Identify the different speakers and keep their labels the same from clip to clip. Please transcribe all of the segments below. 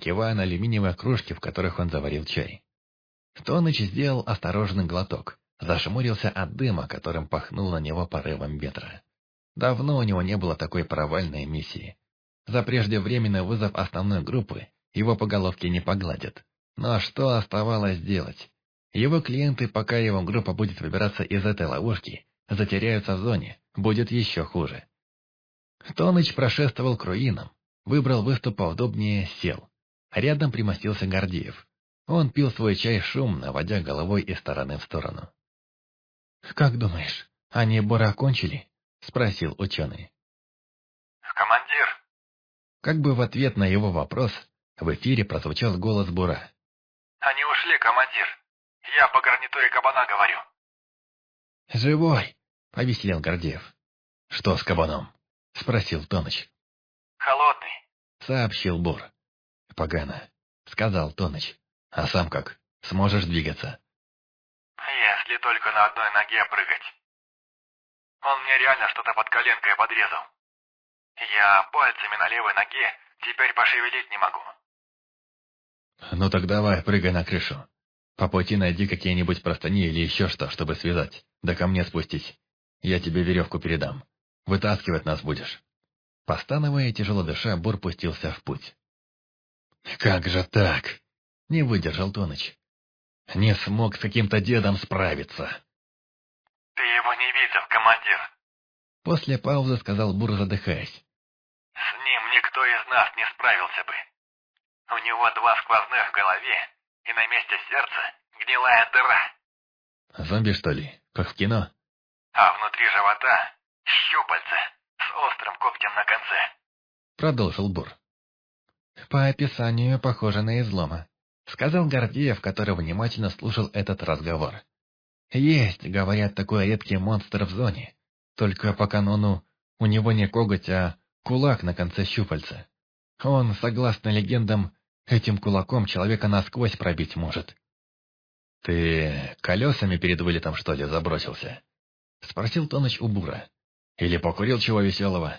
Speaker 1: кивая на алюминиевые кружки, в которых он заварил чай. Тоныч сделал осторожный глоток, зашмурился от дыма, которым пахнул на него порывом ветра. Давно у него не было такой провальной миссии. За преждевременный вызов основной группы его по головке не погладят. Но что оставалось делать? Его клиенты, пока его группа будет выбираться из этой ловушки, затеряются в зоне, будет еще хуже. Тоныч прошествовал к руинам, выбрал выступ поудобнее, сел. Рядом примостился Гордеев. Он пил свой чай шумно, водя головой из стороны в сторону. «Как думаешь, они Бора окончили?» — спросил ученый.
Speaker 2: «Командир!»
Speaker 1: Как бы в ответ на его вопрос в эфире прозвучал голос Бура.
Speaker 2: «Они ушли, командир. Я по гарнитуре кабана говорю».
Speaker 1: «Живой!» — повеселел Гордеев. «Что с кабаном?» — спросил Тоныч.
Speaker 2: «Холодный»,
Speaker 1: — сообщил Бур. «Погано», — сказал Тоныч. «А сам как? Сможешь двигаться?»
Speaker 2: «если только на одной ноге прыгать. Он мне реально что-то под коленкой подрезал. Я пальцами на левой ноге теперь пошевелить не могу».
Speaker 1: «Ну так давай, прыгай на крышу. По пути найди какие-нибудь простыни или еще что, чтобы связать, да ко мне спустись. Я тебе веревку передам. Вытаскивать нас будешь». Постановая и тяжело дыша, Бур пустился в путь. «Как же так?» — не выдержал Тоныч. «Не смог с каким-то дедом справиться».
Speaker 2: «Ты его не видел, командир?»
Speaker 1: После паузы сказал Бур, задыхаясь.
Speaker 2: «С ним никто из нас не справился бы. У него 2 сквозных в голове, и на месте сердца гнилая дыра.
Speaker 1: «Зомби, что ли? Как в кино?»
Speaker 2: А внутри живота щупальце с острым когтем на конце».
Speaker 1: Продолжил Бур. «По описанию похоже на излома», — сказал Гордеев, который внимательно слушал этот разговор. «Есть, говорят, такой редкий монстр в зоне. Только по канону у него не коготь, а кулак на конце щупальца. Он, согласно легендам, этим кулаком человека насквозь пробить может». «Ты колесами перед вылетом, что ли, забросился?» — спросил Тоныч у Бура. «Или покурил чего веселого?»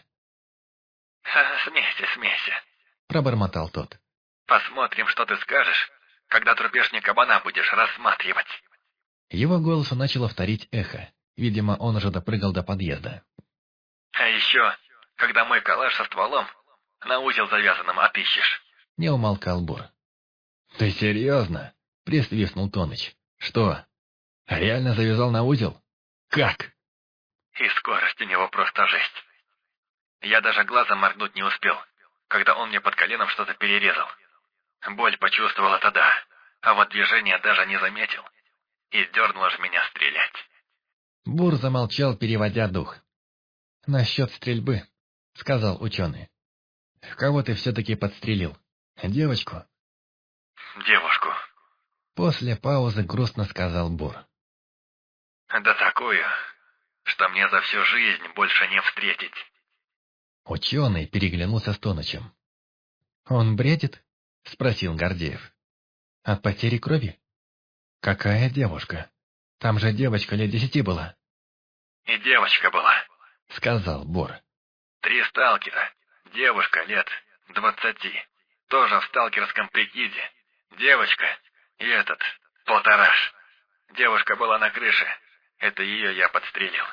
Speaker 2: «Смейся»,
Speaker 1: — пробормотал тот.
Speaker 2: «Посмотрим, что ты скажешь, когда трупешник кабана будешь рассматривать».
Speaker 1: Его голосу начало вторить эхо. Видимо, он уже допрыгал до подъезда.
Speaker 2: «А еще, когда мой калаш со стволом на узел завязанным отыщешь».
Speaker 1: Не умолкал Бур. «Ты серьезно?» — присвистнул Тоныч. «Что, реально завязал на узел? Как?»
Speaker 2: И скорость у него просто жесть. Я даже глазом моргнуть не успел, когда он мне под коленом что-то перерезал. Боль почувствовал это да, а вот движение даже не заметил. И дернуло же меня стрелять.
Speaker 1: Бур замолчал, переводя дух. «Насчет стрельбы», — сказал ученый. «Кого ты все-таки подстрелил? Девочку?»
Speaker 2: «Девушку».
Speaker 1: После паузы грустно сказал Бур.
Speaker 2: «Да такую, что мне за всю жизнь больше не встретить».
Speaker 1: Ученый переглянулся с Тонычем. «Он бредит?» — спросил Гордеев. «От потери крови? Какая девушка? Там же девочка лет 10 была».
Speaker 2: «И девочка была»,
Speaker 1: — сказал Бур.
Speaker 2: 3 сталкера, девушка лет 20, тоже в сталкерском прикиде. Девочка и этот, полтораш. Девушка была на крыше, это ее я подстрелил».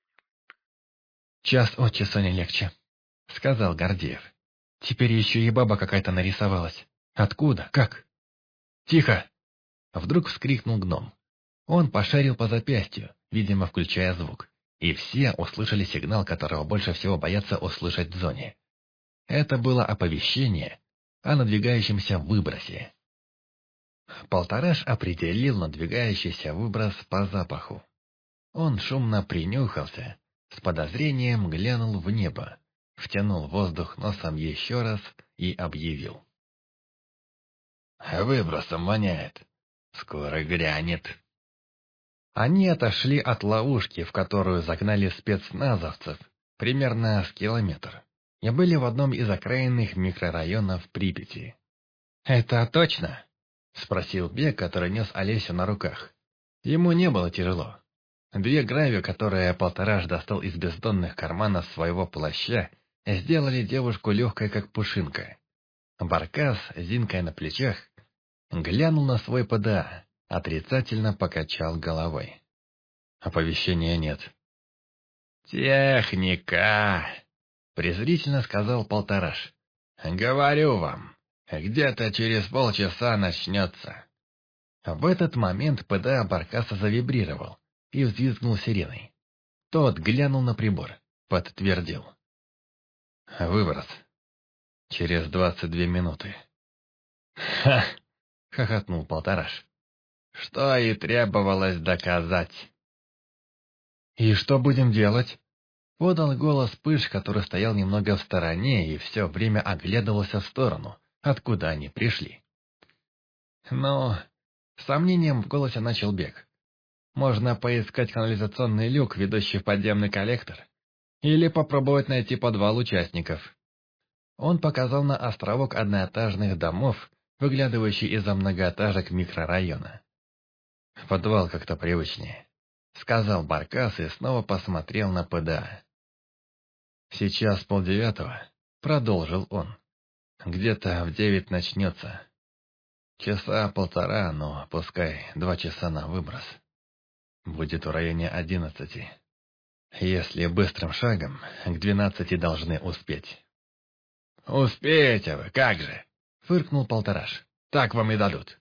Speaker 1: «Час от часу не легче», — сказал Гордеев. «Теперь еще и баба какая-то нарисовалась. Откуда? Как?» «Тихо!» — вдруг вскрикнул гном. Он пошарил по запястью, видимо, включая звук, и все услышали сигнал, которого больше всего боятся услышать в зоне. Это было оповещение о надвигающемся выбросе. Полтораш определил надвигающийся выброс по запаху. Он шумно принюхался, с подозрением глянул в небо, втянул воздух носом еще раз и объявил. «Выбросом воняет. Скоро грянет». Они отошли от ловушки, в которую загнали спецназовцев, примерно с километр, и были в одном из окраинных микрорайонов Припяти. «Это точно?» — спросил Бек, который нес Олесю на руках. Ему не было тяжело. 2 гравии, которые Полтораш достал из бездонных карманов своего плаща, сделали девушку легкой, как пушинка. Баркас, зинкой на плечах, глянул на свой ПДА, отрицательно покачал головой. Оповещения нет. «Техника!» — презрительно сказал Полтораш. «Говорю вам, где-то через полчаса начнется». В этот момент ПДА Баркаса завибрировал и взвизгнул сиреной. Тот глянул на прибор, подтвердил. «Выброс. Через 22 минуты». «Ха!» — хохотнул Полтораш. «Что и требовалось доказать». «И что будем делать?» — подал голос Пыш, который стоял немного в стороне и все время оглядывался в сторону, откуда они пришли. «Ну...» — с сомнением в голосе начал Бег. «Можно поискать канализационный люк, ведущий в подземный коллектор, или попробовать найти подвал участников». Он показал на островок одноэтажных домов, выглядывающий из-за многоэтажек микрорайона. «Подвал как-то привычнее», — сказал Баркас и снова посмотрел на ПДА. «Сейчас 8:30, — продолжил он. «Где-то в 9 начнется. Часа полтора, но пускай 2 часа на выброс. Будет в районе 11. Если быстрым шагом, к 12 должны успеть». «Успеете вы, как же!» — фыркнул Полтораш. «Так вам и дадут».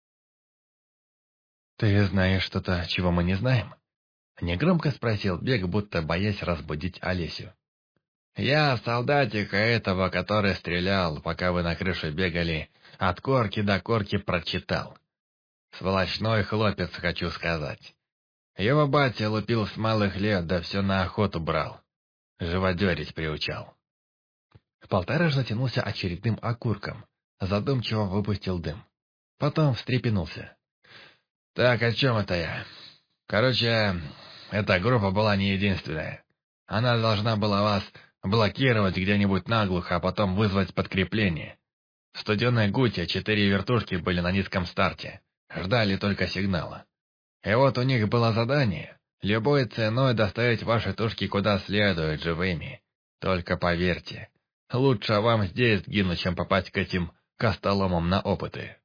Speaker 1: «Ты знаешь что-то, чего мы не знаем?» — негромко спросил Бег, будто боясь разбудить Олесю. «Я солдатика этого, который стрелял, пока вы на крыше бегали, от корки до корки прочитал. Сволочной хлопец, хочу сказать. Его батя лупил с малых лет, да все на охоту брал. Живодерить приучал». Полтораш затянулся очередным окурком, задумчиво выпустил дым. Потом встрепенулся. «Так, о чем это я? Короче, эта группа была не единственная. Она должна была вас блокировать где-нибудь наглухо, а потом вызвать подкрепление. В студеной Гуте 4 вертушки были на низком старте, ждали только сигнала. И вот у них было задание любой ценой доставить ваши тушки куда следует живыми. Только поверьте, лучше вам здесь сгинуть, чем попасть к этим костоломам на опыты».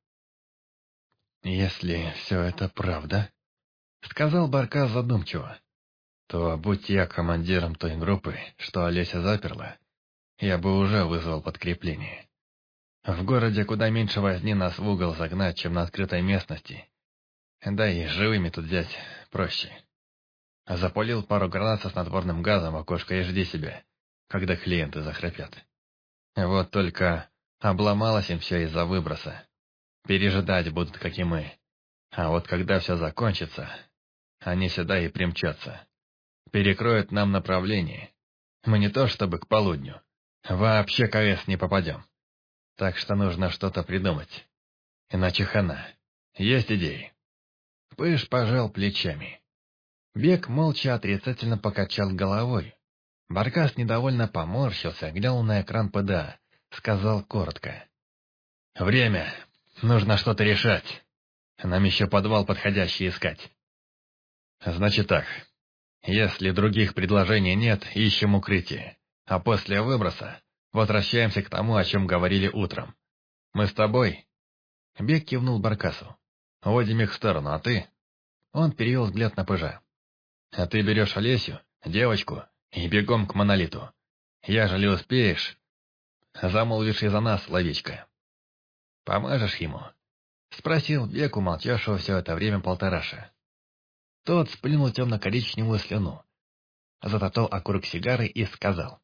Speaker 1: «Если все это правда, — сказал Баркас задумчиво, — то будь я командиром той группы, что Олеся заперла, я бы уже вызвал подкрепление. В городе куда меньше возни нас в угол загнать, чем на открытой местности. Да и живыми тут взять проще. Запалил пару гранат со снотворным газом в окошко и жди себя, когда клиенты захрапят. Вот только обломалось им все из-за выброса. Пережидать будут, как и мы. А вот когда все закончится, они сюда и примчатся. Перекроют нам направление. Мы не то чтобы к полудню. Вообще к АЭС не попадем. Так что нужно что-то придумать. Иначе хана. Есть идеи?» Пыш пожал плечами. Бег молча отрицательно покачал головой. Баркас недовольно поморщился, глянул на экран ПДА, сказал коротко. «Время. Нужно что-то решать. Нам еще подвал подходящий искать». «Значит так. Если других предложений нет, ищем укрытие. А после выброса возвращаемся к тому, о чем говорили утром. Мы с тобой?» Бег кивнул Баркасу. «Водим их в сторону, а ты?» Он перевел взгляд на Пыжа. «А ты берешь Олесю, девочку, и бегом к Монолиту. Ежели успеешь, замолвишь и за нас словечко. Поможешь ему?» — спросил Бег у молчавшего все это время Полтораша. Тот сплюнул темно-коричневую слюну, затопал окурок сигары и сказал.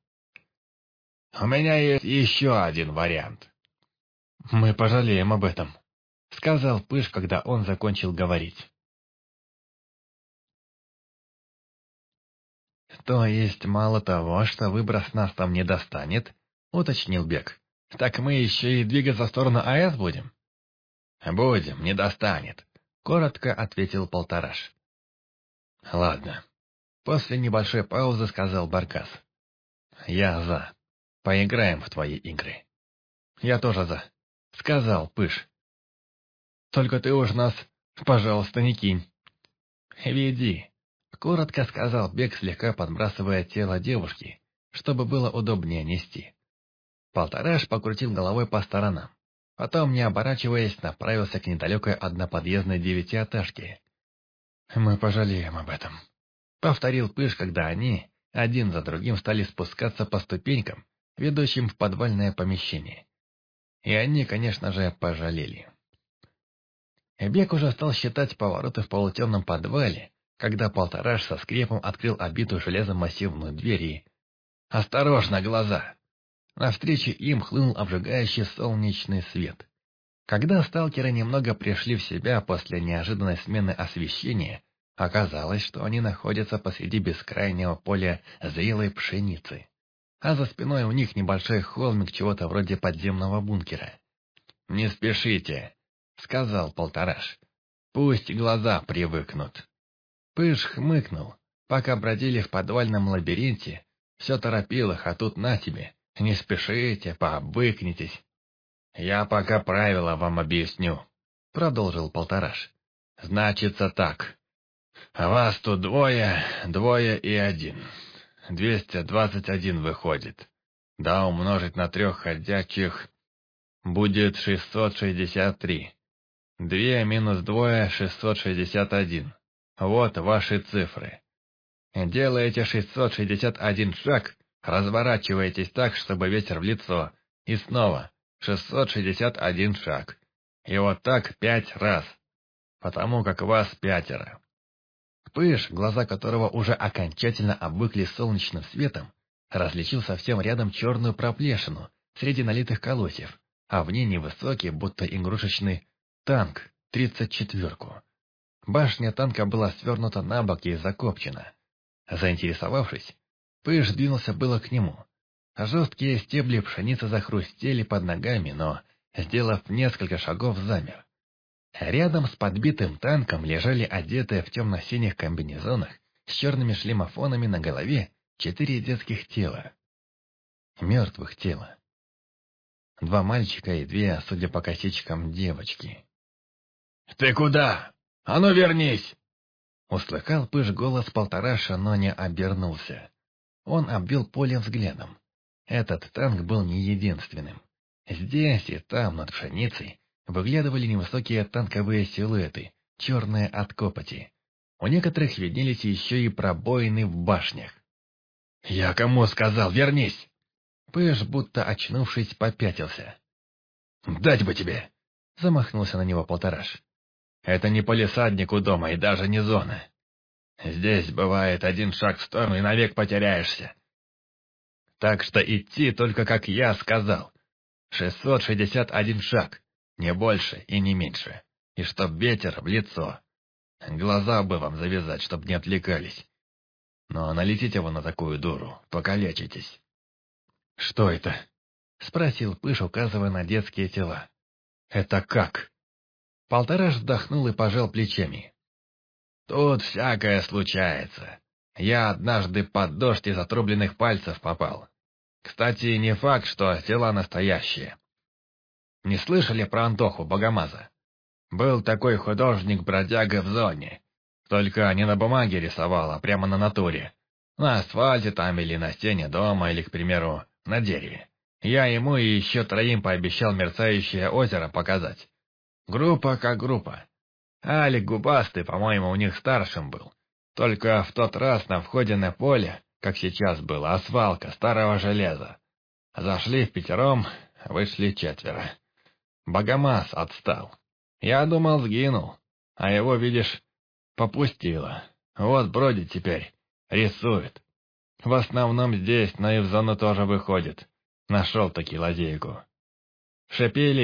Speaker 1: «У меня есть еще один вариант». «Мы пожалеем об этом», — сказал Пыж, когда он закончил говорить. «То есть мало того, что выброс нас там не достанет, — уточнил Бег, — так мы еще и двигаться в сторону АЭС будем?» «Будем, не достанет», — коротко ответил Полтораш. «Ладно». После небольшой паузы сказал Баркас. «Я за. Поиграем в твои игры». «Я тоже за», — сказал Пыж. «Только ты уж нас, пожалуйста, не кинь». «Веди», — коротко сказал Бег, слегка подбрасывая тело девушки, чтобы было удобнее нести. Полтораш покрутил головой по сторонам. Потом, не оборачиваясь, направился к недалекой одноподъездной девятиэтажке. «Мы пожалеем об этом», — повторил Пыш, когда они, один за другим, стали спускаться по ступенькам, ведущим в подвальное помещение. И они, конечно же, пожалели. Бек уже стал считать повороты в полутемном подвале, когда Полтораш со скрипом открыл обитую железом массивную дверь и... «Осторожно, глаза!» Навстречу им хлынул обжигающий солнечный свет. Когда сталкеры немного пришли в себя после неожиданной смены освещения, оказалось, что они находятся посреди бескрайнего поля зрелой пшеницы, а за спиной у них небольшой холмик чего-то вроде подземного бункера. «Не спешите», — сказал Полтораш. «Пусть глаза привыкнут». Пыш хмыкнул. Пока бродили в подвальном лабиринте, все торопил их, а тут на тебе. Не спешите, пообвыкнитесь. «Я пока правила вам объясню», — продолжил Полтораш. «Значится так. Вас тут двое и один. 221 выходит. Да умножить на 3 ходячих будет 663. 2 минус 2 — 661. Вот ваши цифры. Делаете 661 шаг, разворачиваетесь так, чтобы ветер в лицо, и снова 661 шаг. И вот так 5 раз, потому как вас 5. Пыш, глаза которого уже окончательно обвыкли солнечным светом, различил совсем рядом черную проплешину среди налитых колосьев, а в ней невысокий, будто игрушечный, танк 34-ку. Башня танка была свернута на бок и закопчена. Заинтересовавшись, Пыш двинулся было к нему. Жесткие стебли пшеницы захрустели под ногами, но, сделав несколько шагов, замер. Рядом с подбитым танком лежали одетые в темно-синих комбинезонах с черными шлемофонами на голове 4 детских тела. Мертвых тела. 2 мальчика и 2, судя по косичкам, девочки. «Ты куда? А ну вернись!» Услыхал Пыш голос Полтораша, но не обернулся. Он обвел поле взглядом. Этот танк был не единственным. Здесь и там, над пшеницей, выглядывали невысокие танковые силуэты, черные от копоти. У некоторых виднелись еще и пробоины в башнях. «Я кому сказал, вернись!» Пыш, будто очнувшись, попятился. «Дать бы тебе!» — замахнулся на него Полтораш. «Это не палисадник у дома и даже не зона. Здесь бывает 1 шаг в сторону и навек потеряешься. Так что идти только как я сказал. 661 шаг, не больше и не меньше. И чтоб ветер в лицо. Глаза бы вам завязать, чтоб не отвлекались. Но налетите вы на такую дуру, покалечитесь». «Что это?» — спросил Пыш, указывая на детские тела. «Это как?» Полтораш вздохнул и пожал плечами. «Тут всякое случается. Я однажды под дождь из отрубленных пальцев попал. Кстати, не факт, что тела настоящие. Не слышали про Антоху Богомаза? Был такой художник-бродяга в зоне. Только не на бумаге рисовал, а прямо на натуре. На асфальте там или на стене дома, или, к примеру, на дереве. Я ему и еще 3 пообещал мерцающее озеро показать. Группа как группа. Алик Губастый, по-моему, у них старшим был. Только в тот раз на входе на поле, как сейчас было, свалка старого железа. Зашли в 5, вышли 4. Богомаз отстал. Я думал, сгинул, а его, видишь, попустило. Вот бродит теперь, рисует. В основном здесь, но и в зону тоже выходит. Нашел-таки лазейку. В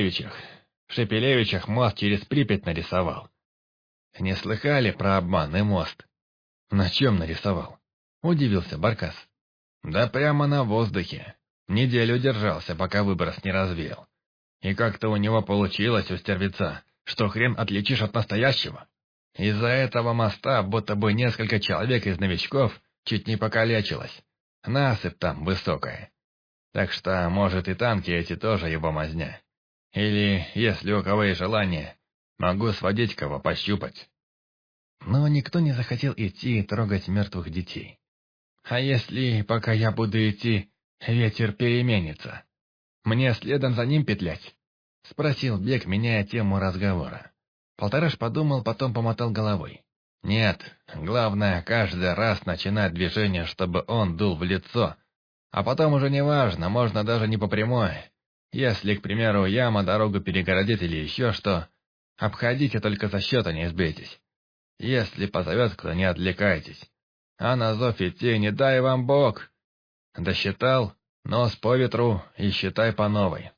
Speaker 1: Шепелевичах мост через Припять нарисовал. Не слыхали про обманный мост? На чем нарисовал? Удивился Баркас. Да прямо на воздухе. Неделю держался, пока выброс не развеял. И как-то у него получилось, у стервеца, что хрен отличишь от настоящего. Из-за этого моста будто бы несколько человек из новичков чуть не покалечилось. Насыпь там высокая. Так что, может, и танки эти тоже его мазня. Или, если у кого есть желание, могу сводить кого пощупать. Но никто не захотел идти и трогать мертвых детей. А если, пока я буду идти, ветер переменится? Мне следом за ним петлять?» — спросил Бек, меняя тему разговора. Полтораш подумал, потом помотал головой. «Нет, главное, каждый раз начинать движение, чтобы он дул в лицо. А потом уже не важно, можно даже не по прямой. Если, к примеру, яма дорогу перегородит или еще что, обходите, только за счет, а не сбейтесь. Если позовет кто, не отвлекайтесь. А на зов идти не дай вам Бог. Досчитал, нос по ветру и считай по новой».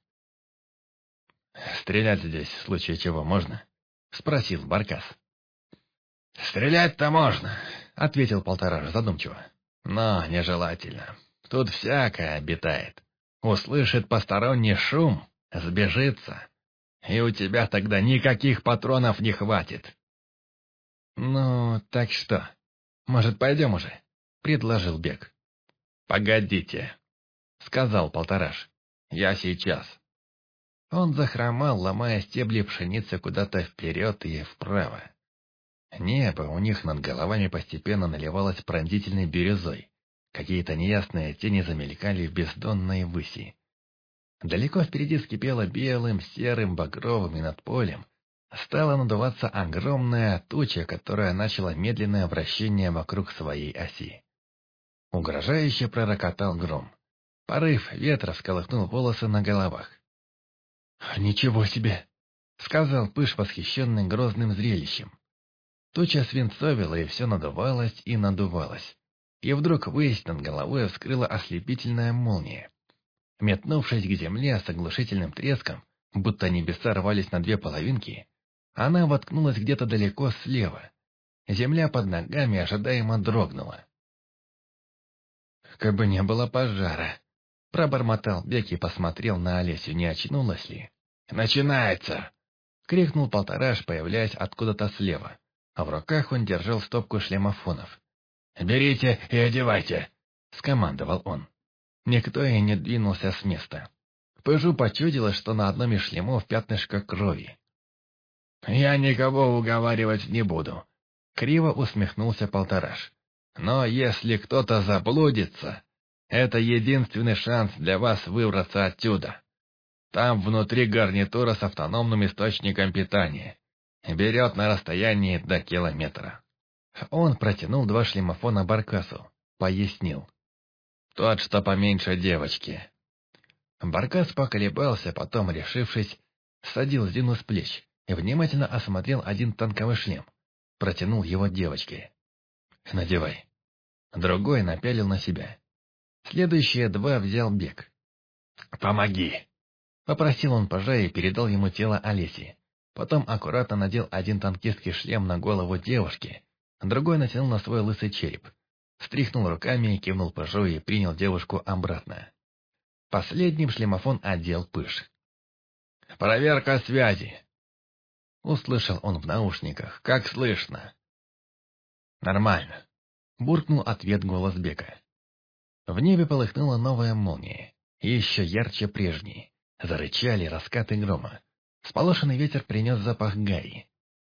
Speaker 1: «Стрелять здесь, в случае чего, можно?» — спросил Баркас.
Speaker 2: «Стрелять-то можно»,
Speaker 1: — ответил Полтораш задумчиво. «Но нежелательно. Тут всякое обитает. Услышит посторонний шум, сбежится, и у тебя тогда никаких патронов не хватит». «Ну, так что, может, пойдем уже?» — предложил Бек. «Погодите», — сказал Полтораш. «Я сейчас». Он захромал, ломая стебли пшеницы куда-то вперед и вправо. Небо у них над головами постепенно наливалось пронзительной бирюзой. Какие-то неясные тени замелькали в бездонной выси. Далеко впереди вскипело белым, серым, багровым, и над полем стала надуваться огромная туча, которая начала медленное вращение вокруг своей оси. Угрожающе пророкотал гром. Порыв ветра всколыхнул волосы на головах. «Ничего себе!» — сказал Пыш, восхищенный грозным зрелищем. Туча свинцовила, и все надувалось и надувалось. И вдруг выяснь над головой вскрыла ослепительная молния. Метнувшись к земле с оглушительным треском, будто небеса рвались на две половинки, она воткнулась где-то далеко слева. Земля под ногами ожидаемо дрогнула. «Как бы не было пожара», — пробормотал Бек и посмотрел на Олесю, не очнулась ли. «Начинается!» — крикнул Полтораш, появляясь откуда-то слева. А в руках он держал стопку шлемофонов. «Берите и одевайте!» — скомандовал он. Никто и не двинулся с места. Пыжу почудилось, что на одном из шлемов пятнышко крови. «Я никого уговаривать не буду», — криво усмехнулся Полтораш. «Но если кто-то заблудится, это единственный шанс для вас выбраться отсюда. Там внутри гарнитура с автономным источником питания. Берет на расстоянии до километра». Он протянул 2 шлемофона Баркасу, пояснил. «Тот, что поменьше девочки». Баркас поколебался, потом, решившись, садил Зину с плеч и внимательно осмотрел один танковый шлем, протянул его девочке. «Надевай». Другой напялил на себя. Следующие 2 взял Бек. «Помоги», — попросил он пажа и передал ему тело Олеси. Потом аккуратно надел один танкистский шлем на голову девушки, другой натянул на свой лысый череп. Стряхнул руками, кивнул пажу и принял девушку обратно. Последним шлемофон одел Пыш. «Проверка связи!» Услышал он в наушниках. «Как слышно?» «Нормально», — буркнул ответ голос Бека. В небе полыхнула новая молния, еще ярче прежней. Зарычали раскаты грома. Сполошенный ветер принес запах гари.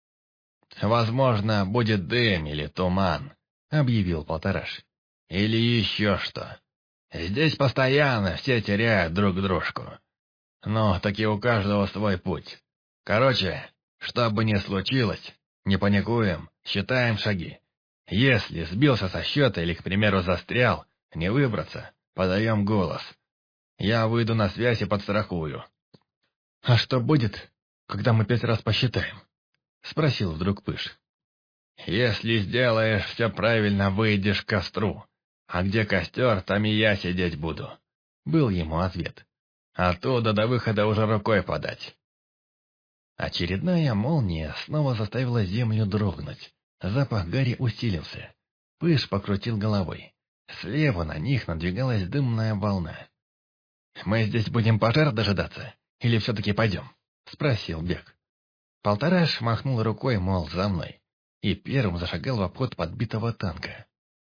Speaker 1: «Возможно, будет дым или туман», — объявил Полтораш. «Или еще что. Здесь постоянно все теряют друг дружку. Но таки у каждого свой путь. Короче, что бы ни случилось, не паникуем, считаем шаги. Если сбился со счета или, к примеру, застрял, не выбраться, подаем голос. Я выйду на связь и подстрахую». «А что будет, когда мы 5 раз посчитаем?» — спросил вдруг Пыш. «Если сделаешь все правильно, выйдешь к костру. А где костер, там и я сидеть буду», — был ему ответ. «Оттуда до выхода уже рукой подать». Очередная молния снова заставила землю дрогнуть. Запах гари усилился. Пыш покрутил головой. Слева на них надвигалась дымная волна. «Мы здесь будем пожар дожидаться? Или все-таки пойдем?» — спросил Бек. Полтораш махнул рукой, мол, за мной, и первым зашагал в обход подбитого танка.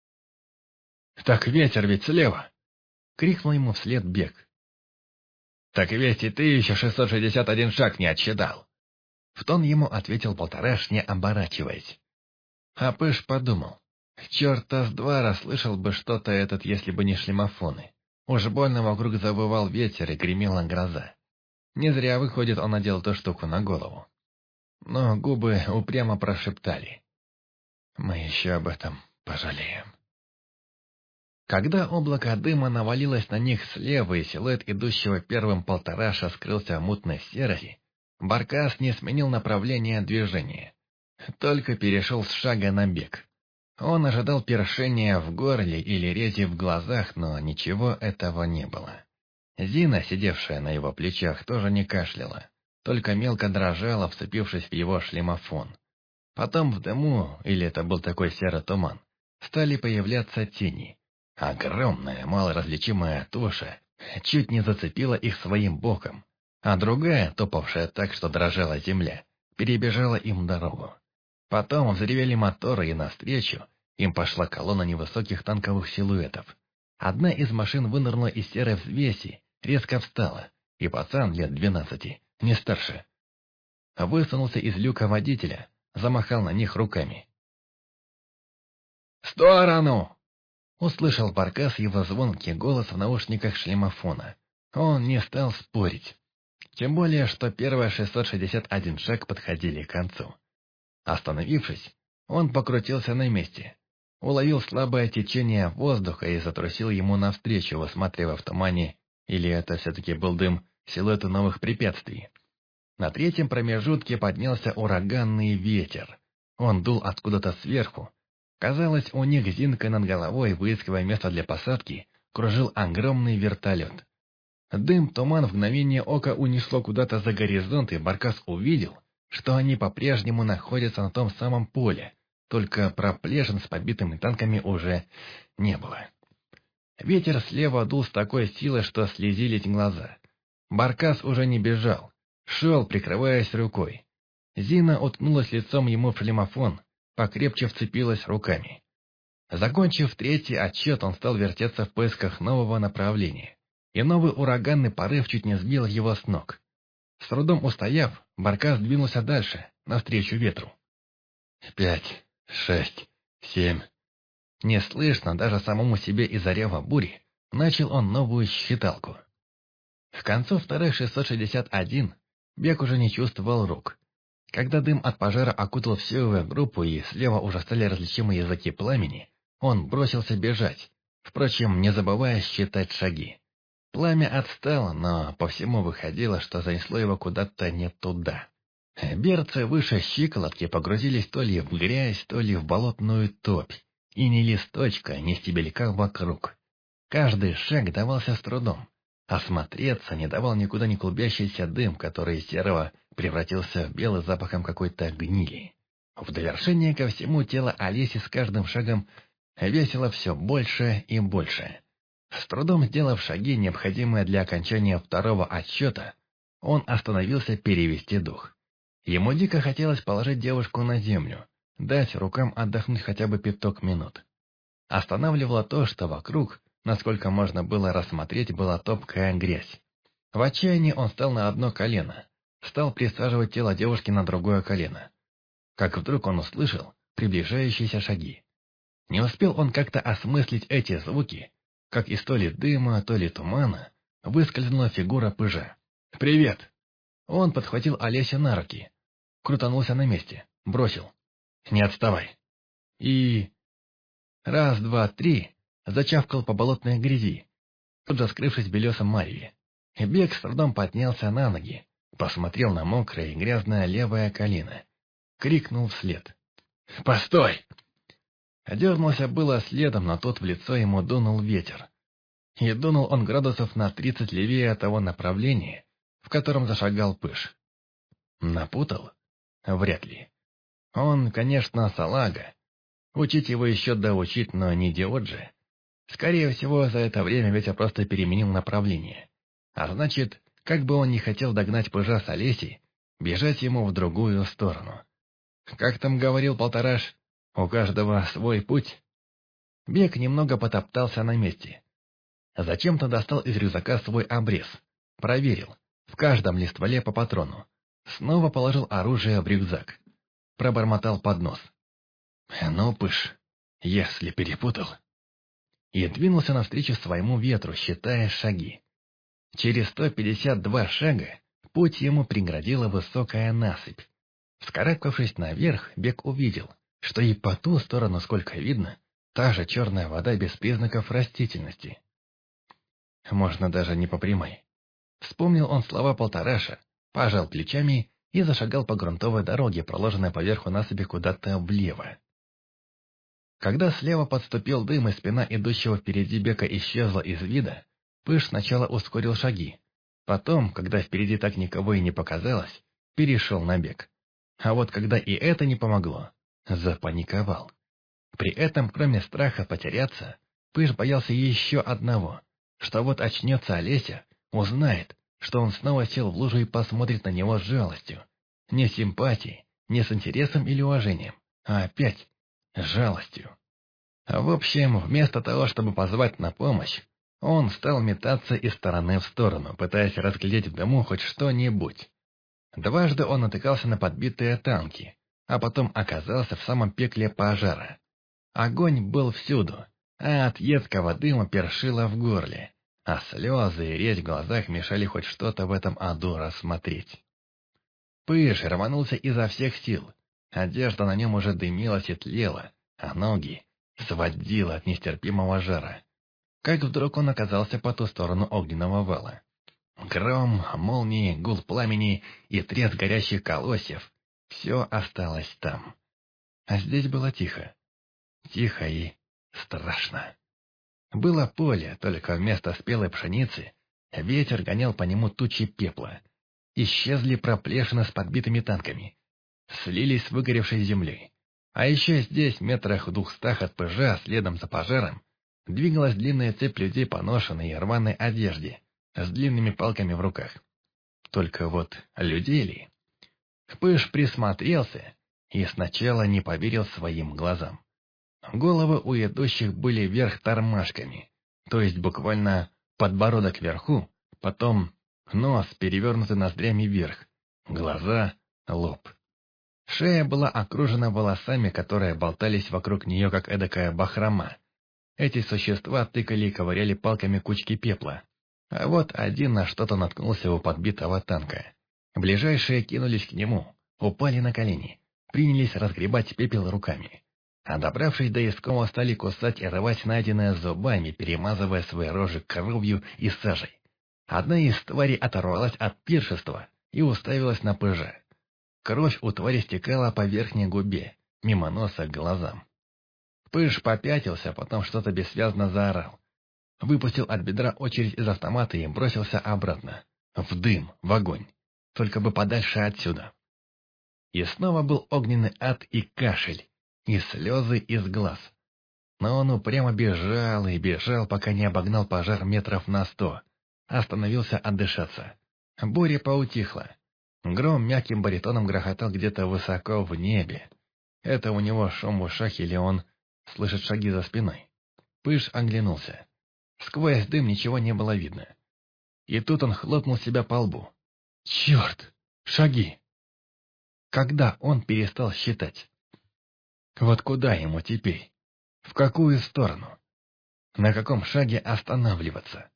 Speaker 1: «Так ветер ведь слева!» — крикнул ему вслед Бек. «Так ведь и ты еще 661 шаг не отсчитал!» В тон ему ответил Полтораш, не оборачиваясь. А Пыш подумал, черта с два расслышал бы что-то этот, если бы не шлемофоны. Уж больно вокруг завывал ветер и гремела гроза. Не зря, выходит, он надел ту штуку на голову. Но губы упрямо прошептали: «Мы еще об этом пожалеем». Когда облако дыма навалилось на них слева и силуэт идущего первым полтораша скрылся в мутной серости, Баркас не сменил направление движения, только перешел с шага на бег. Он ожидал першения в горле или рези в глазах, но ничего этого не было. Зина, сидевшая на его плечах, тоже не кашляла, только мелко дрожала, вцепившись в его шлемофон. Потом в дыму, или это был такой серый туман, стали появляться тени. Огромная, малоразличимая туша чуть не зацепила их своим боком, а другая, топавшая так, что дрожала земля, перебежала им дорогу. Потом взревели моторы, и навстречу им пошла колонна невысоких танковых силуэтов. Одна из машин вынырнула из серой взвеси, резко встала, и пацан лет 12, не старше, высунулся из люка водителя, замахал на них руками. «В сторону!» — услышал Баркас его звонкий голос в наушниках шлемофона. Он не стал спорить. Тем более, что первые 661 шаг подходили к концу. Остановившись, он покрутился на месте, уловил слабое течение воздуха и затрусил ему навстречу, высматривая в тумане, или это все-таки был дым, силуэты новых препятствий. На третьем промежутке поднялся ураганный ветер. Он дул откуда-то сверху. Казалось, у них зинкой над головой, выискивая место для посадки, кружил огромный вертолет. Дым, туман в мгновение ока унесло куда-то за горизонт, и Баркас увидел, что они по-прежнему находятся на том самом поле, только проплешин с побитыми танками уже не было. Ветер слева дул с такой силой, что слезились глаза. Баркас уже не бежал, шел, прикрываясь рукой. Зина уткнулась лицом ему в шлемофон, покрепче вцепилась руками. Закончив третий отсчет, он стал вертеться в поисках нового направления, и новый ураганный порыв чуть не сбил его с ног. С трудом устояв, Баркас двинулся дальше, навстречу ветру. 5, 6, 7. Не слышно даже самому себе из-за рева бури, начал он новую считалку. К концу вторых 661 Бег уже не чувствовал рук. Когда дым от пожара окутал всю его группу и слева уже стали различимы языки пламени, он бросился бежать, впрочем, не забывая считать шаги. Пламя отстало, но по всему выходило, что занесло его куда-то не туда. Берцы выше щиколотки погрузились то ли в грязь, то ли в болотную топь, и ни листочка, ни стебелька вокруг. Каждый шаг давался с трудом. Осмотреться не давал никуда не клубящийся дым, который из серого превратился в белый запахом какой-то гнили. В довершение ко всему тело Олеси с каждым шагом весило все больше и больше. С трудом сделав шаги, необходимые для окончания второго отсчета, он остановился перевести дух. Ему дико хотелось положить девушку на землю, дать рукам отдохнуть хотя бы 5 минут. Останавливало то, что вокруг, насколько можно было рассмотреть, была топкая грязь. В отчаянии он встал на одно колено, стал присаживать тело девушки на другое колено. Как вдруг он услышал приближающиеся шаги. Не успел он как-то осмыслить эти звуки, как из то ли дыма, то ли тумана выскользнула фигура пыжа. «Привет!» Он подхватил Олесю на руки, крутанулся на месте, бросил. «Не отставай!» И... раз, два, три... зачавкал по болотной грязи, тут же скрывшись в белесом мареве. Бег с трудом поднялся на ноги, посмотрел на мокрое и грязное левое колено, крикнул вслед. «Постой!» Дернулся было следом, но тут в лицо ему дунул ветер. И дунул он градусов на 30 левее того направления, в котором зашагал пыж. Напутал? Вряд ли. Он, конечно, салага. Учить его еще доучить, но не идиот же. Скорее всего, за это время ветер просто переменил направление. А значит, как бы он ни хотел догнать пыжа с Олесей, бежать ему в другую сторону. Как там говорил Полтораш, у каждого свой путь. Бег немного потоптался на месте. Зачем-то достал из рюкзака свой обрез. Проверил. В каждом ли стволе по патрону. Снова положил оружие в рюкзак. Пробормотал под нос. «Ну, пыж, если перепутал...» и двинулся навстречу своему ветру, считая шаги. Через 152 шага путь ему преградила высокая насыпь. Вскарабкавшись наверх, Бек увидел, что и по ту сторону, сколько видно, та же черная вода без признаков растительности. Можно даже не по прямой. Вспомнил он слова Полтораша, пожал плечами и зашагал по грунтовой дороге, проложенной поверху насыпи куда-то влево. Когда слева подступил дым, и спина идущего впереди Бека исчезла из вида, Пыж сначала ускорил шаги. Потом, когда впереди так никого и не показалось, перешел на бег. А вот когда и это не помогло, запаниковал. При этом, кроме страха потеряться, Пыж боялся еще одного, что вот очнется Олеся, узнает, что он снова сел в лужу и посмотрит на него с жалостью. Не с симпатией, не с интересом или уважением, а опять с жалостью. В общем, вместо того, чтобы позвать на помощь, он стал метаться из стороны в сторону, пытаясь разглядеть в дыму хоть что-нибудь. Дважды он натыкался на подбитые танки, а потом оказался в самом пекле пожара. Огонь был всюду, а от едкого дыма першило в горле, а слезы и резь в глазах мешали хоть что-то в этом аду рассмотреть. Пыж рванулся изо всех сил. Одежда на нем уже дымилась и тлела, а ноги сводило от нестерпимого жара. Как вдруг он оказался по ту сторону огненного вала. Гром, молнии, гул пламени и треск горящих колосьев — все осталось там. А здесь было тихо. Тихо и страшно. Было поле, только вместо спелой пшеницы ветер гонял по нему тучи пепла. Исчезли проплешины с подбитыми танками. Слились с выгоревшей землей. А еще здесь, метрах в 200 от Пыжа, следом за пожаром, двигалась длинная цепь людей, поношенной и рваной одежде, с длинными палками в руках. Только вот людей ли? Пыж присмотрелся и сначала не поверил своим глазам. Головы у идущих были вверх тормашками, то есть буквально подбородок вверху, потом нос, перевернутый ноздрями вверх, глаза, лоб. Шея была окружена волосами, которые болтались вокруг нее, как эдакая бахрома. Эти существа тыкали и ковыряли палками кучки пепла. А вот один на что-то наткнулся у подбитого танка. Ближайшие кинулись к нему, упали на колени, принялись разгребать пепел руками. А добравшись до искомого, стали кусать и рвать найденное зубами, перемазывая свои рожи кровью и сажей. Одна из тварей оторвалась от пиршества и уставилась на Пыжа. Кровь у твари стекала по верхней губе, мимо носа к глазам. Пыж попятился, потом что-то бессвязно заорал. Выпустил от бедра очередь из автомата и бросился обратно. В дым, в огонь. Только бы подальше отсюда. И снова был огненный ад и кашель, и слезы из глаз. Но он упрямо бежал и бежал, пока не обогнал пожар метров на 100. Остановился отдышаться. Буря поутихла. Гром мягким баритоном грохотал где-то высоко в небе. Это у него шум в ушах или он слышит шаги за спиной. Пыж оглянулся. Сквозь дым ничего не было видно. И тут он хлопнул себя по лбу. Черт! Шаги! Когда он перестал считать? Вот куда ему теперь? В какую сторону? На каком шаге останавливаться?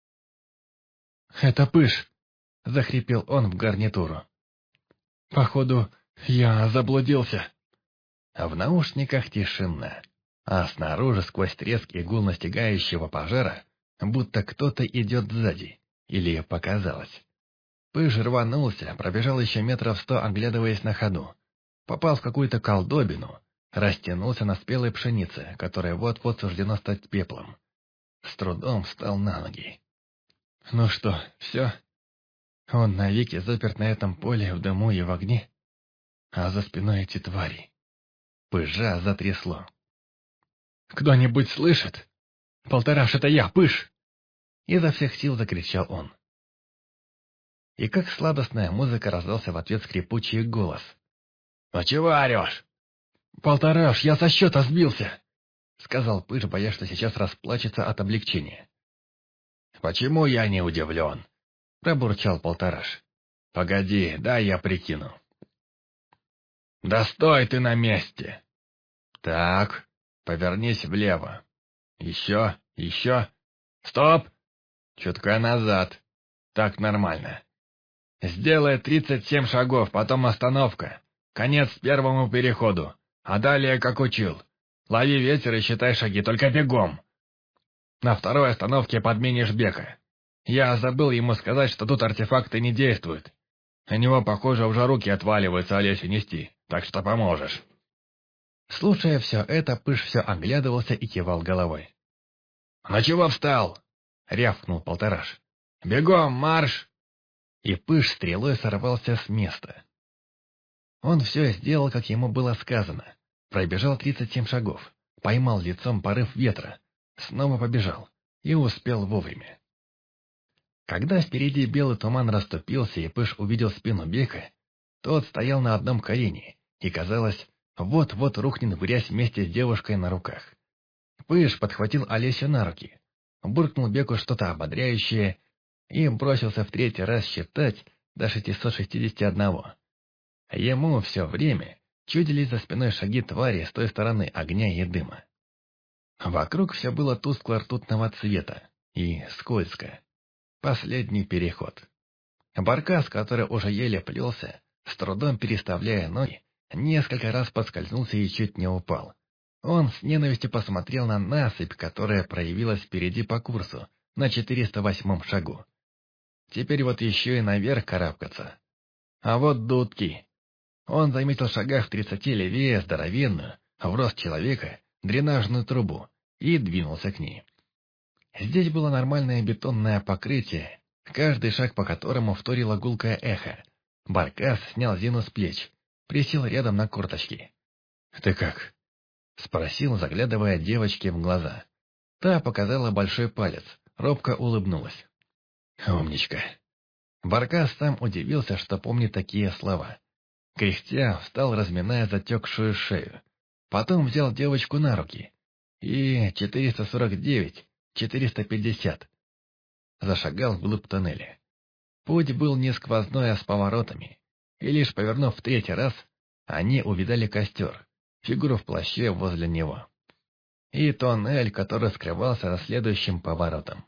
Speaker 1: «Это Пыж!» — захрипел он в гарнитуру. «Походу, я заблудился». А в наушниках тишина, а снаружи сквозь треск и гул настигающего пожара, будто кто-то идет сзади, или показалось. Пыж рванулся, пробежал еще метров 100, оглядываясь на ходу. Попал в какую-то колдобину, растянулся на спелой пшенице, которая вот-вот суждено стать пеплом. С трудом встал на ноги. Ну что, все? Он навеки заперт на этом поле в дыму и в огне, а за спиной эти твари. Пыжа затрясло. «Кто-нибудь слышит? Полтораш, это я, Пыж!» Изо всех сил закричал он. И как сладостная музыка раздался в ответ скрипучий голос. «А чего орешь?» «Полтораш, я со счета сбился!» Сказал Пыж, боясь, что сейчас расплачется от облегчения. «Почему я не удивлен?» Пробурчал Полтораш. «Погоди, дай я прикину». «Да стой ты на месте!» «Так, повернись влево. Еще.
Speaker 2: Еще. Стоп! Чутка назад. Так нормально. Сделай 37 шагов, потом остановка. Конец первому переходу. А далее, как учил. Лови ветер и считай шаги, только бегом. На второй остановке подменишь Бека. Я забыл ему сказать, что тут артефакты не действуют. У него, похоже, уже руки отваливаются Олесю нести, так что поможешь.
Speaker 1: Слушая все это, Пыш все оглядывался и кивал головой.
Speaker 2: «Ну чего встал?» — рявкнул Полтораш. «Бегом, марш!»
Speaker 1: И Пыш стрелой сорвался с места. Он все сделал, как ему было сказано. Пробежал 37 шагов, поймал лицом порыв ветра, снова побежал и успел вовремя. Когда впереди белый туман расступился и Пыш увидел спину Бека, тот стоял на одном колене и, казалось, вот-вот рухнет в грязь вместе с девушкой на руках. Пыш подхватил Олесю на руки, буркнул Беку что-то ободряющее и бросился в третий раз считать до 661. Ему все время чудились за спиной шаги твари с той стороны огня и дыма. Вокруг все было тускло-ртутного цвета и скользко. Последний переход. Баркас, который уже еле плелся, с трудом переставляя ноги, несколько раз поскользнулся и чуть не упал. Он с ненавистью посмотрел на насыпь, которая проявилась впереди по курсу, на 408-м шагу. Теперь вот еще и наверх карабкаться. А вот дудки. Он заметил в шагах в 30 левее здоровенную, в рост человека, дренажную трубу и двинулся к ней. Здесь было нормальное бетонное покрытие, каждый шаг по которому вторило гулкое эхо. Баркас снял Зину с плеч, присел рядом на корточки. «Ты как?» — спросил, заглядывая девочке в глаза. Та показала большой палец, робко улыбнулась. «Умничка». Баркас сам удивился, что помнит такие слова. Кряхтя встал, разминая затекшую шею. Потом взял девочку на руки. И 449, 450. Зашагал вглубь тоннеля. Путь был не сквозной, а с поворотами. И лишь повернув в третий раз, они увидали костер, фигуру в плаще возле него. И тоннель, который скрывался за следующим поворотом.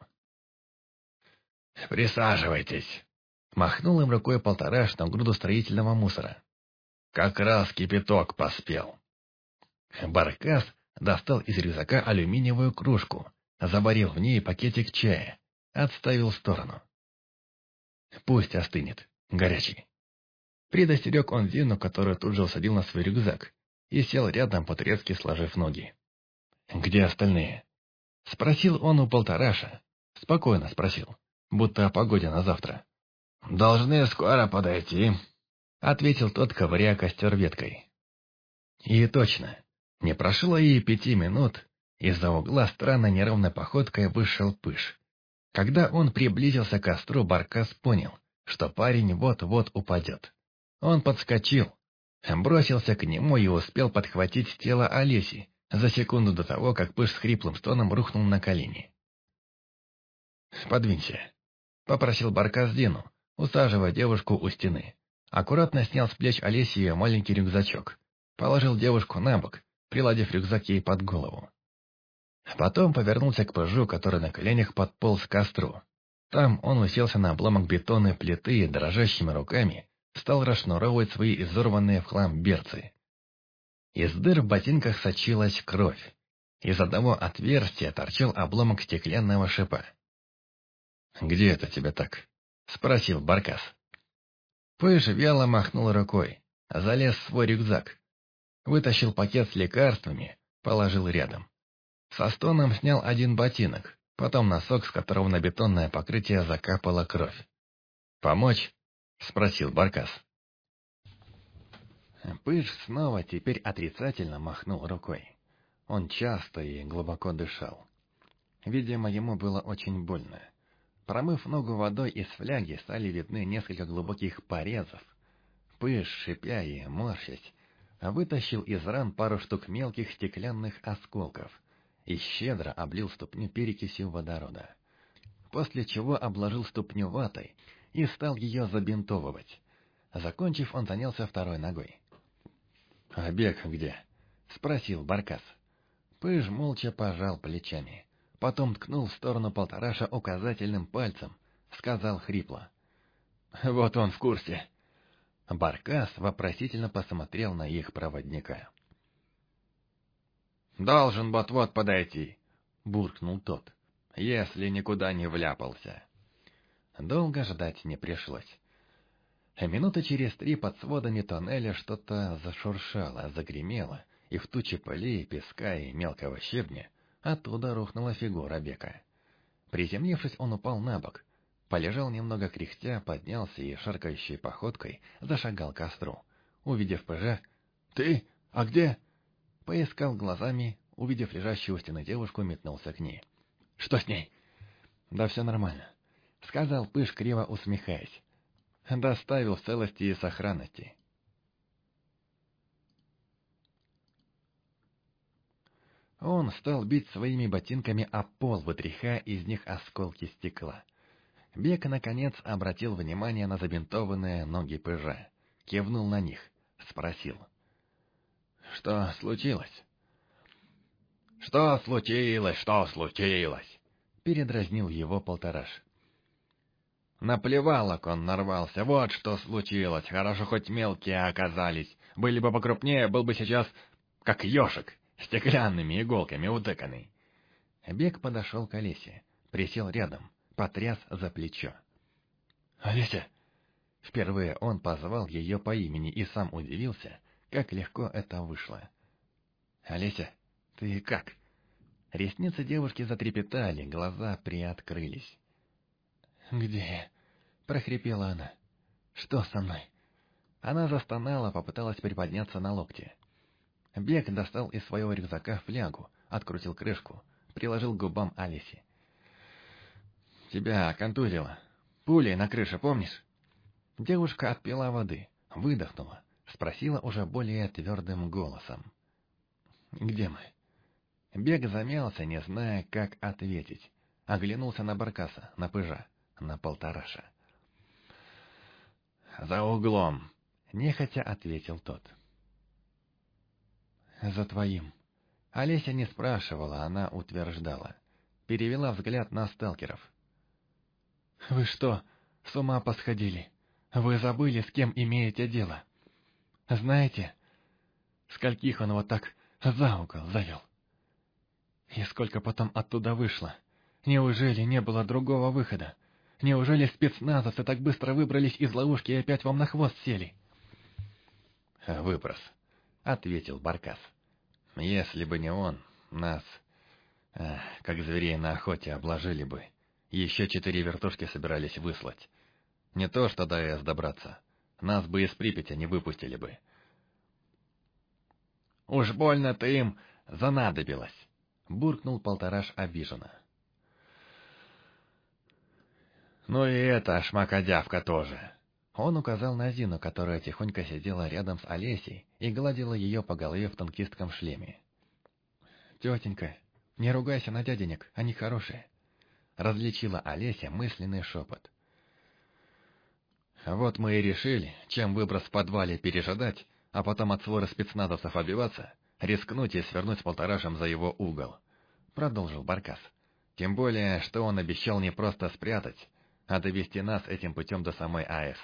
Speaker 1: «Присаживайтесь!» Махнул им рукой Полтораш на груду строительного мусора. «Как раз кипяток поспел». Баркас достал из рюкзака алюминиевую кружку, заварил в ней пакетик чая, отставил в сторону. «Пусть остынет, горячий». Предостерег он Зину, которую тут же усадил на свой рюкзак, и сел рядом, по-турецки сложив ноги. «Где остальные?» Спросил он у Полтораша. Спокойно спросил, будто о погоде на завтра. «Должны скоро подойти», — ответил тот, ковыряя костер веткой. И точно, не прошло и 5 минут, из-за угла странно неровной походкой вышел Пыш. Когда он приблизился к костру, Баркас понял, что парень вот-вот упадет. Он подскочил, бросился к нему и успел подхватить тело Олеси за секунду до того, как Пыш с хриплым стоном рухнул на колени. «Подвинься», — попросил Баркас Зину, усаживая девушку у стены. Аккуратно снял с плеч Олеси ее маленький рюкзачок, положил девушку на бок, приладив рюкзак ей под голову. Потом повернулся к Пыжу, который на коленях подполз к костру. Там он уселся на обломок бетонной плиты и дрожащими руками стал расшнуровывать свои изорванные в хлам берцы. Из дыр в ботинках сочилась кровь. Из одного отверстия торчал обломок стеклянного шипа. «Где это тебя так?» — спросил Баркас. Пыж вяло махнул рукой, залез в свой рюкзак, вытащил пакет с лекарствами, положил рядом. Со стоном снял один ботинок, потом носок, с которого на бетонное покрытие закапала кровь. «Помочь?» — спросил Баркас. Пыж снова теперь отрицательно махнул рукой. Он часто и глубоко дышал. Видимо, ему было очень больно. Промыв ногу водой из фляги, стали видны несколько глубоких порезов. Пыж, шипя и морщась, вытащил из ран пару штук мелких стеклянных осколков и щедро облил ступню перекисью водорода. После чего обложил ступню ватой и стал ее забинтовывать. Закончив, он занялся второй ногой. «А Бек где?» — спросил Баркас. Пыж молча пожал плечами. Потом ткнул в сторону Полтораша указательным пальцем, сказал хрипло. «Вот он в курсе». Баркас вопросительно посмотрел на их проводника. «Должен вот-вот подойти», — буркнул тот, — «если никуда не вляпался». Долго ждать не пришлось. Минуты через 3 под сводами тоннеля что-то зашуршало, загремело, и в туче пылей, песка и мелкого щебня оттуда рухнула фигура Бека. Приземлившись, он упал на бок, полежал немного кряхтя, поднялся и шаркающей походкой зашагал к костру. Увидев ПЖ, «Ты? А где?» Поискал глазами, увидев лежащую у стены девушку, метнулся к ней. «Что с ней?» «Да все нормально», — сказал Пыж, криво усмехаясь. «Доставил в целости и сохранности». Он стал бить своими ботинками о пол, вытряхая из них осколки стекла. Бек, наконец, обратил внимание на забинтованные ноги Пыжа, кивнул на них, спросил. «Что случилось?» «Что случилось? Что случилось?» Передразнил его Полтораш. На плевалок он нарвался, вот что случилось. Хорошо, хоть мелкие оказались. Были бы покрупнее, был бы сейчас как ежик, стеклянными иголками утыканный. Бек подошел к Олесе, присел рядом, потряс за плечо. «Олеся!» Впервые он позвал ее по имени и сам удивился, как легко это вышло. «Олеся, ты как?» Ресницы девушки затрепетали, глаза приоткрылись. «Где я?» — прохрипела она. «Что со мной?» Она застонала, попыталась приподняться на локте. Бек достал из своего рюкзака флягу, открутил крышку, приложил к губам Олеси. «Тебя контузило. Пулей на крыше, помнишь?» Девушка отпила воды, выдохнула, спросила уже более твердым голосом. «Где мы?» Бек замялся, не зная, как ответить. Оглянулся на Баркаса, на Пыжа, на Полтораша. «За углом», — нехотя ответил тот. «За твоим». Олеся не спрашивала, она утверждала. Перевела взгляд на сталкеров. «Вы что, с ума посходили? Вы забыли, с кем имеете дело? Знаете, скольких он вот так за угол завел? И сколько потом оттуда вышло? Неужели не было другого выхода? Неужели спецназовцы так быстро выбрались из ловушки и опять вам на хвост сели?»
Speaker 2: «Выброс», — ответил Баркас. «Если бы не он, нас, как зверей на охоте, обложили бы. Еще 4 вертушки собирались выслать. Не то что до АЭС добраться. Нас бы из Припяти не выпустили бы».
Speaker 1: «Уж больно ты им занадобилась», — буркнул Полтораш обиженно.
Speaker 2: «Ну и эта шмакодявка тоже».
Speaker 1: Он указал на Зину, которая тихонько сидела рядом с Олесей и гладила ее по голове в танкистком шлеме. «Тетенька, не ругайся на дяденек, они хорошие», — различила Олеся мысленный шепот.
Speaker 2: «Вот мы и решили, чем выброс в подвале пережидать, а потом от своры спецназовцев отбиваться, рискнуть и свернуть с Полторашем за его угол», — продолжил Баркас. «Тем более, что он обещал не просто спрятать, а довести нас этим путем до самой АЭС».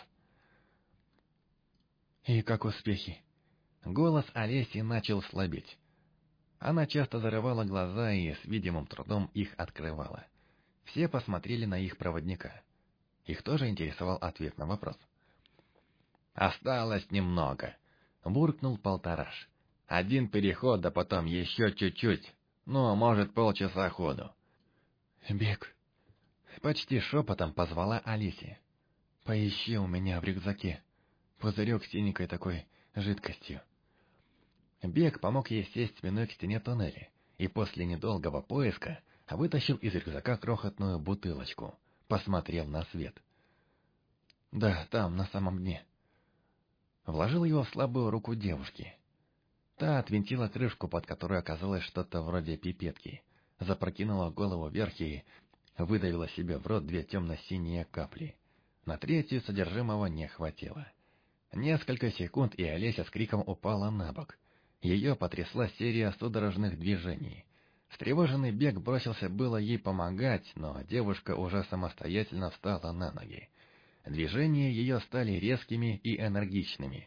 Speaker 1: «И как успехи?» Голос Олеси начал слабеть. Она часто зарывала глаза и с видимым трудом их открывала. Все посмотрели на их проводника. Их тоже интересовал ответ на вопрос.
Speaker 2: «Осталось немного», — буркнул Полтораш. «Один переход, да потом еще чуть-чуть. Ну, может, полчаса ходу».
Speaker 1: «Бег», — почти шепотом позвала Олеся. «Поищи у меня в рюкзаке пузырек с синенькой такой жидкостью». Бег помог ей сесть спиной к стене туннеля и после недолгого поиска вытащил из рюкзака крохотную бутылочку, посмотрел на свет. «Да, там, на самом дне». Вложил его в слабую руку девушки. Та отвинтила крышку, под которой оказалось что-то вроде пипетки, запрокинула голову вверх и выдавила себе в рот 2 темно-синие капли. На третью содержимого не хватило. Несколько секунд, и Олеся с криком упала на бок. Ее потрясла серия судорожных движений. Встревоженный Бег бросился было ей помогать, но девушка уже самостоятельно встала на ноги. Движения ее стали резкими и энергичными.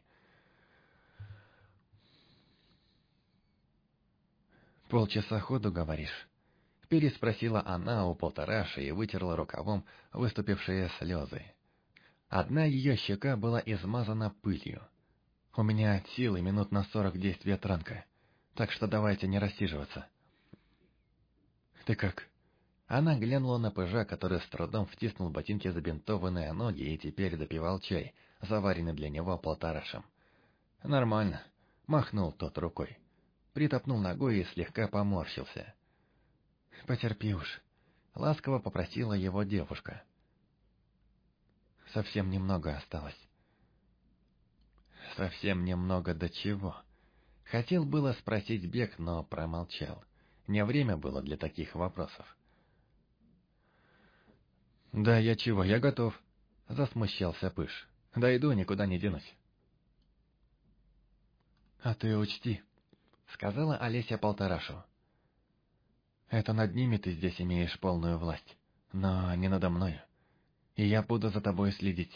Speaker 1: «Полчаса ходу, говоришь?» — переспросила она у Полтораши и вытерла рукавом выступившие слезы. Одна ее щека была измазана пылью. «У меня силы минут на 40 действия транка, так что давайте не рассиживаться». «Ты как?» Она глянула на пыжа, который с трудом втиснул в ботинки забинтованные ноги и теперь допивал чай, заваренный для него Полторашем. «Нормально», — махнул тот рукой. Притопнул ногой и слегка поморщился. «Потерпи уж», — ласково попросила его девушка. «Совсем немного осталось». «Совсем немного до чего?» Хотел было спросить Бег, но промолчал. Не время было для таких вопросов. «Да я чего, я готов», — засмущался Пыж. «Дойду, никуда не денусь». «А ты учти», — сказала Олеся Полторашу. «Это над ними ты здесь имеешь полную власть, но не надо мною, и я буду за тобой следить».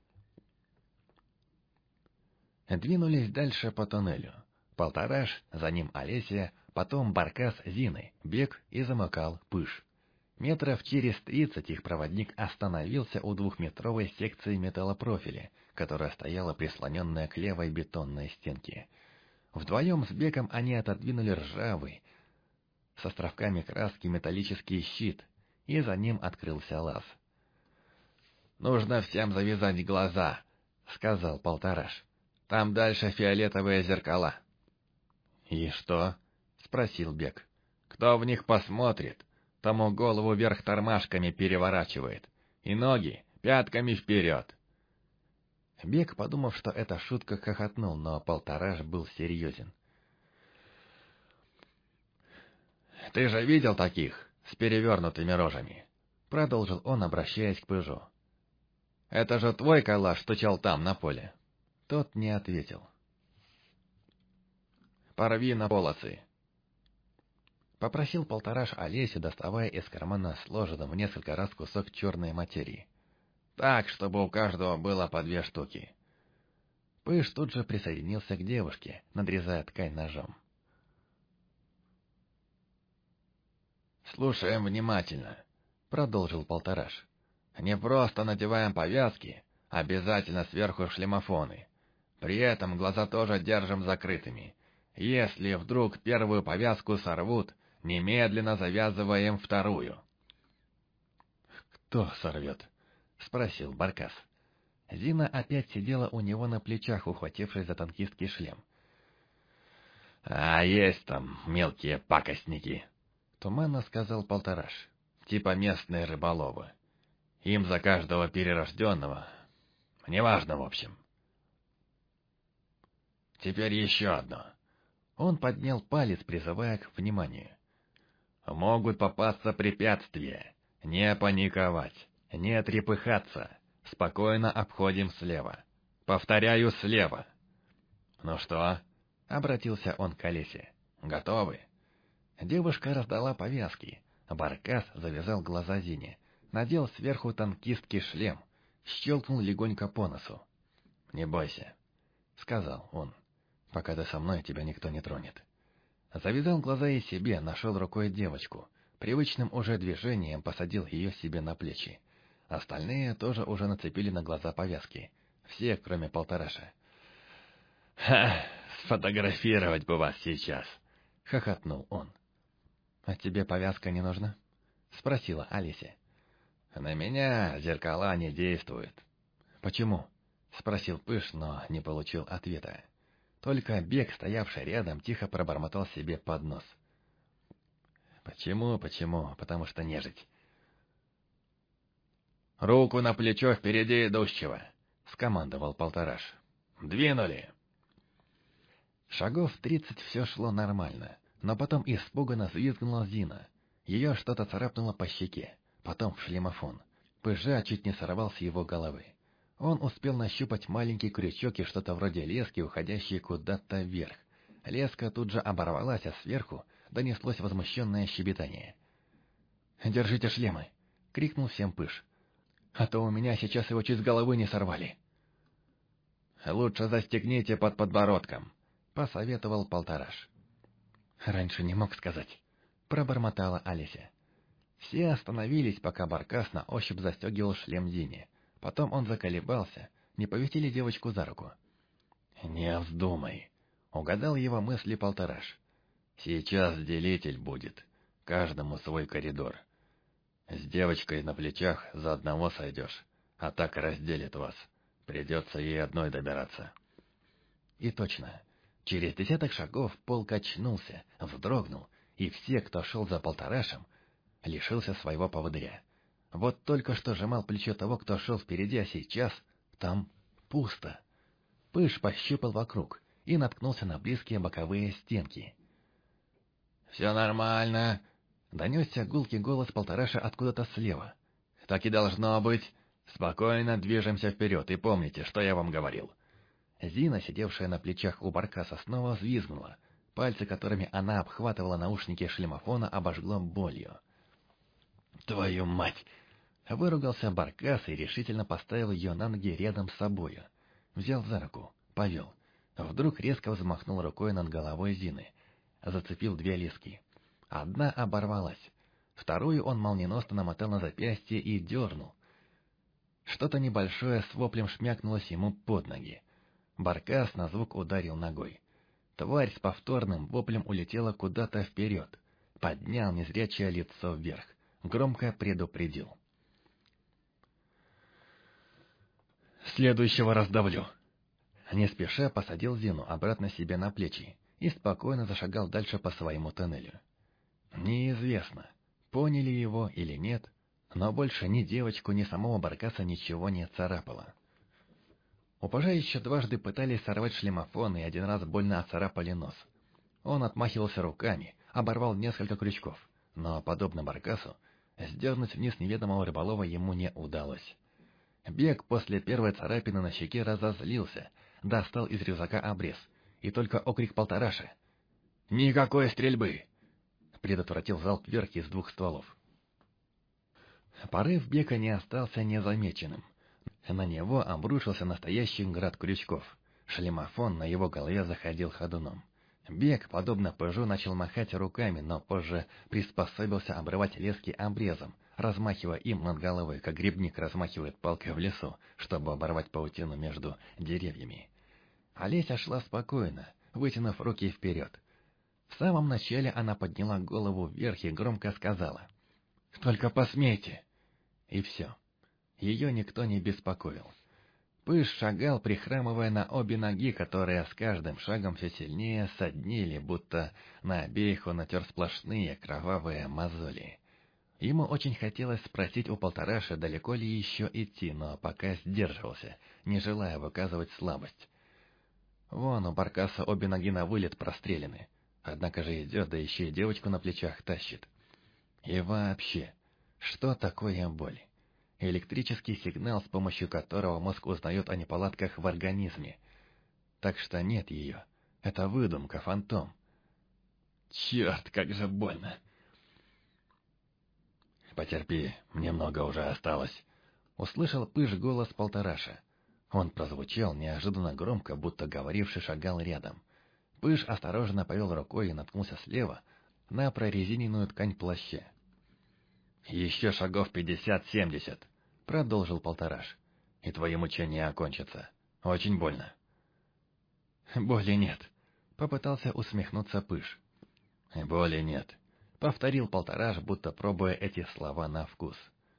Speaker 1: Двинулись дальше по туннелю. Полтораш, за ним Олеся, потом Баркас Зины, Бег и замыкал Пыж. Метров через 30 их проводник остановился у 2-метровой секции металлопрофиля, которая стояла прислоненная к левой бетонной стенке. Вдвоем с Беком они отодвинули ржавый, с островками краски металлический щит, и за ним открылся лаз. «Нужно всем завязать глаза», — сказал Полтораш. «Там дальше фиолетовые зеркала». «И что?» — спросил Бек. «Кто в них посмотрит, тому голову вверх тормашками переворачивает, и ноги пятками вперед». Бек, подумав, что это шутка, хохотнул, но Полтораш был серьезен. «Ты же видел таких, с перевернутыми рожами?» — продолжил он, обращаясь к Пыжу. «Это же твой калаш стучал там, на поле». Тот не ответил. «Порви на полосы», — попросил Полтораш Олесю, доставая из кармана сложенным в несколько раз кусок черной материи. «Так, чтобы у каждого было по 2 штуки». Пыж тут же присоединился к девушке, надрезая ткань ножом. «Слушаем внимательно», — продолжил Полтораш. «Не просто надеваем повязки, обязательно сверху шлемофоны. При этом глаза тоже держим закрытыми. Если вдруг первую повязку сорвут, немедленно завязываем вторую». «Кто сорвет?» — спросил Баркас. Зина опять сидела у него на плечах, ухватившись за танкистский шлем. «А есть там мелкие пакостники», — туманно сказал Полтораш. «Типа местные рыболовы. Им за каждого перерожденного. Неважно, в общем. Теперь еще одно». Он поднял палец, призывая к вниманию. «Могут попасться препятствия. Не паниковать, не трепыхаться. Спокойно обходим слева. Повторяю, слева». «Ну что?» — обратился он к Олесе. «Готовы?» Девушка раздала повязки. Баркас завязал глаза Зине, надел сверху танкистский шлем, щелкнул легонько по носу. «Не бойся», — сказал он. «Пока ты со мной, тебя никто не тронет». Завязал глаза и себе, нашел рукой девочку. Привычным уже движением посадил ее себе на плечи. Остальные тоже уже нацепили на глаза повязки. Все, кроме Полтораша. «Ха! Сфотографировать бы вас сейчас!» — хохотнул он. «А тебе повязка не нужна?» — спросила Олеся. «На меня зеркала не действуют». «Почему?» — спросил Пыж, но не получил ответа. Только Бег, стоявший рядом, тихо пробормотал себе под нос. «Почему? Потому что нежить». «Руку на плечо впереди идущего», — скомандовал Полтораш. «Двинули!» Шагов 30 все шло нормально, но потом испуганно взвизгнула Зина. Ее что-то царапнуло по щеке, потом в шлемофон. Пыжа чуть не сорвал с его головы. Он успел нащупать маленький крючок и что-то вроде лески, уходящей куда-то вверх. Леска тут же оборвалась, а сверху донеслось возмущенное щебетание. «Держите шлемы!» — крикнул всем Пыш. «А то у меня сейчас его чуть с головы не сорвали!» «Лучше застегните под подбородком», — посоветовал Полтораш. «Раньше не мог сказать», — пробормотала Олеся. Все остановились, пока Баркас на ощупь застегивал шлем Зине. Потом он заколебался, не повести ли девочку за руку. «Не вздумай», — угадал его мысли Полтораш. «Сейчас делитель будет, каждому свой коридор. С девочкой на плечах за одного сойдешь, а так разделит вас. Придется ей одной добираться». И точно, через десяток шагов пол качнулся, вздрогнул, и все, кто шел за Полторашем, лишился своего поводыря. Вот только что сжимал плечо того, кто шел впереди, а сейчас там пусто. Пыш пощупал вокруг и наткнулся на близкие боковые стенки. «Все нормально», — донесся гулкий голос Полтораша откуда-то слева. «Так и должно быть. Спокойно движемся вперед, и помните, что я вам говорил». Зина, сидевшая на плечах у Баркаса, снова взвизгнула. Пальцы, которыми она обхватывала наушники шлемофона, обожгло болью. «Твою мать!» — выругался Баркас и решительно поставил ее на ноги рядом с собою. Взял за руку, повел. Вдруг резко взмахнул рукой над головой Зины. Зацепил две лески. Одна оборвалась. Вторую он молниеносно намотал на запястье и дернул. Что-то небольшое с воплем шмякнулось ему под ноги. Баркас на звук ударил ногой. Тварь с повторным воплем улетела куда-то вперед. Поднял незрячее лицо вверх. Громко предупредил. «Следующего раздавлю». Не спеша посадил Зину обратно себе на плечи и спокойно зашагал дальше по своему тоннелю. Неизвестно, поняли его или нет, но больше ни девочку, ни самого Баркаса ничего не царапало. У пажа еще дважды пытались сорвать шлемофон и один раз больно оцарапали нос. Он отмахивался руками, оборвал несколько крючков, но, подобно Баркасу, сдернуть вниз неведомого рыболова ему не удалось. Бег после первой царапины на щеке разозлился, достал из рюкзака обрез, и только окрик Полтораша «Никакой стрельбы!» предотвратил залп вверх из двух стволов. Порыв бега не остался незамеченным. На него обрушился настоящий град крючков. Шлемофон на его голове заходил ходуном. Бег, подобно пыжу, начал махать руками, но позже приспособился обрывать лески обрезом, размахивая им над головой, как грибник размахивает палкой в лесу, чтобы оборвать паутину между деревьями. Олеся шла спокойно, вытянув руки вперед. В самом начале она подняла голову вверх и громко сказала «Только посмейте!» И все. Ее никто не беспокоил. Пыш шагал, прихрамывая на обе ноги, которые с каждым шагом все сильнее соднили, будто на обеих он натер сплошные кровавые мозоли. Ему очень хотелось спросить у Полтораша, далеко ли еще идти, но пока сдерживался, не желая выказывать слабость. Вон у Баркаса обе ноги на вылет прострелены, однако же идет, да еще и девочку на плечах тащит. И вообще, что такое боль? Электрический сигнал, с помощью которого мозг узнает о неполадках в организме. Так что нет ее. Это выдумка, фантом. Черт, как же больно. «Потерпи, мне много уже осталось», — услышал Пыш голос Полтораша. Он прозвучал неожиданно громко, будто говоривший шагал рядом. Пыш осторожно повел рукой и наткнулся слева на прорезиненную ткань плаща. «Еще шагов 50-70», — продолжил Полтораш, — «и твои мучения окончатся. Очень больно». «Боли нет», — попытался усмехнуться Пыш. «Боли нет», — повторил Полтораш, будто пробуя эти слова на вкус.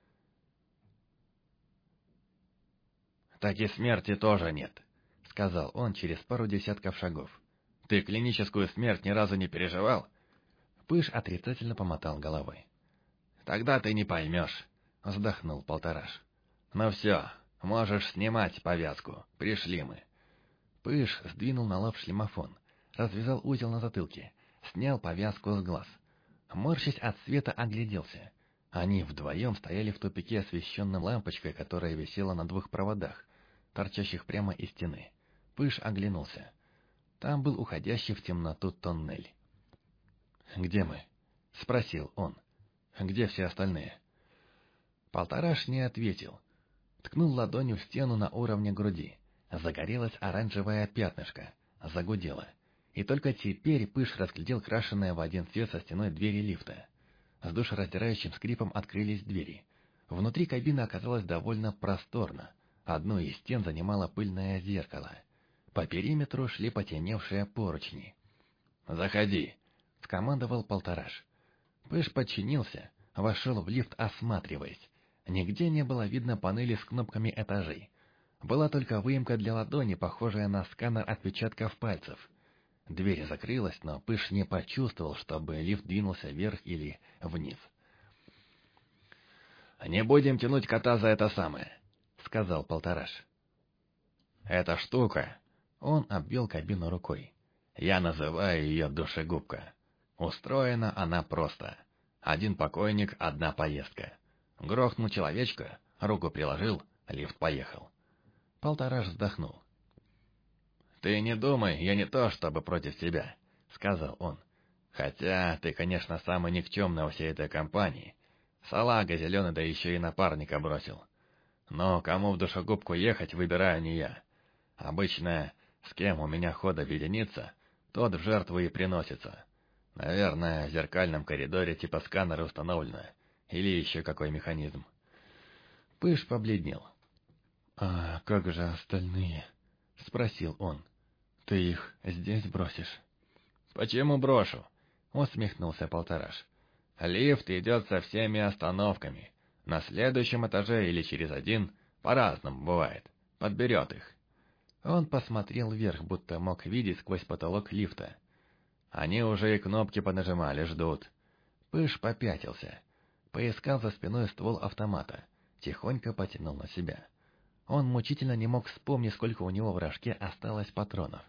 Speaker 1: «Так и смерти тоже нет», — сказал он через пару десятков шагов. «Ты клиническую смерть ни разу не переживал?» Пыш отрицательно помотал головой. «Тогда ты не поймешь», — вздохнул Полтораш. «Ну все, можешь снимать повязку, пришли мы». Пыш сдвинул на лоб шлемофон, развязал узел на затылке, снял повязку с глаз. Морщась от света, огляделся. Они вдвоем стояли в тупике, освещенном лампочкой, которая висела на двух проводах, торчащих прямо из стены. Пыш оглянулся. Там был уходящий в темноту тоннель. «Где мы?» — спросил он. «Где все остальные?» Полтораш не ответил. Ткнул ладонью в стену на уровне груди. Загорелось оранжевое пятнышко. Загудело. И только теперь Пыш разглядел крашеное в один цвет со стеной двери лифта. С душераздирающим скрипом открылись двери. Внутри кабины оказалось довольно просторно. Одну из стен занимало пыльное зеркало. По периметру шли потемневшие поручни. «Заходи!» — скомандовал Полтораш. Пыш подчинился, вошел в лифт, осматриваясь. Нигде не было видно панели с кнопками этажей. Была только выемка для ладони, похожая на сканер отпечатков пальцев. Дверь закрылась, но Пыш не почувствовал, чтобы лифт двинулся вверх или вниз. «Не будем тянуть кота за это самое», — сказал Полтораш. «Эта штука...» — он обвел кабину рукой. «Я называю ее душегубка. Устроена она просто. Один покойник, одна поездка. Грохнул человечка, руку приложил, лифт поехал». Полтораш вздохнул. «Ты не думай, я не то чтобы против тебя», — сказал он. «Хотя ты, конечно, самый никчемный во всей этой компании. Салага зеленый, да еще и напарника бросил. Но кому в душегубку ехать, выбираю не я. Обычно, с кем у меня хода единица, тот в жертву и приносится. Наверное, в зеркальном коридоре типа сканера установлено. Или еще какой механизм». Пыш побледнел. «А как же остальные?» — спросил он. «Ты их здесь бросишь?» «Почему брошу?» — усмехнулся Полтораш. «Лифт идет со всеми остановками. На следующем этаже или через один, по-разному бывает. Подберет их». Он посмотрел вверх, будто мог видеть сквозь потолок лифта. «Они уже и кнопки понажимали, ждут». Пыш попятился. Поискал за спиной ствол автомата. Тихонько потянул на себя. Он мучительно не мог вспомнить, сколько у него в рожке осталось патронов.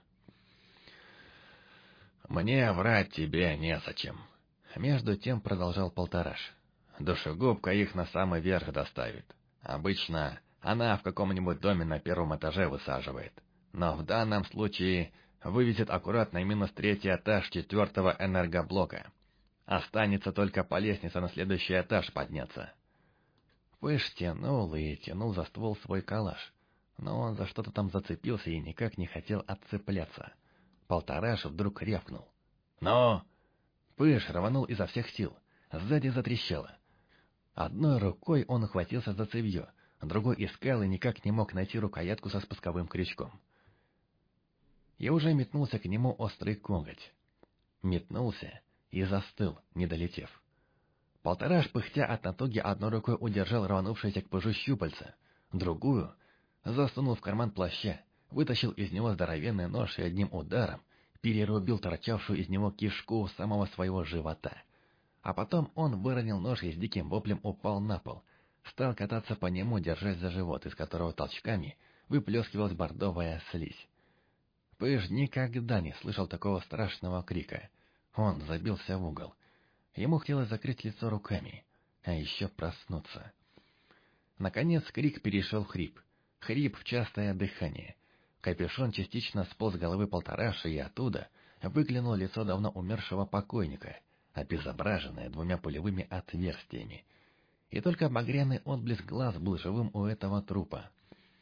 Speaker 1: «Мне врать тебе незачем», — между тем продолжал Полтораш. «Душегубка их на самый верх доставит. Обычно она в каком-нибудь доме на первом этаже высаживает. Но в данном случае вывезет аккуратно минус 3-й этаж 4-го энергоблока. Останется только по лестнице на следующий этаж подняться». Пыш тянул и тянул за ствол свой калаш, но он за что-то там зацепился и никак не хотел отцепляться. Полтораш вдруг рявкнул. «Но!» Пыш рванул изо всех сил. Сзади затрещало. Одной рукой он ухватился за цевьё, другой искал и никак не мог найти рукоятку со спусковым крючком. И уже метнулся к нему острый коготь. Метнулся и застыл, не долетев. Полтораш, пыхтя от натуги, одной рукой удержал рванувшееся к пыжу щупальца, другую засунул в карман плаща, вытащил из него здоровенный нож и одним ударом перерубил торчавшую из него кишку самого своего живота. А потом он выронил нож и с диким воплем упал на пол, стал кататься по нему, держась за живот, из которого толчками выплескивалась бордовая слизь. Пыж никогда не слышал такого страшного крика. Он забился в угол. Ему хотелось закрыть лицо руками, а еще проснуться. Наконец крик перешел в хрип. Хрип в частое дыхание. Капюшон частично сполз с головы Полтораша, и оттуда выглянуло лицо давно умершего покойника, обезображенное 2 пулевыми отверстиями. И только багряный отблеск глаз был живым у этого трупа.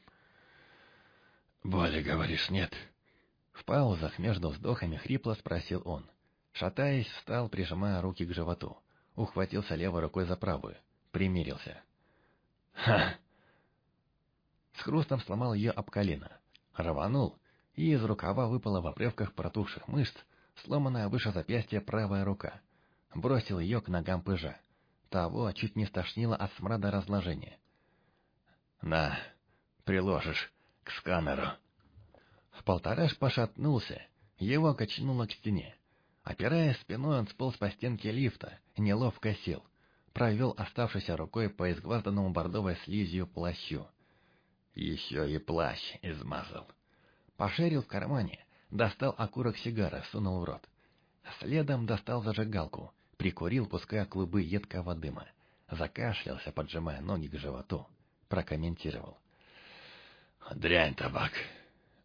Speaker 1: «Боли, говоришь, нет?» В паузах между вздохами хрипло спросил он. Шатаясь, встал, прижимая руки к животу. Ухватился левой рукой за правую. Примирился. «Ха!» С хрустом сломал ее об колено. Рванул, и из рукава выпала в обрывках протухших мышц сломанная выше запястья правая рука. Бросил ее к ногам пыжа. Того чуть не стошнило от смрада разложения. «На, приложишь к сканеру». Полтораш пошатнулся, его качнуло к стене. Опираясь спиной, он сполз по стенке лифта, неловко сел, провел оставшейся рукой по изгвазданному бордовой слизью плащу. Еще и плащ измазал. Пошарил в кармане, достал окурок сигары, сунул в рот. Следом достал зажигалку, прикурил, пуская клубы едкого дыма. Закашлялся, поджимая ноги к животу. Прокомментировал. «Дрянь табак».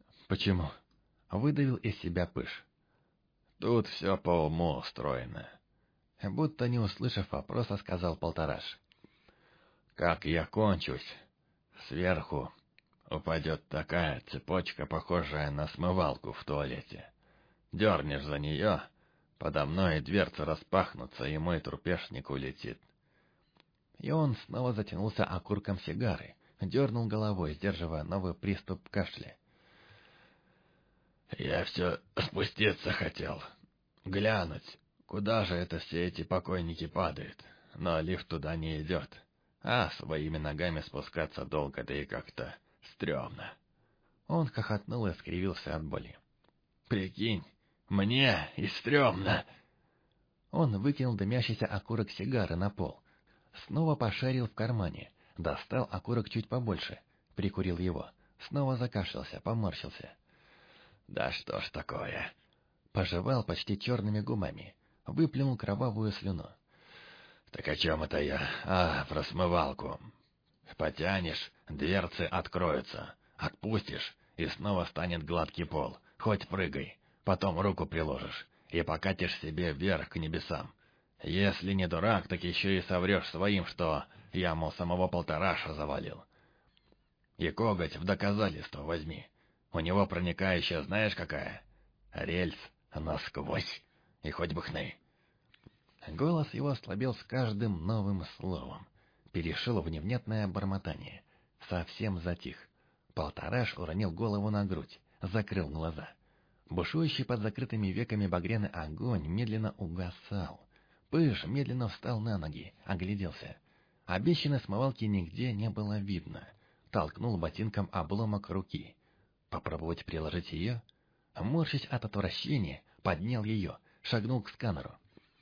Speaker 1: «Почему?» — выдавил из себя Пыж. «Тут все по уму устроено. Будто не услышав вопроса, сказал Полтораш. «Как я кончусь, сверху упадет такая цепочка, похожая на смывалку в туалете. Дернешь за нее, подо мной дверцы распахнутся, и мой трупешник улетит». И он снова затянулся окурком сигары, дернул головой, сдерживая новый приступ кашля. «Я все спуститься хотел, глянуть, куда же это все эти покойники падают, но лифт туда не идет, а своими ногами спускаться долго, да и как-то стрёмно». Он хохотнул и скривился от боли. «Прикинь, мне и стрёмно!» Он выкинул дымящийся окурок сигары на пол, снова пошарил в кармане, достал окурок чуть побольше, прикурил его, снова закашлялся, поморщился. «Да что ж такое?» Пожевал почти черными губами, выплюнул кровавую слюну. «Так о чем это я? Про смывалку. Потянешь, дверцы откроются, отпустишь, и снова станет гладкий пол, хоть прыгай, потом руку приложишь и покатишь себе вверх к небесам. Если не дурак, так еще и соврешь своим, что я, мол, самого Полтораша завалил. И коготь в доказательство возьми. У него проникающая знаешь какая? Рельс насквозь, и хоть бы хны». Голос его ослабел с каждым новым словом, перешел в невнятное бормотание, совсем затих. Полтораш уронил голову на грудь, закрыл глаза. Бушующий под закрытыми веками багряный огонь медленно угасал. Пыж медленно встал на ноги, огляделся. Обещанной смывалки нигде не было видно. Толкнул ботинком обломок руки. Попробовать приложить ее? Морщась от отвращения, поднял ее, шагнул к сканеру.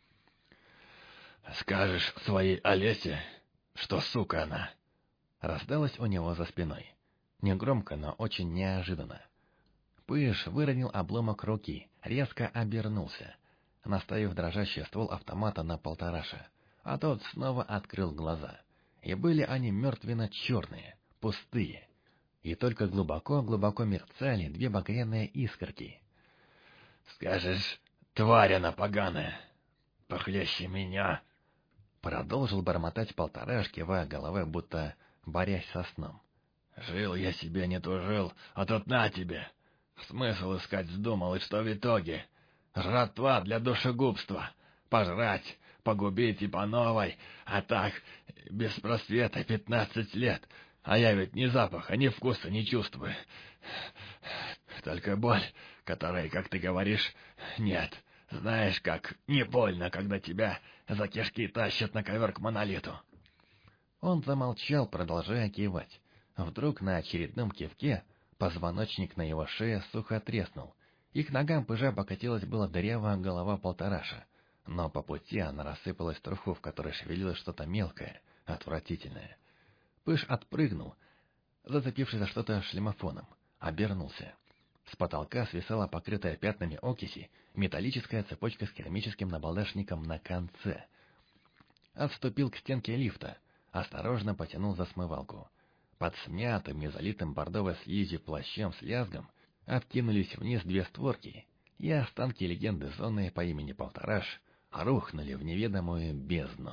Speaker 1: «Скажешь своей Олесе, что сука она!» Раздалось у него за спиной. Негромко, но очень неожиданно. Пыж выронил обломок руки, резко обернулся, наставив дрожащий ствол автомата на Полтораша, а тот снова открыл глаза. И были они мертвенно-черные, пустые, и только глубоко-глубоко мерцали две багряные искорки. «Скажешь, тварь она поганая, похлеще меня!» Продолжил бормотать Полтораш, кивая головой, будто борясь со сном. «Жил я себе, не тужил, а тут на тебе! Смысл искать вздумал, и что в итоге? Жратва для душегубства! Пожрать, погубить и по новой, а так, без просвета 15 лет, а я ведь ни запаха, ни вкуса не чувствую. Только боль, которой, как ты говоришь, нет. Знаешь, как не больно, когда тебя за кишки тащат на ковер к монолиту». Он замолчал, продолжая кивать. Вдруг на очередном кивке позвоночник на его шее сухо треснул, и к ногам Пыжа покатилась была дырявая голова Полтораша, но по пути она рассыпалась в труху, в которой шевелилось что-то мелкое, отвратительное. Пыж отпрыгнул, зацепившись за что-то шлемофоном, обернулся. С потолка свисала покрытая пятнами окиси металлическая цепочка с керамическим набалдашником на конце. Отступил к стенке лифта, осторожно потянул за смывалку. Под смятым и залитым бордовой слизью плащом с лязгом откинулись вниз две створки, и останки легенды зоны по имени Полтораш рухнули в неведомую бездну.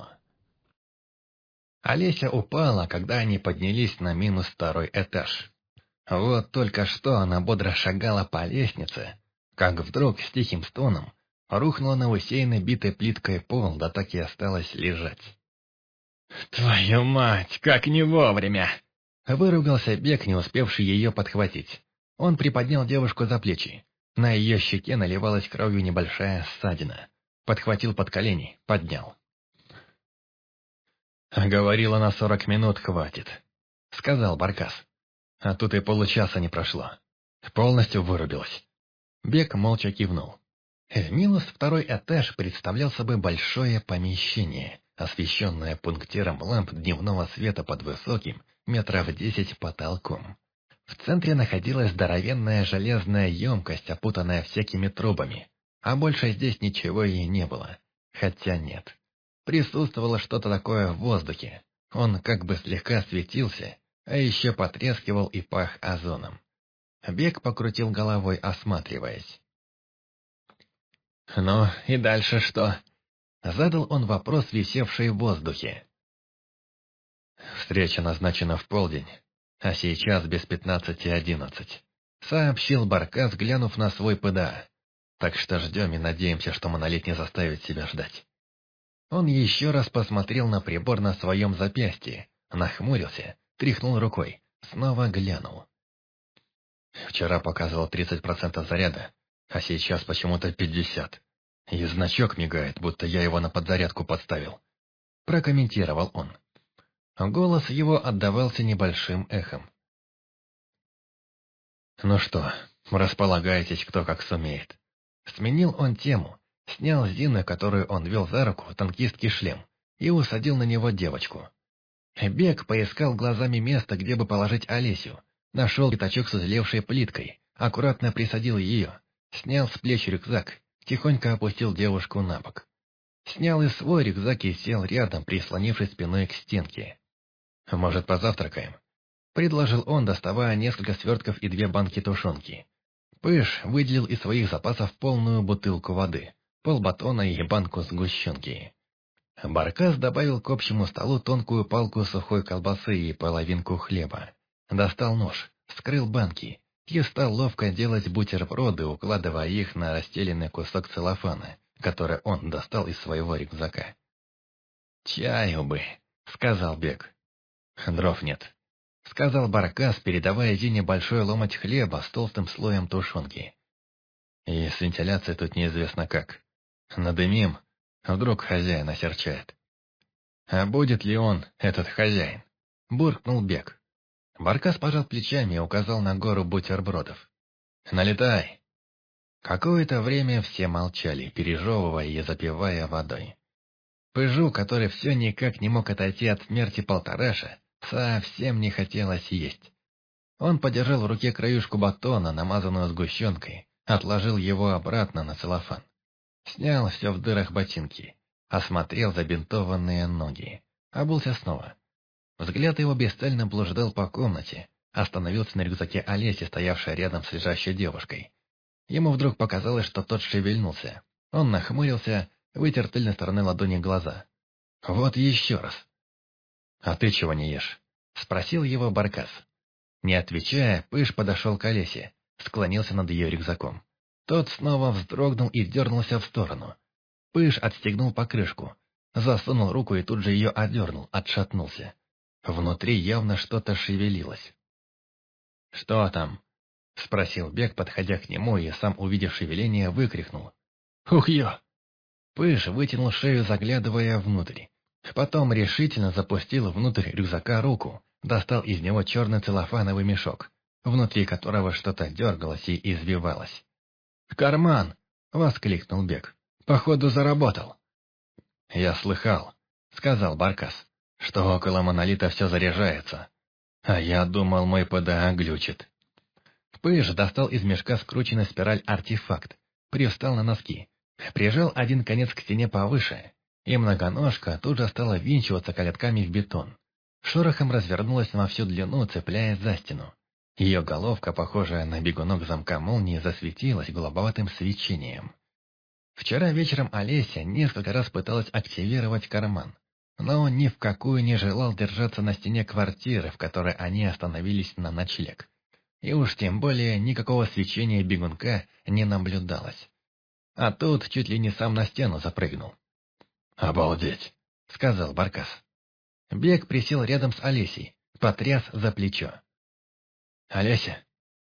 Speaker 1: Олеся упала, когда они поднялись на минус 2-й этаж. Вот только что она бодро шагала по лестнице, как вдруг с тихим стоном рухнула на усеянный битой плиткой пол, да так и осталась лежать. «Твою мать, как не вовремя!» Выругался Бек, не успевший ее подхватить. Он приподнял девушку за плечи. На ее щеке наливалась кровью небольшая ссадина. Подхватил под колени, поднял. «Говорила, на 40 минут хватит», — сказал Баркас. А тут и получаса не прошло. Полностью вырубилась. Бек молча кивнул. Минус 2-й этаж представлял собой большое помещение, освещенное пунктиром ламп дневного света под высоким, метров 10 потолком. В центре находилась здоровенная железная емкость, опутанная всякими трубами, а больше здесь ничего и не было. Хотя нет. Присутствовало что-то такое в воздухе. Он как бы слегка светился, а еще потрескивал и пах озоном. Бек покрутил головой, осматриваясь. «Ну, и дальше что?» Задал он вопрос, висевший в воздухе. «Встреча назначена в полдень, а сейчас без 15:11», — сообщил Баркас, глянув на свой ПДА. «Так что ждем и надеемся, что Монолит не заставит себя ждать». Он еще раз посмотрел на прибор на своем запястье, нахмурился, тряхнул рукой, снова глянул. «Вчера показывал 30% заряда, а сейчас почему-то 50%. И значок мигает, будто я его на подзарядку подставил», — прокомментировал он. Голос его отдавался небольшим эхом. «Ну что, располагайтесь, кто как сумеет». Сменил он тему, снял с Зины, которую он вел за руку, танкистский шлем, и усадил на него девочку. Бег поискал глазами место, где бы положить Олесю. Нашел пятачок с уцелевшей плиткой, аккуратно присадил ее, снял с плеч рюкзак, тихонько опустил девушку на бок. Снял и свой рюкзак и сел рядом, прислонившись спиной к стенке. «Может, позавтракаем?» — предложил он, доставая несколько свертков и 2 банки тушенки. Пыш выделил из своих запасов полную бутылку воды, полбатона и банку сгущенки. Баркас добавил к общему столу тонкую палку сухой колбасы и половинку хлеба. Достал нож, вскрыл банки и стал ловко делать бутерброды, укладывая их на расстеленный кусок целлофана, который он достал из своего рюкзака. «Чаю бы», — сказал Бег. «Дров нет», — сказал Баркас, передавая Зине большой ломоть хлеба с толстым слоем тушенки. «И с вентиляцией тут неизвестно как. Надымим, вдруг хозяин осерчает». «А будет ли он, этот хозяин?» — буркнул Бег. Баркас пожал плечами и указал на гору бутербродов. «Налетай!» Какое-то время все молчали, пережевывая и запивая водой. Пыжу, который все никак не мог отойти от смерти полтораша, совсем не хотелось есть. Он подержал в руке краюшку батона, намазанную сгущенкой, отложил его обратно на целлофан. Снял все в дырах ботинки, осмотрел забинтованные ноги, обулся снова. Взгляд его бесцельно блуждал по комнате, остановился на рюкзаке Олеси, стоявшей рядом с лежащей девушкой. Ему вдруг показалось, что тот шевельнулся. Он нахмурился, вытер тыльной стороной ладони глаза. «Вот еще раз». «А ты чего не ешь?» — спросил его Баркас. Не отвечая, Пыш подошел к Олесе, склонился над ее рюкзаком. Тот снова вздрогнул и дернулся в сторону. Пыш отстегнул покрышку, засунул руку и тут же ее одернул, отшатнулся. Внутри явно что-то шевелилось. «Что там?» — спросил Бег, подходя к нему, и сам, увидев шевеление, выкрикнул. «Ух-ё!» Пыш вытянул шею, заглядывая внутрь. Потом решительно запустил внутрь рюкзака руку, достал из него черный целлофановый мешок, внутри которого что-то дергалось и извивалось. «Карман!» — воскликнул Бег. «Походу, заработал». «Я слыхал», — сказал Баркас, «что около Монолита все заряжается. А я думал, мой ПДА глючит». Пыш достал из мешка скрученный спираль артефакт, привстал на носки, прижал один конец к стене повыше, и многоножка тут же стала винчиваться колядками в бетон. Шорохом развернулась во всю длину, цепляясь за стену. Ее головка, похожая на бегунок замка молнии, засветилась голубоватым свечением. Вчера вечером Олеся несколько раз пыталась активировать карман, но он ни в какую не желал держаться на стене квартиры, в которой они остановились на ночлег. И уж тем более никакого свечения бегунка не наблюдалось. А тут чуть ли не сам на стену запрыгнул. «Обалдеть!» — сказал Баркас. Бег присел рядом с Олесей, потряс за плечо. «Олеся?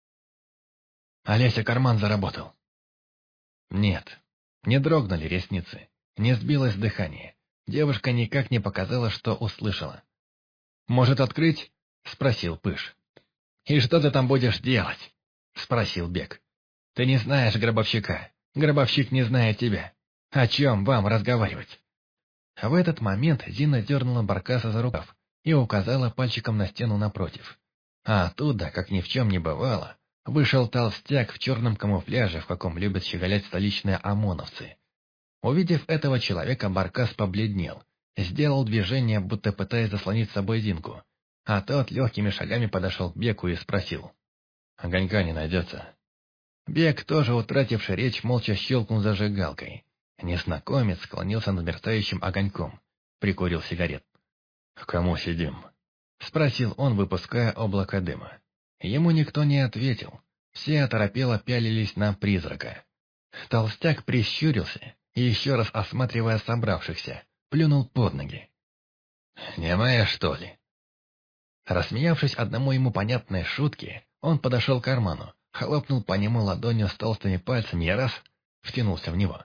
Speaker 1: Олеся, карман заработал». Нет, не дрогнули ресницы, не сбилось дыхание. Девушка никак не показала, что услышала. «Может, открыть?» — спросил Пыш. «И что ты там будешь делать?» — спросил Бег. «Ты не знаешь гробовщика. Гробовщик не знает тебя. О чем вам разговаривать?» В этот момент Зина дернула Баркаса за рукав и указала пальчиком на стену напротив. А оттуда, как ни в чем не бывало, вышел толстяк в черном камуфляже, в каком любят щеголять столичные ОМОНовцы. Увидев этого человека, Баркас побледнел, сделал движение, будто пытаясь заслонить с собой Зинку, а тот легкими шагами подошел к Беку и спросил. «Огонька не найдется?» Бек, тоже утративший речь, молча щелкнул зажигалкой. Незнакомец склонился над мерцающим огоньком, прикурил сигарет. «Кому сидим?» — спросил он, выпуская облако дыма. Ему никто не ответил. Все оторопело пялились на призрака. Толстяк прищурился и, еще раз осматривая собравшихся, плюнул под ноги. «Немая, что ли?» Рассмеявшись одному ему понятной шутке, он подошел к карману, хлопнул по нему ладонью с толстыми пальцами и раз втянулся в него.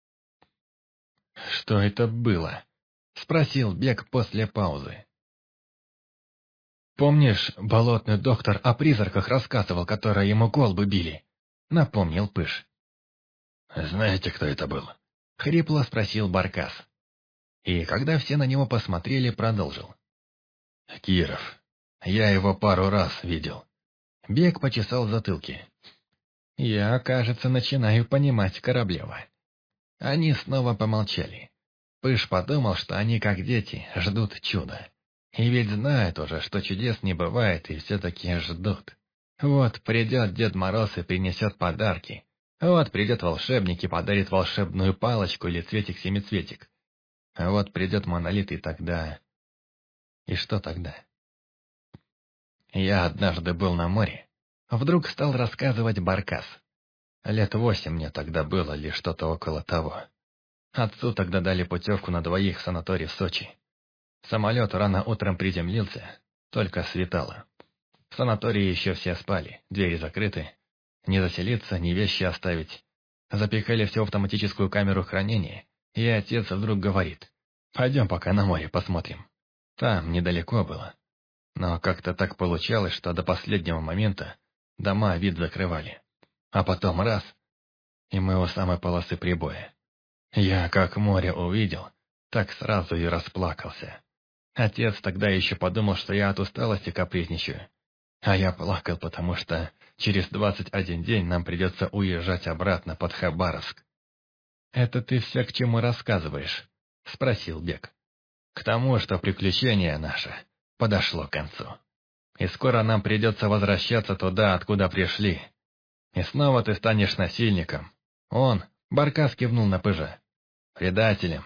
Speaker 1: «Что это было?» — спросил Бек после паузы. «Помнишь, болотный доктор о призраках рассказывал, которые ему колбы били?» — напомнил Пыш. «Знаете, кто это был?» — хрипло спросил Баркас. И когда все на него посмотрели, продолжил. «Киров. Я его пару раз видел». Бек почесал затылки. «Я, кажется, начинаю понимать Кораблева». Они снова помолчали. Пыш подумал, что они, как дети, ждут чуда. И ведь знают уже, что чудес не бывает, и все-таки ждут. Вот придет Дед Мороз и принесет подарки. Вот придет волшебник и подарит волшебную палочку или цветик-семицветик. А вот придет Монолит, и тогда... И что тогда? Я однажды был на море. Вдруг стал рассказывать Баркас. 8 мне тогда было, или что-то около того. Отцу тогда дали путевку на 2 в санаторий в Сочи. Самолет рано утром приземлился, только светало. В санатории еще все спали, двери закрыты. Не заселиться, ни вещи оставить. Запихали все в автоматическую камеру хранения, и отец вдруг говорит: «Пойдем пока на море посмотрим». Там недалеко было. Но как-то так получалось, что до последнего момента дома вид закрывали. А потом раз, и мы у самой полосы прибоя. Я как море увидел, так сразу и расплакался. Отец тогда еще подумал, что я от усталости капризничаю. А я плакал, потому что через 21 день нам придется уезжать обратно под Хабаровск. «Это ты все к чему рассказываешь?» — спросил Бек. «К тому, что приключение наше подошло к концу. И скоро нам придется возвращаться туда, откуда пришли. И снова ты станешь насильником». Он, Баркас, кивнул на Пыжа. «Предателем.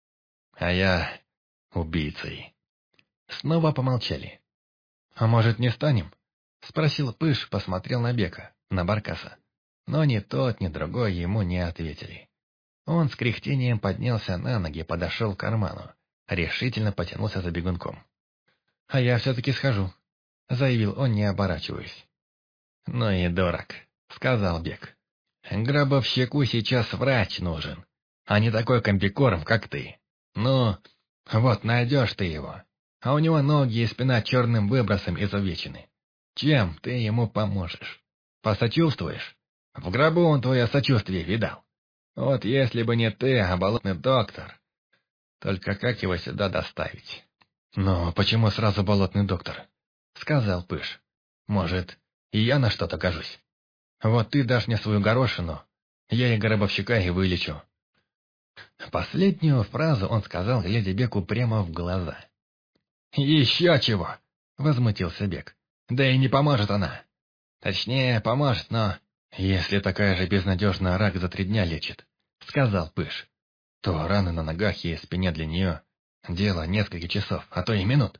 Speaker 1: А я убийцей». Снова помолчали. «А может, не станем?» — спросил Пыж, посмотрел на Бека, на Баркаса. Но ни тот, ни другой ему не ответили. Он с кряхтением поднялся на ноги, подошел к карману, решительно потянулся за бегунком. «А я все-таки схожу», — заявил он, не оборачиваясь. «Ну и дурак», — сказал Бек. «Гробовщику сейчас врач нужен, а не такой комбикорм, как ты. Ну, вот найдешь ты его, а у него ноги и спина черным выбросом изувечены. Чем ты ему поможешь? Посочувствуешь? В гробу он твое сочувствие видал. Вот если бы не ты, а болотный доктор. Только как его сюда доставить?» «Но почему сразу болотный доктор?» — сказал Пыж. «Может, и я на что-то гожусь? Вот ты дашь мне свою горошину, я и гробовщика и вылечу». Последнюю фразу он сказал, глядя Беку прямо в глаза. «Еще чего!» — возмутился Бек. «Да и не поможет она. Точнее, поможет, но...» «Если такая же безнадежная рак за 3 дня лечит», — сказал Пыж, «то раны на ногах и спине для нее — дело нескольких часов, а то и минут».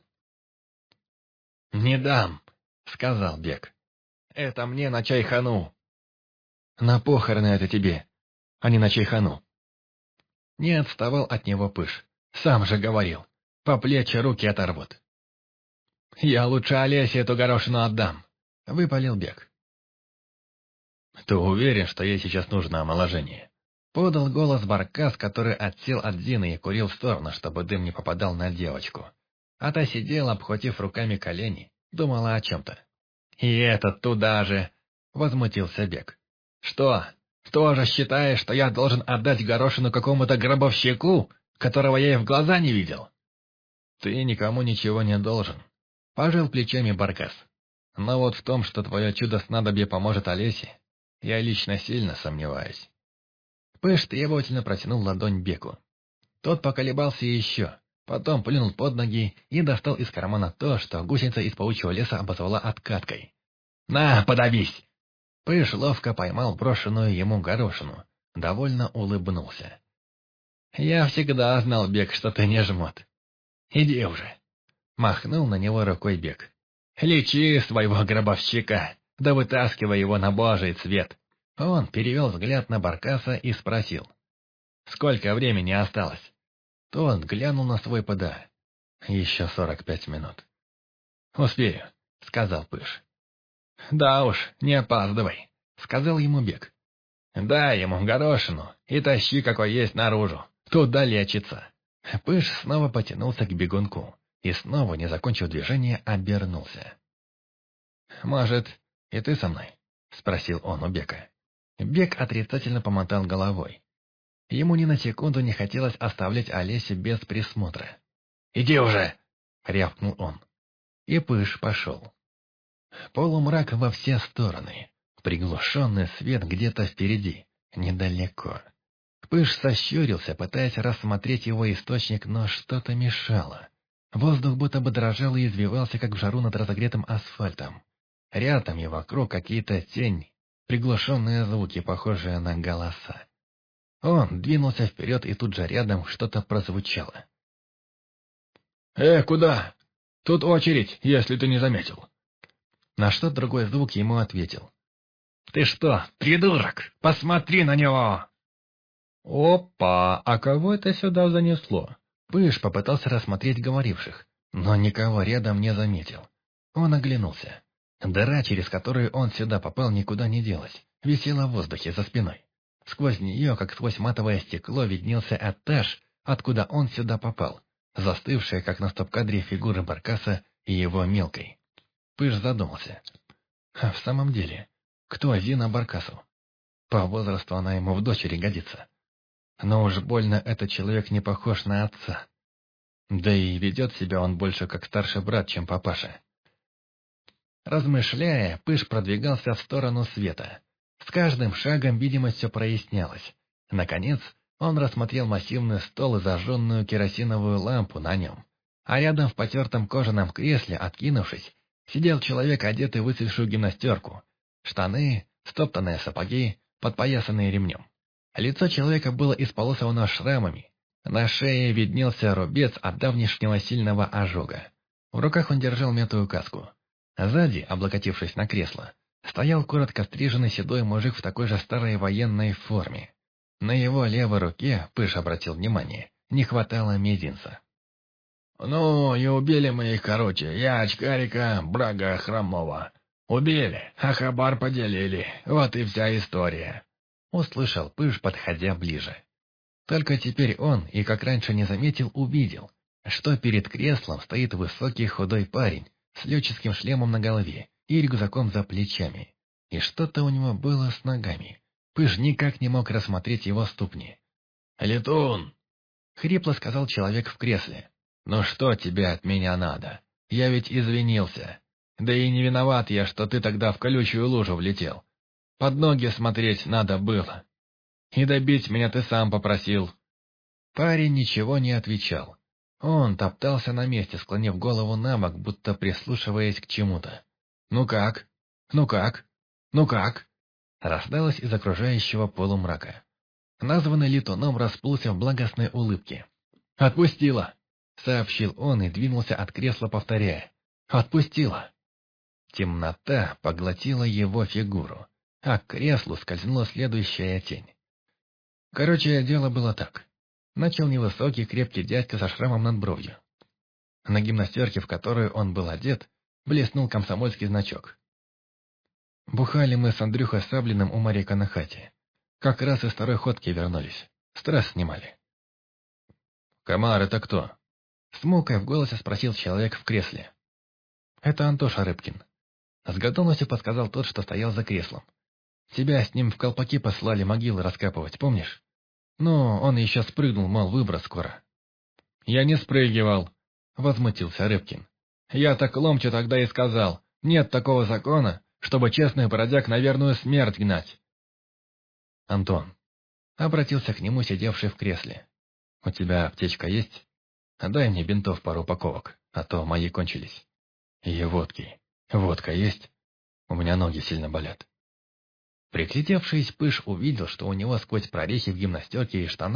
Speaker 1: «Не дам», — сказал Бек. «Это мне на чайхану». «На похороны это тебе, а не на чайхану». Не отставал от него Пыж. «Сам же говорил, по плечи руки оторвут». «Я лучше Олесе эту горошину отдам», — выпалил Бек. «Ты уверен, что ей сейчас нужно омоложение?» Подал голос Баркас, который отсел от Зины и курил в сторону, чтобы дым не попадал на девочку. А та сидела, обхватив руками колени, думала о чем-то. «И этот туда же!» — возмутился Бек. «Что, тоже считаешь, что я должен отдать горошину какому-то гробовщику, которого я и в глаза не видел?» «Ты никому ничего не должен», — пожал плечами Баркас. «Но вот в том, что твое чудо-снадобье поможет Олесе, я лично сильно сомневаюсь». Пыш требовательно протянул ладонь Беку. Тот поколебался еще, потом плюнул под ноги и достал из кармана то, что гусеница из паучьего леса обозвала откаткой. «На, подавись!» Пыш ловко поймал брошенную ему горошину, довольно улыбнулся. «Я всегда знал, Бег, что ты не жмот. Иди уже!» Махнул на него рукой Бег. «Лечи своего гробовщика, да вытаскивай его на божий свет!» Он перевел взгляд на Баркаса и спросил. «Сколько времени осталось?» Тот глянул на свой ПДА. «Еще 45 минут». «Успею», — сказал Пыш. «Да уж, не опаздывай», — сказал ему Бег. «Дай ему горошину и тащи, какой есть, наружу. Туда лечится». Пыш снова потянулся к бегунку и снова, не закончив движение, обернулся. «Может, и ты со мной?» — спросил он у Бека. Бек отрицательно помотал головой. Ему ни на секунду не хотелось оставлять Олесю без присмотра. «Иди уже!» — рявкнул он. И Пыш пошел. Полумрак во все стороны. Приглушенный свет где-то впереди, недалеко. Пыш сощурился, пытаясь рассмотреть его источник, но что-то мешало. Воздух будто бы дрожал и извивался, как в жару над разогретым асфальтом. Рядом и вокруг какие-то тени, приглушенные звуки, похожие на голоса. Он двинулся вперед, и тут же рядом что-то прозвучало.
Speaker 2: Куда? Тут очередь, если ты не заметил».
Speaker 1: На что другой звук ему ответил. «Ты что, придурок? Посмотри на него!» «Опа, а кого это сюда занесло?» Пыш попытался рассмотреть говоривших, но никого рядом не заметил. Он оглянулся. Дыра, через которую он сюда попал, никуда не делась, висела в воздухе за спиной. Сквозь нее, как сквозь матовое стекло, виднелся этаж, откуда он сюда попал, застывшая, как на стоп-кадре, фигура Баркаса и его мелкой. Пыш задумался. А в самом деле, кто Зина Баркасу? По возрасту она ему в дочери годится. Но уж больно этот человек не похож на отца. Да и ведет себя он больше как старший брат, чем папаша. Размышляя, Пыш продвигался в сторону света. С каждым шагом видимость все прояснялась. Наконец, он рассмотрел массивный стол и зажженную керосиновую лампу на нем. А рядом в потертом кожаном кресле, откинувшись, сидел человек, одетый в выцветшую гимнастерку. Штаны, стоптанные сапоги, подпоясанные ремнем. Лицо человека было исполосовано шрамами. На шее виднелся рубец от давнешнего сильного ожога. В руках он держал мятую каску. Сзади, облокотившись на кресло, стоял коротко стриженный седой мужик в такой же старой военной форме. На его левой руке, Пыш обратил внимание, не хватало мизинца.
Speaker 2: «Ну, и убили мы их, короче, я очкарика, Брага Хромова. Убили, а хабар поделили, вот и вся история», —
Speaker 1: услышал Пыш, подходя ближе. Только теперь он, и как раньше не заметил, увидел, что перед креслом стоит высокий худой парень с летческим шлемом на голове и рюкзаком за плечами. И что-то у него было с ногами. Пыш никак не мог рассмотреть его ступни.
Speaker 2: «Летун!»
Speaker 1: — хрипло сказал человек в кресле. «Ну что тебе от меня надо? Я ведь извинился. Да и не виноват я, что ты тогда в колючую лужу влетел. Под ноги смотреть надо было. И добить меня ты сам попросил». Парень ничего не отвечал. Он топтался на месте, склонив голову на бок, будто прислушиваясь к чему-то. «Ну как? Ну как? Ну как?» раздалось из окружающего полумрака. Названный летуном расплылся в благостной улыбке. «Отпустила!» — сообщил он и двинулся от кресла, повторяя. «Отпустила!» Темнота поглотила его фигуру, а к креслу скользнула следующая тень. Короче, дело было так. Начал невысокий, крепкий дядька со шрамом над бровью. На гимнастерке, в которую он был одет, блеснул комсомольский значок. Бухали мы с Андрюхой Саблиным у Марика на хате. Как раз из второй ходки вернулись. Стресс снимали. «Комар, это кто?» С мукой в голосе спросил человек в кресле. «Это Антоша Рыбкин». С готовностью подсказал тот, что стоял за креслом. «Тебя с ним в колпаки послали могилы раскапывать, помнишь? Ну, он еще спрыгнул, мол, выброс скоро». «Я не спрыгивал», — возмутился Рыбкин. «Я так ломче тогда и сказал. Нет такого закона, чтобы честных бродяг на верную смерть гнать». «Антон», — обратился к нему сидевший в кресле. «У тебя аптечка есть? Дай мне бинтов пару упаковок, а то мои кончились. И водки. Водка есть? У меня ноги сильно болят». Приглядевшись, Пыш увидел, что у него сквозь прорехи в гимнастерке и штанах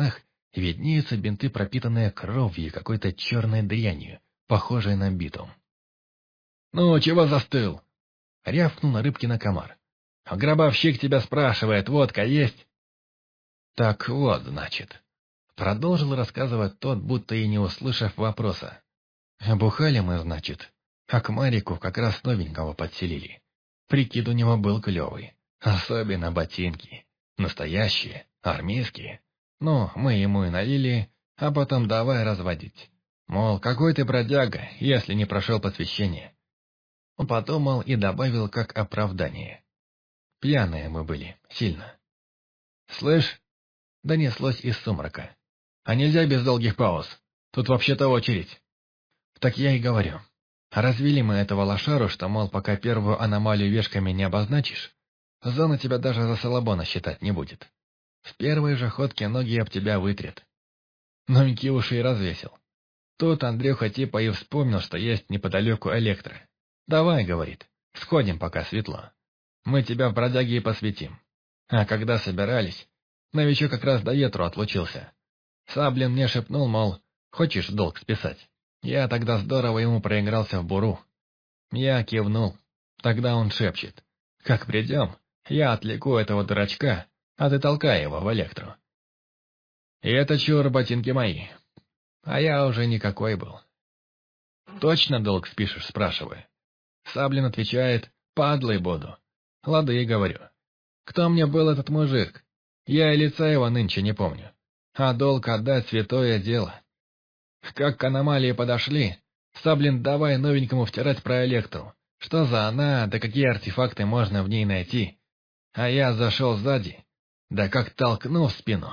Speaker 1: Виднеются бинты, пропитанные кровью и какой-то черной дрянью, похожей на битум. «Ну, чего застыл?» — рявкнул на Рыбкина комар. «Гробовщик тебя спрашивает, водка есть?» «Так вот, значит». Продолжил рассказывать тот, будто и не услышав вопроса. «Бухали мы, значит, а к Марику как раз новенького подселили. Прикид у него был клевый, особенно ботинки. Настоящие, армейские. Ну, мы ему и налили, а потом давай разводить. Мол, какой ты бродяга, если не прошел посвящение». Он подумал и добавил как оправдание. Пьяные мы были, сильно. «Слышь?» — донеслось из сумрака. «А нельзя без долгих пауз? Тут вообще-то очередь». «Так я и говорю. Развели мы этого лошару, что, мол, пока первую аномалию вешками не обозначишь, зона тебя даже за салабона считать не будет. В первой же ходке ноги об тебя вытрет». Новенький уши и развесил. Тут Андрюха типа и вспомнил, что есть неподалеку электро. «Давай», — говорит, — «сходим, пока светло. Мы тебя в бродяге и посвятим». А когда собирались, новичок как раз до ветру отлучился. Саблин мне шепнул, мол, хочешь долг списать? Я тогда здорово ему проигрался в буру. Я кивнул. Тогда он шепчет: «Как придем, я отвлеку этого дурачка, а ты толкай его в электру». И это чур ботинки мои. А я уже никакой был. «Точно долг спишешь?» — спрашиваю. Саблин отвечает: «Падлой буду». Лады, говорю. Кто мне был этот мужик? Я и лица его нынче не помню. А долг отдать — святое дело. Как к аномалии подошли, Саблин давай новенькому втирать про электру. Что за она, да какие артефакты можно в ней найти. А я зашел сзади, да как толкнул в спину.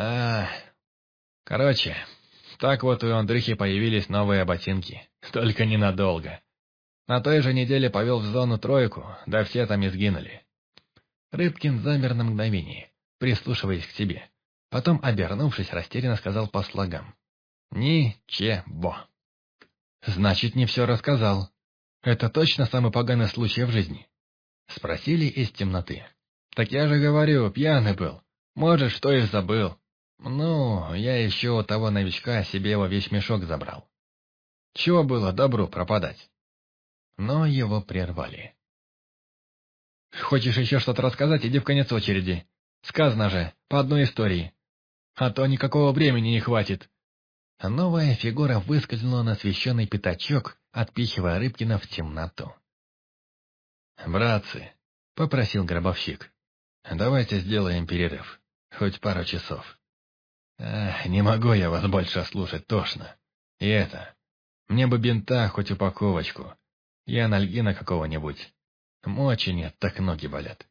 Speaker 1: Короче, так вот у Андрюхи появились новые ботинки. Только ненадолго. На той же неделе повел в зону тройку, да все там и сгинули. Рыбкин замер на мгновение, прислушиваясь к себе. Потом, обернувшись, растерянно сказал по слогам: «Ничего». «Значит, не все рассказал. Это точно самый поганый случай в жизни?» Спросили из темноты. «Так я же говорю, пьяный был. Может, что и забыл. Ну, я еще у того новичка себе его вещмешок забрал. Чего было добру пропадать?» Но его прервали. «Хочешь еще что-то рассказать, иди в конец очереди. Сказано же, по одной истории. А то никакого времени не хватит». Новая фигура выскользнула на освещенный пятачок, отпихивая Рыбкина в темноту. «Братцы», — попросил гробовщик, — «давайте сделаем перерыв. Хоть пару часов. Не могу я вас больше слушать, тошно. И это, мне бы бинта, хоть упаковочку. И анальгина какого-нибудь. Мочи нет, так ноги болят».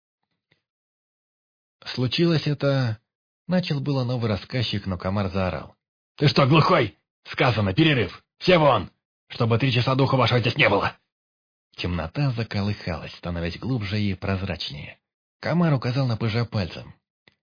Speaker 1: Случилось это... Начал было новый рассказчик, но комар заорал: «Ты что, глухой? Сказано, перерыв! Все вон! Чтобы 3 часа духа вашего здесь не было!» Темнота заколыхалась, становясь глубже и прозрачнее. Комар указал на пыжа пальцем.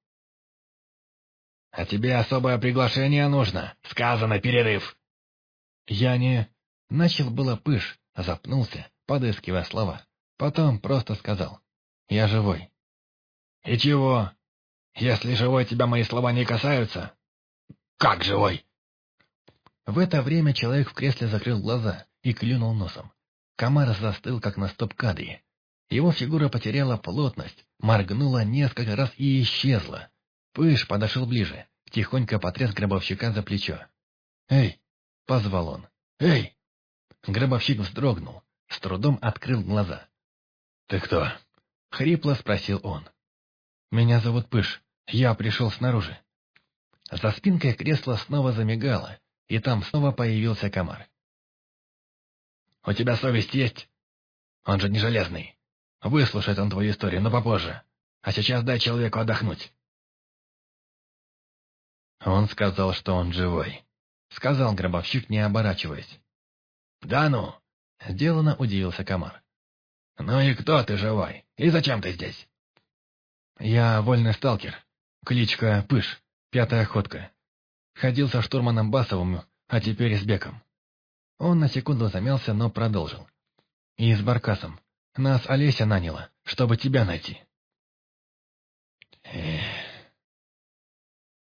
Speaker 1: «А тебе особое приглашение нужно. Сказано, перерыв!» «Я не...» Начал было пыж, запнулся, подыскивая слова. Потом просто сказал: «Я живой». «И чего? Если живой, тебя мои слова не касаются?» «Как живой?» В это время человек в кресле закрыл глаза и клюнул носом. Комар застыл, как на стоп-кадре. Его фигура потеряла плотность, моргнула несколько раз и исчезла. Пыж подошел ближе, тихонько потряс гробовщика за плечо. «Эй!» — позвал он. «Эй!» Гробовщик вздрогнул, с трудом открыл глаза. «Ты кто?» — хрипло спросил он. «Меня зовут Пыж, я пришел снаружи». За спинкой кресла снова замигало, и там снова появился комар. «У тебя совесть есть? Он же не железный. Выслушает он твою историю, но попозже. А сейчас дай человеку отдохнуть». «Он сказал, что он живой», — сказал гробовщик, не оборачиваясь. «Да ну!» — сделанно удивился комар. «Ну и кто ты живой? И зачем ты здесь?» «Я вольный сталкер. Кличка Пыж, 5-я ходка. Ходил со штурманом Басовым, а теперь с Беком». Он на секунду замялся, но продолжил. «И с Баркасом. Нас Олеся наняла, чтобы тебя найти».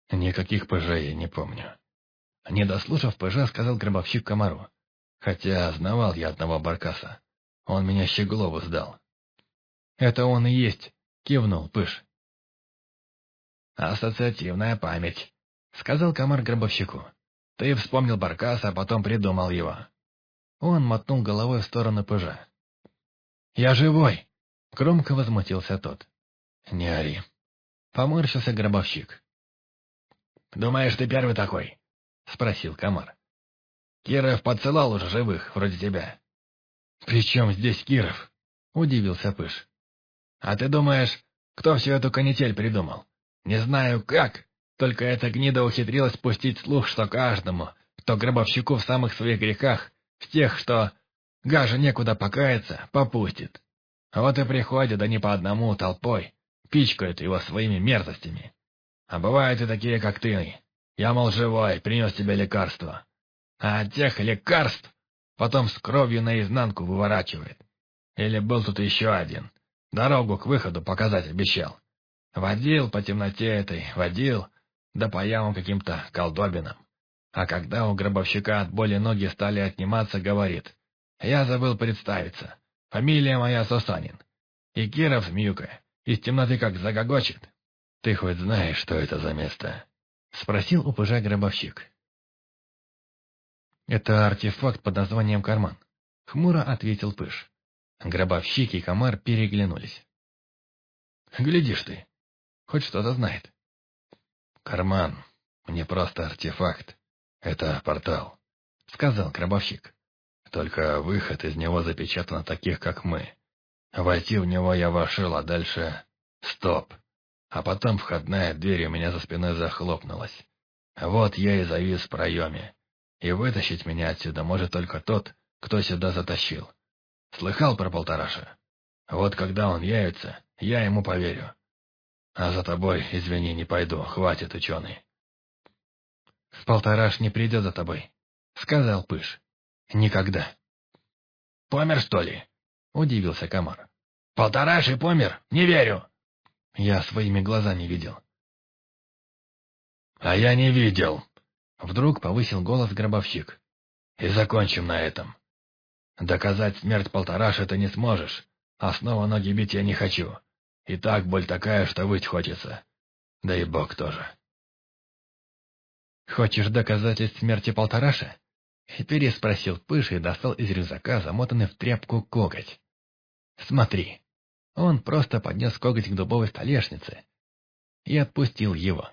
Speaker 1: Никаких пыжей я не помню. Не дослушав пыжа, сказал гробовщик комару. Хотя знавал я одного баркаса. Он меня Щеглову сдал. Это он и есть, кивнул пыж. Ассоциативная память, сказал комар гробовщику. Ты вспомнил баркаса, а потом придумал его. Он мотнул головой в сторону пыжа. «Я живой!» — громко возмутился тот. «Не ори!» — поморщился гробовщик. «Думаешь, ты первый такой?» — спросил комар. «Киров подсылал уже живых, вроде тебя». «При чем здесь Киров?» — удивился пыж. «А ты думаешь, кто всю эту канитель придумал? Не знаю как, только эта гнида ухитрилась пустить слух, что каждому, кто гробовщику в самых своих грехах, в тех, что гаже некуда покаяться, попустит. Вот и приходят они по одному толпой, пичкают его своими мерзостями. А бывают и такие, как ты. Я, мол, живой, принес тебе лекарство. А от тех лекарств потом с кровью наизнанку выворачивает. Или был тут еще один. Дорогу к выходу показать обещал. Водил по темноте этой, водил, да по ямам каким-то колдобинам. А когда у гробовщика от боли ноги стали отниматься, говорит: «Я забыл представиться. Фамилия моя Сусанин. И Киров змеюка из темноты как загогочет». «Ты хоть знаешь, что это за место?» — спросил у пыжа гробовщик. «Это артефакт под названием карман», — хмуро ответил пыж. Гробовщик и комар переглянулись. «Глядишь ты, хоть что-то знает». «Карман не просто артефакт, это портал», — сказал гробовщик. «Только выход из него запечатан на таких, как мы. Войти в него я вошел, а дальше — стоп. А потом входная дверь у меня за спиной захлопнулась. Вот я и завис в проеме. И вытащить меня отсюда может только тот, кто сюда затащил. Слыхал про Полтораша? Вот когда он явится, я ему поверю. А за тобой, извини, не пойду, хватит, ученый». «Полтораш не придет за тобой», — сказал пыж. «Никогда». «Помер, что ли?» — удивился комар. «Полтораш и помер? Не верю». «Я своими глазами видел». «А я не видел», — вдруг повысил голос гробовщик. «И закончим на этом. Доказать смерть Полтораша ты не сможешь, а снова ноги бить я не хочу. И так боль такая, что выть хочется. Да и Бог тоже». «Хочешь доказательств смерти Полтораша?» — переспросил пыж и достал из рюкзака замотанный в тряпку коготь. «Смотри». Он просто поднес коготь к дубовой столешнице и отпустил его.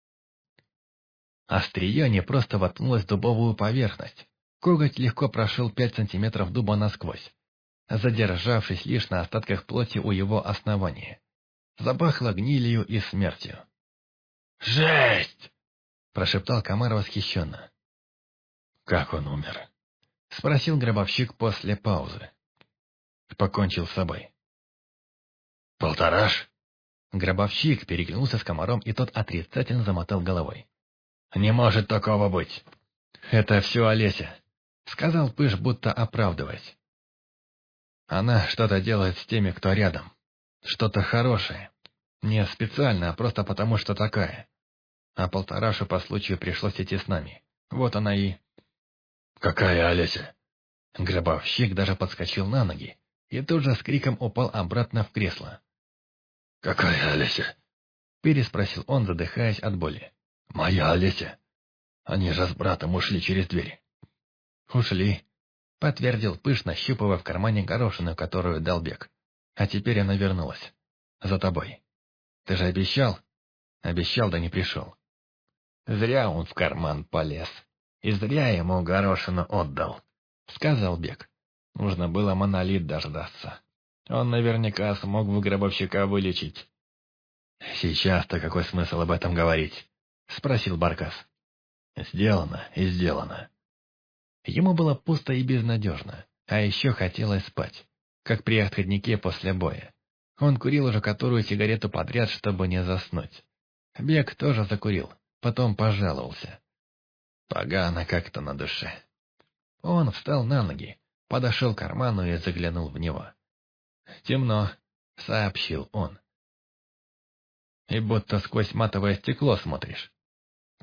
Speaker 1: Острие не просто воткнулось в дубовую поверхность. Коготь легко прошил 5 сантиметров дуба насквозь, задержавшись лишь на остатках плоти у его основания. Запахло гнилью и смертью. «Жесть!» — прошептал комар восхищенно. «Как он умер?» — спросил гробовщик после паузы. «Покончил с собой». «Полтораш?» Гробовщик переглянулся с комаром, и тот отрицательно замотал головой. «Не может такого быть!» «Это все Олеся», — сказал пыж, будто оправдываясь. «Она что-то делает с теми, кто рядом. Что-то хорошее. Не специально, а просто потому, что такая. А Полторашу по случаю пришлось идти с нами. Вот она и...» «Какая Олеся?» Гробовщик даже подскочил на ноги и тут же с криком упал обратно в кресло. «Какая Олеся?» — переспросил он, задыхаясь от боли. «Моя Олеся. Они же с братом ушли через дверь». «Ушли», — подтвердил пыж, нащупывая в кармане горошину, которую дал Бег. «А теперь она вернулась. За тобой. Ты же обещал?» «Обещал, да не пришел». «Зря он в карман полез. И зря ему горошину отдал», — сказал Бег. «Нужно было монолит дождаться. Он наверняка смог бы гробовщика вылечить». «Сейчас-то какой смысл об этом говорить?» — спросил Баркас. «Сделано и сделано». Ему было пусто и безнадежно, а еще хотелось спать, как при отходнике после боя. Он курил уже которую сигарету подряд, чтобы не заснуть. Бег тоже закурил, потом пожаловался. Погано как-то на душе. Он встал на ноги, подошел к карману и заглянул в него. «Темно», — сообщил он. «И будто сквозь матовое стекло смотришь».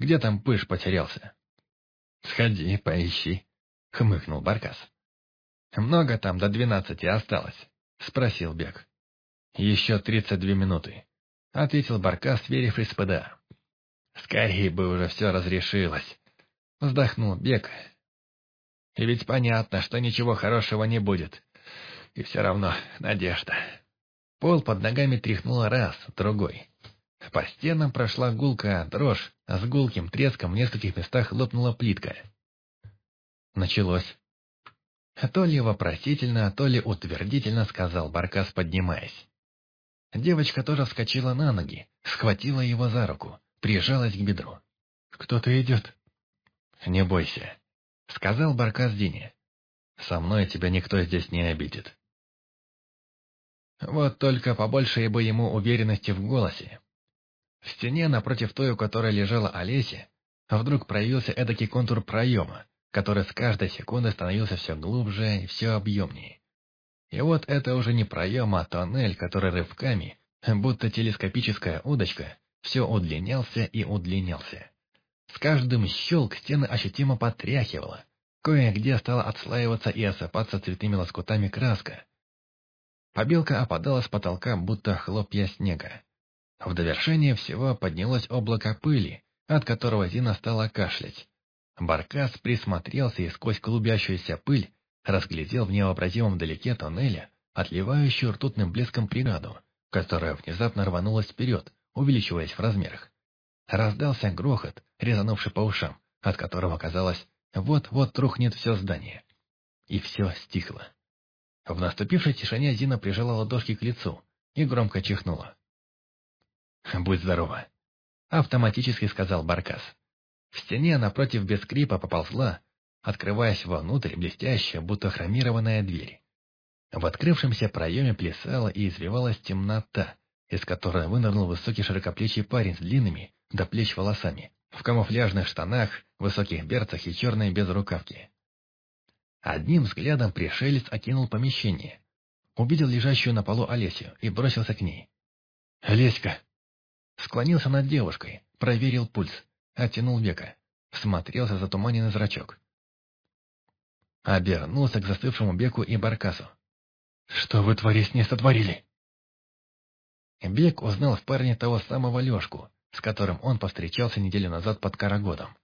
Speaker 1: Где там Пыш потерялся?» «Сходи, поищи», — хмыкнул Баркас. «Много там до 12 осталось?» — спросил Бек. «Еще 32 минуты», — ответил Баркас, сверившись с ПДА. «Скорее бы уже все разрешилось», — вздохнул Бек. «И ведь понятно, что ничего хорошего не будет. И все равно надежда». Пол под ногами тряхнуло раз, другой. По стенам прошла гулкая дрожь, а с гулким треском в нескольких местах лопнула плитка. Началось. То ли вопросительно, то ли утвердительно сказал Баркас, поднимаясь. Девочка тоже вскочила на ноги, схватила его за руку, прижалась к бедру. «Кто-то идет». «Не бойся», — сказал Баркас Дине. «Со мной тебя никто здесь не обидит». Вот только побольше бы ему уверенности в голосе. В стене, напротив той, у которой лежала Олеся, вдруг проявился эдакий контур проема, который с каждой секундой становился все глубже и все объемнее. И вот это уже не проем, а тоннель, который рывками, будто телескопическая удочка, все удлинялся и удлинялся. С каждым щелк стены ощутимо потряхивало, кое-где стала отслаиваться и осыпаться цветными лоскутами краска. Побелка опадала с потолка, будто хлопья снега. В довершение всего поднялось облако пыли, от которого Зина стала кашлять. Баркас присмотрелся и сквозь клубящуюся пыль разглядел в невообразимом далеке тоннеля отливающую ртутным блеском преграду, которая внезапно рванулась вперед, увеличиваясь в размерах. Раздался грохот, резанувший по ушам, от которого, казалось, вот-вот рухнет все здание. И все стихло. В наступившей тишине Зина прижала ладошки к лицу и громко чихнула. «Будь здорова», — автоматически сказал Баркас. В стене напротив без скрипа поползла, открываясь вовнутрь, блестящая, будто хромированная дверь. В открывшемся проеме плясала и извивалась темнота, из которой вынырнул высокий широкоплечий парень с длинными до плеч волосами, в камуфляжных штанах, высоких берцах и черной безрукавке. Одним взглядом пришелец окинул помещение, увидел лежащую на полу Олесю и бросился к ней. «Олеська!» Склонился над девушкой, проверил пульс, оттянул века, всмотрелся в затуманенный зрачок. Обернулся к застывшему Беку и Баркасу. «Что вы, твари, с ней сотворили?» Бек узнал в парне того самого Лешку, с которым он повстречался неделю назад под Карагодом.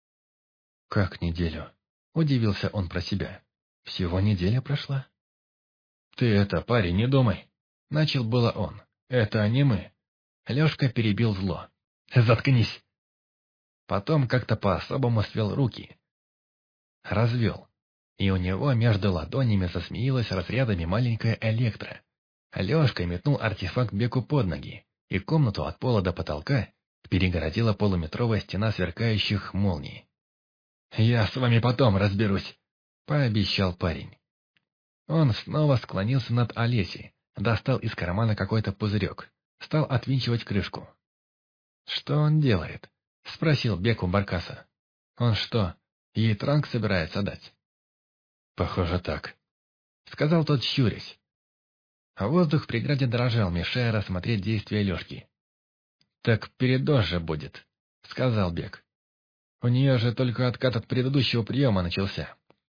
Speaker 1: «Как неделю?» — удивился он про себя. «Всего неделя прошла?» «Ты это, парень, не думай!» — начал было он. «Это не мы!» Лешка перебил зло. «Заткнись!» Потом как-то по-особому свел руки. Развел. И у него между ладонями засмеилась разрядами маленькая электро. Лешка метнул артефакт Беку под ноги, и комнату от пола до потолка перегородила полуметровая стена сверкающих молний. «Я с вами потом разберусь», — пообещал парень. Он снова склонился над Олесей, достал из кармана какой-то пузырек, стал отвинчивать крышку. «Что он делает?» — спросил Бек у Баркаса. «Он что, ей транк собирается дать?» «Похоже, так», — сказал тот, щурясь. Воздух в преграде дрожал, мешая рассмотреть действия Лешки. «Так передоз же будет», — сказал Бек. «У нее же только откат от предыдущего приема начался».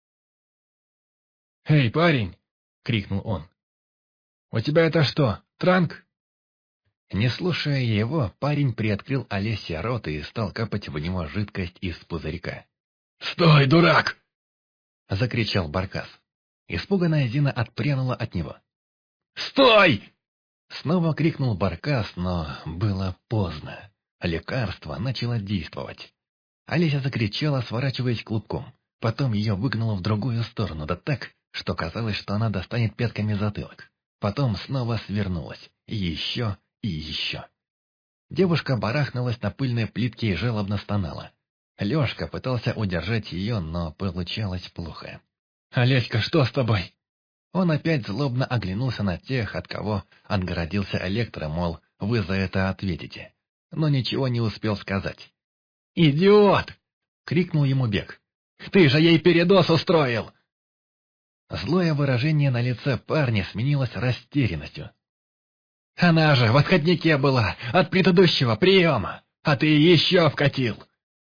Speaker 1: «Эй, парень!» — крикнул он. «У тебя это что, транк?» Не слушая его, парень приоткрыл Олесе рот и стал капать в него жидкость из пузырька. «Стой, дурак!» — закричал Баркас. Испуганная Зина отпрянула от него. «Стой!» — снова крикнул Баркас, но было поздно. Лекарство начало действовать. Олеся закричала, сворачиваясь клубком. Потом ее выгнуло в другую сторону, да так, что казалось, что она достанет пятками затылок. Потом снова свернулась. И еще, и еще. Девушка барахнулась на пыльной плитке и жалобно стонала. Лешка пытался удержать ее, но получалось плохо. «Олеська, что с тобой?» Он опять злобно оглянулся на тех, от кого отгородился Электро, мол, вы за это ответите. Но ничего не успел сказать. «Идиот!» — крикнул ему Бек. «Ты же ей передоз устроил!» Злое выражение на лице парня сменилось растерянностью. «Она же в отходнике была от предыдущего приема, а ты еще вкатил!»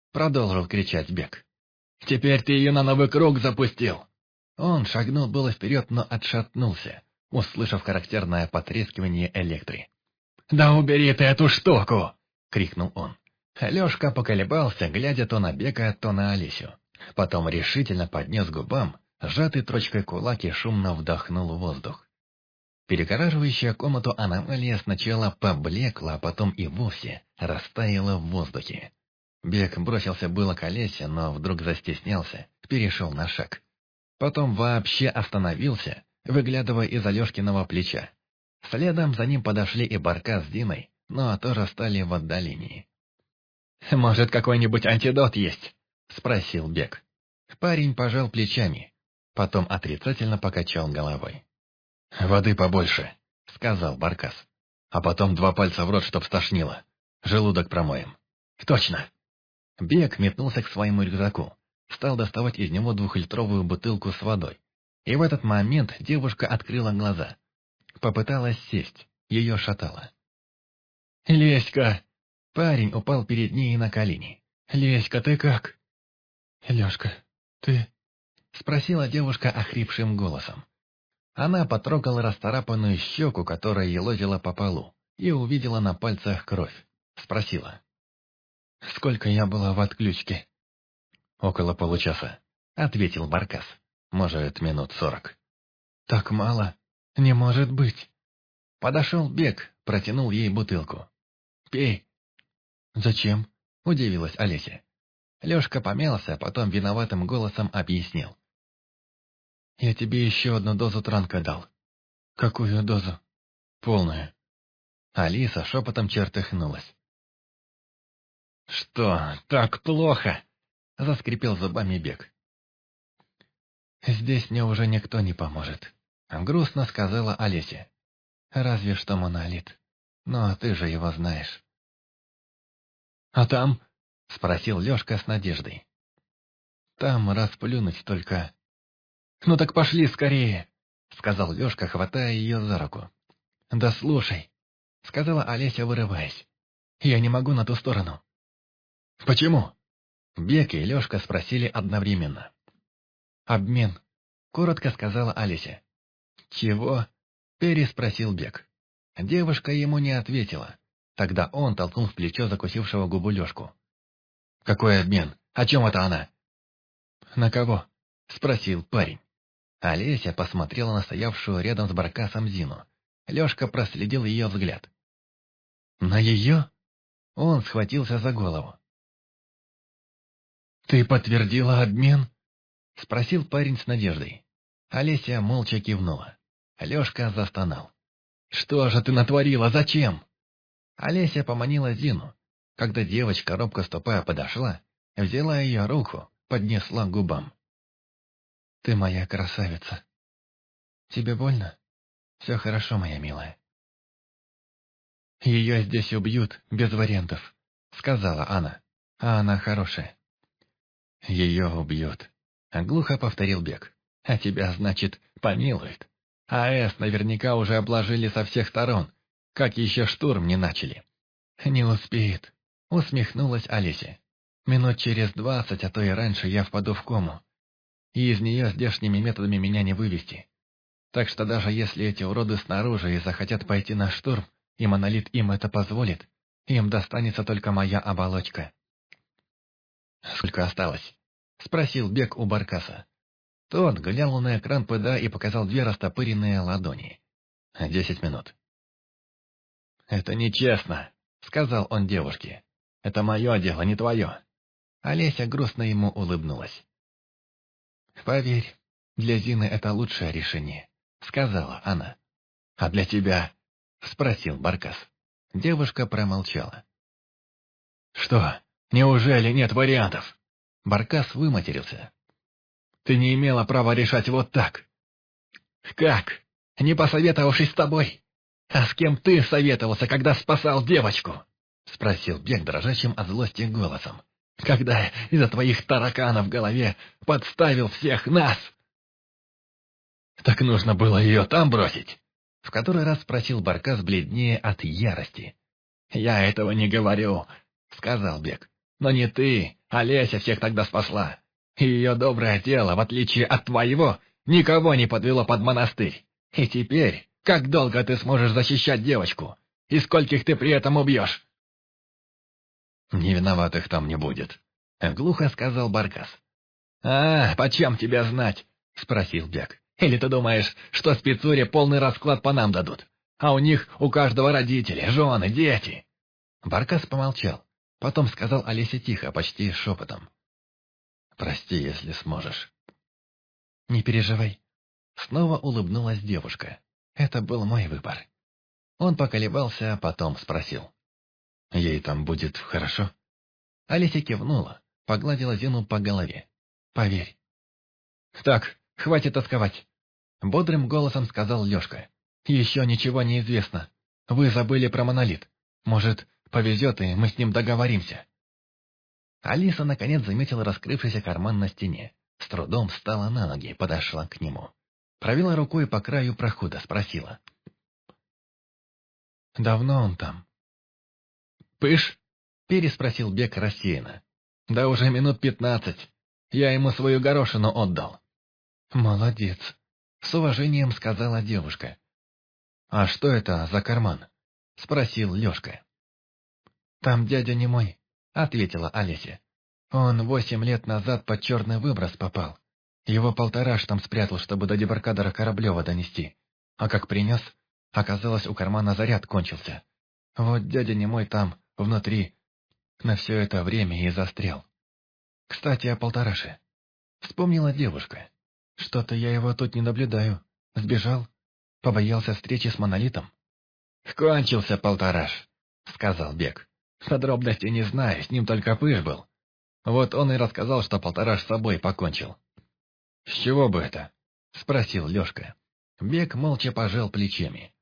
Speaker 1: продолжил кричать Бек. «Теперь ты ее на новый круг запустил!» Он шагнул было вперед, но отшатнулся, услышав характерное потрескивание электри. «Да убери ты эту штуку!» — крикнул он. Лешка поколебался, глядя то на Бека, то на Олесю. Потом решительно поднес к губам, сжатый трочкой кулак и шумно вдохнул воздух. Перегораживающая комнату аномалия сначала поблекла, а потом и вовсе растаяла в воздухе. Бек бросился было к Олесе, но вдруг застеснялся, перешел на шаг. Потом вообще остановился, выглядывая из-за Лешкиного плеча. Следом за ним подошли и Баркас с Диной, но тоже стали в отдалении. «Может, какой-нибудь антидот есть?» — спросил Бек. Парень пожал плечами, потом отрицательно покачал головой. «Воды побольше», — сказал Баркас. «А потом 2 пальца в рот, чтоб стошнило. Желудок промоем». «Точно!» Бек метнулся к своему рюкзаку, стал доставать из него 2-литровую бутылку с водой. И в этот момент девушка открыла глаза. Попыталась сесть, ее шатало. «Леська!» Парень упал перед ней на колени. «Леська, ты как?» «Лешка, ты...» Спросила девушка охрипшим голосом. Она потрогала расцарапанную щеку, которая елозила по полу, и увидела на пальцах кровь. Спросила. «Сколько я была в отключке?» «Около получаса», — ответил Баркас. «Может, минут 40». «Так мало? Не может быть». Подошел Бек, протянул ей бутылку. «Пей». «Зачем?» — удивилась Олеся. Лешка помялся, а потом виноватым голосом объяснил. «Я тебе еще 1 дозу транка дал». «Какую дозу?» «Полную». Алиса шепотом чертыхнулась. «Что, так плохо?» — заскрипел зубами Бек. «Здесь мне уже никто не поможет», — грустно сказала Олеся. «Разве что Монолит. Но ты же его знаешь». «А там?» — спросил Лешка с надеждой. «Там расплюнуть только...» «Ну так пошли скорее!» — сказал Лешка, хватая ее за руку. «Да слушай!» — сказала Олеся, вырываясь. «Я не могу на ту сторону». «Почему?» Бек и Лешка спросили одновременно. «Обмен», — коротко сказала Олеся. «Чего?» — переспросил Бек. Девушка ему не ответила. Тогда он толкнул в плечо закусившего губу Лешку. «Какой обмен? О чем это она?» «На кого?» — спросил парень. Олеся посмотрела на стоявшую рядом с Баркасом Зину. Лешка проследил ее взгляд. «На ее?» Он схватился за голову. «Ты подтвердила обмен?» — спросил парень с надеждой. Олеся молча кивнула. Лешка застонал. «Что же ты натворила? Зачем?» Олеся поманила Зину. Когда девочка, робко ступая, подошла, взяла ее руку, поднесла к губам. «Ты моя красавица. Тебе больно? Все хорошо, моя милая». «Ее здесь убьют, без вариантов», — сказала она. «А она хорошая». «Ее убьют», — глухо повторил Бек. «А тебя, значит, помилуют. АЭС наверняка уже обложили со всех сторон, как еще штурм не начали». «Не успеет», — усмехнулась Олеся. «Минут через 20, а то и раньше я впаду в кому. И из нее здешними методами меня не вывести. Так что даже если эти уроды снаружи и захотят пойти на штурм, и Монолит им это позволит, им достанется только моя оболочка». «Сколько осталось?» — спросил Бек у Баркаса. Тот глянул на экран ПДА и показал 2 растопыренные ладони. 10 минут. «Это нечестно», — сказал он девушке. «Это мое дело, не твое». Олеся грустно ему улыбнулась. «Поверь, для Зины это лучшее решение», — сказала она. «А для тебя?» — спросил Баркас. Девушка промолчала. «Что, неужели нет вариантов?» Баркас выматерился. «Ты не имела права решать вот так». «Как? Не посоветовавшись с тобой? А с кем ты советовался, когда спасал девочку?» Спросил Бек дрожащим от злости голосом. «Когда из-за твоих тараканов в голове подставил всех нас?» «Так нужно было ее там бросить?» В который раз спросил Баркас бледнее от ярости. «Я этого не говорю», — сказал Бек. «Но не ты, Олеся всех тогда спасла. И ее доброе дело, в отличие от твоего, никого не подвело под монастырь. И теперь, как долго ты сможешь защищать девочку? И скольких ты при этом убьешь?» «Невиноватых там не будет», — глухо сказал Баркас. Почем тебе знать?» — спросил Бек. «Или ты думаешь, что спецуре полный расклад по нам дадут? А у них у каждого родители, жены, дети». Баркас помолчал. Потом сказал Олесе тихо, почти шепотом. «Прости, если сможешь». «Не переживай». Снова улыбнулась девушка. «Это был мой выбор». Он поколебался, а потом спросил. «Ей там будет хорошо?» Олеся кивнула, погладила Зину по голове. «Поверь». «Так, хватит тосковать», — бодрым голосом сказал Лешка. «Еще ничего не известно. Вы забыли про монолит. Может, повезет, и мы с ним договоримся». Алиса наконец заметила раскрывшийся карман на стене. С трудом встала на ноги и подошла к нему. Провела рукой по краю прохода, спросила. «Давно он там?» «Пыш?» — переспросил Бек рассеянно. «Да уже минут 15. Я ему свою горошину отдал». «Молодец», — с уважением сказала девушка. «А что это за карман?» — спросил Лешка. «Там дядя не мой», — ответила Олеся. «Он 8 лет назад под черный выброс попал. Его полтораш там спрятал, чтобы до дебаркадера Кораблева донести. А как принес, оказалось, у кармана заряд кончился. Вот дядя не мой там, внутри, на все это время и застрял. Кстати, о полтораше. Вспомнила девушка. Что-то я его тут не наблюдаю. Сбежал? Побоялся встречи с монолитом?» «Кончился полтораш», — сказал Бек. «Подробностей не знаю, с ним только Пыш был. Вот он и рассказал, что полтораш с собой покончил». «С чего бы это?» — спросил Лешка. Бек молча пожал плечами.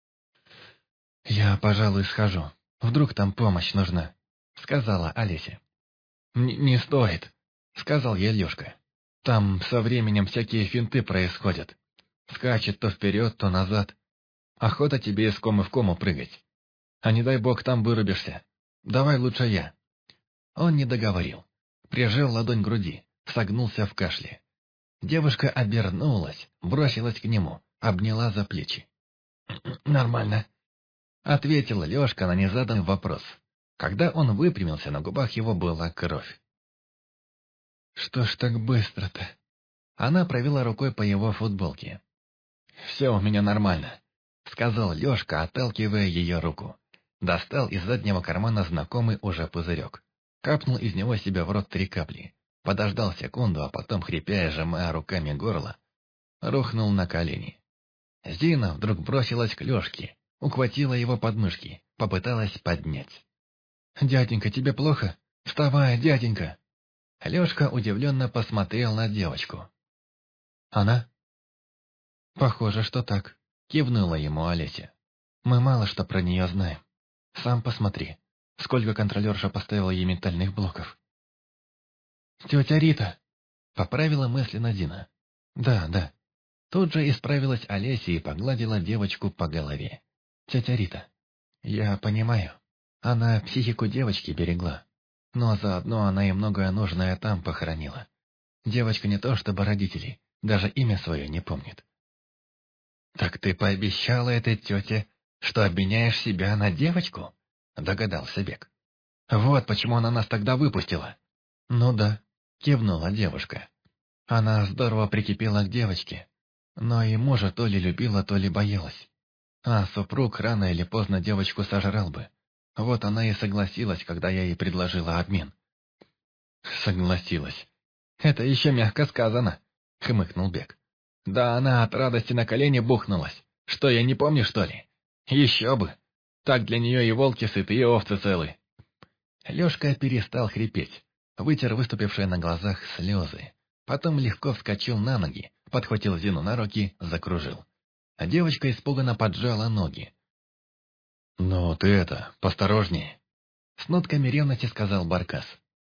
Speaker 1: «Я, пожалуй, схожу. Вдруг там помощь нужна», — сказала Олеся. «Не стоит», — сказал ей Лешка. «Там со временем всякие финты происходят. Скачет то вперед, то назад. Охота тебе из комы в кому прыгать. А не дай бог там вырубишься. Давай лучше я». Он не договорил. Прижал ладонь к груди, согнулся в кашле. Девушка обернулась, бросилась к нему, обняла за плечи. «Нормально», — ответил Лешка на незаданный вопрос. Когда он выпрямился, на губах его была кровь. «Что ж так быстро-то?» Она провела рукой по его футболке. «Все у меня нормально», — сказал Лешка, отталкивая ее руку. Достал из заднего кармана знакомый уже пузырек. Капнул из него себе в рот 3 капли. Подождал секунду, а потом, хрипя и сжимая руками горло, рухнул на колени. Зина вдруг бросилась к Лешке, ухватила его подмышки, попыталась поднять. «Дяденька, тебе плохо? Вставай, дяденька!» Лешка удивленно посмотрел на девочку. «Она?» «Похоже, что так», — кивнула ему Олеся. «Мы мало что про нее знаем. Сам посмотри, сколько контролерша поставила ей ментальных блоков». «Тетя Рита!» — поправила мысленно Зина. «Да». Тут же исправилась Олеся и погладила девочку по голове. «Тетя Рита, я понимаю, она психику девочки берегла, но заодно она и многое нужное там похоронила. Девочка не то чтобы родителей, даже имя свое не помнит». «Так ты пообещала этой тете, что обменяешь себя на девочку?» — догадался Бек. «Вот почему она нас тогда выпустила». «Ну да», — кивнула девушка. «Она здорово прикипела к девочке, но и мужа то ли любила, то ли боялась. А супруг рано или поздно девочку сожрал бы. Вот она и согласилась, когда я ей предложила обмен». «Согласилась. Это еще мягко сказано», — хмыкнул Бек. «Да она от радости на колени бухнулась. Что, я не помню, что ли? Еще бы. Так для нее и волки сыты, и овцы целы». Лешка перестал хрипеть, вытер выступившие на глазах слезы. Потом легко вскочил на ноги, подхватил Зину на руки, закружил. А девочка испуганно поджала ноги. «Ну ты это, посторожнее», — с нотками ревности сказал Баркас.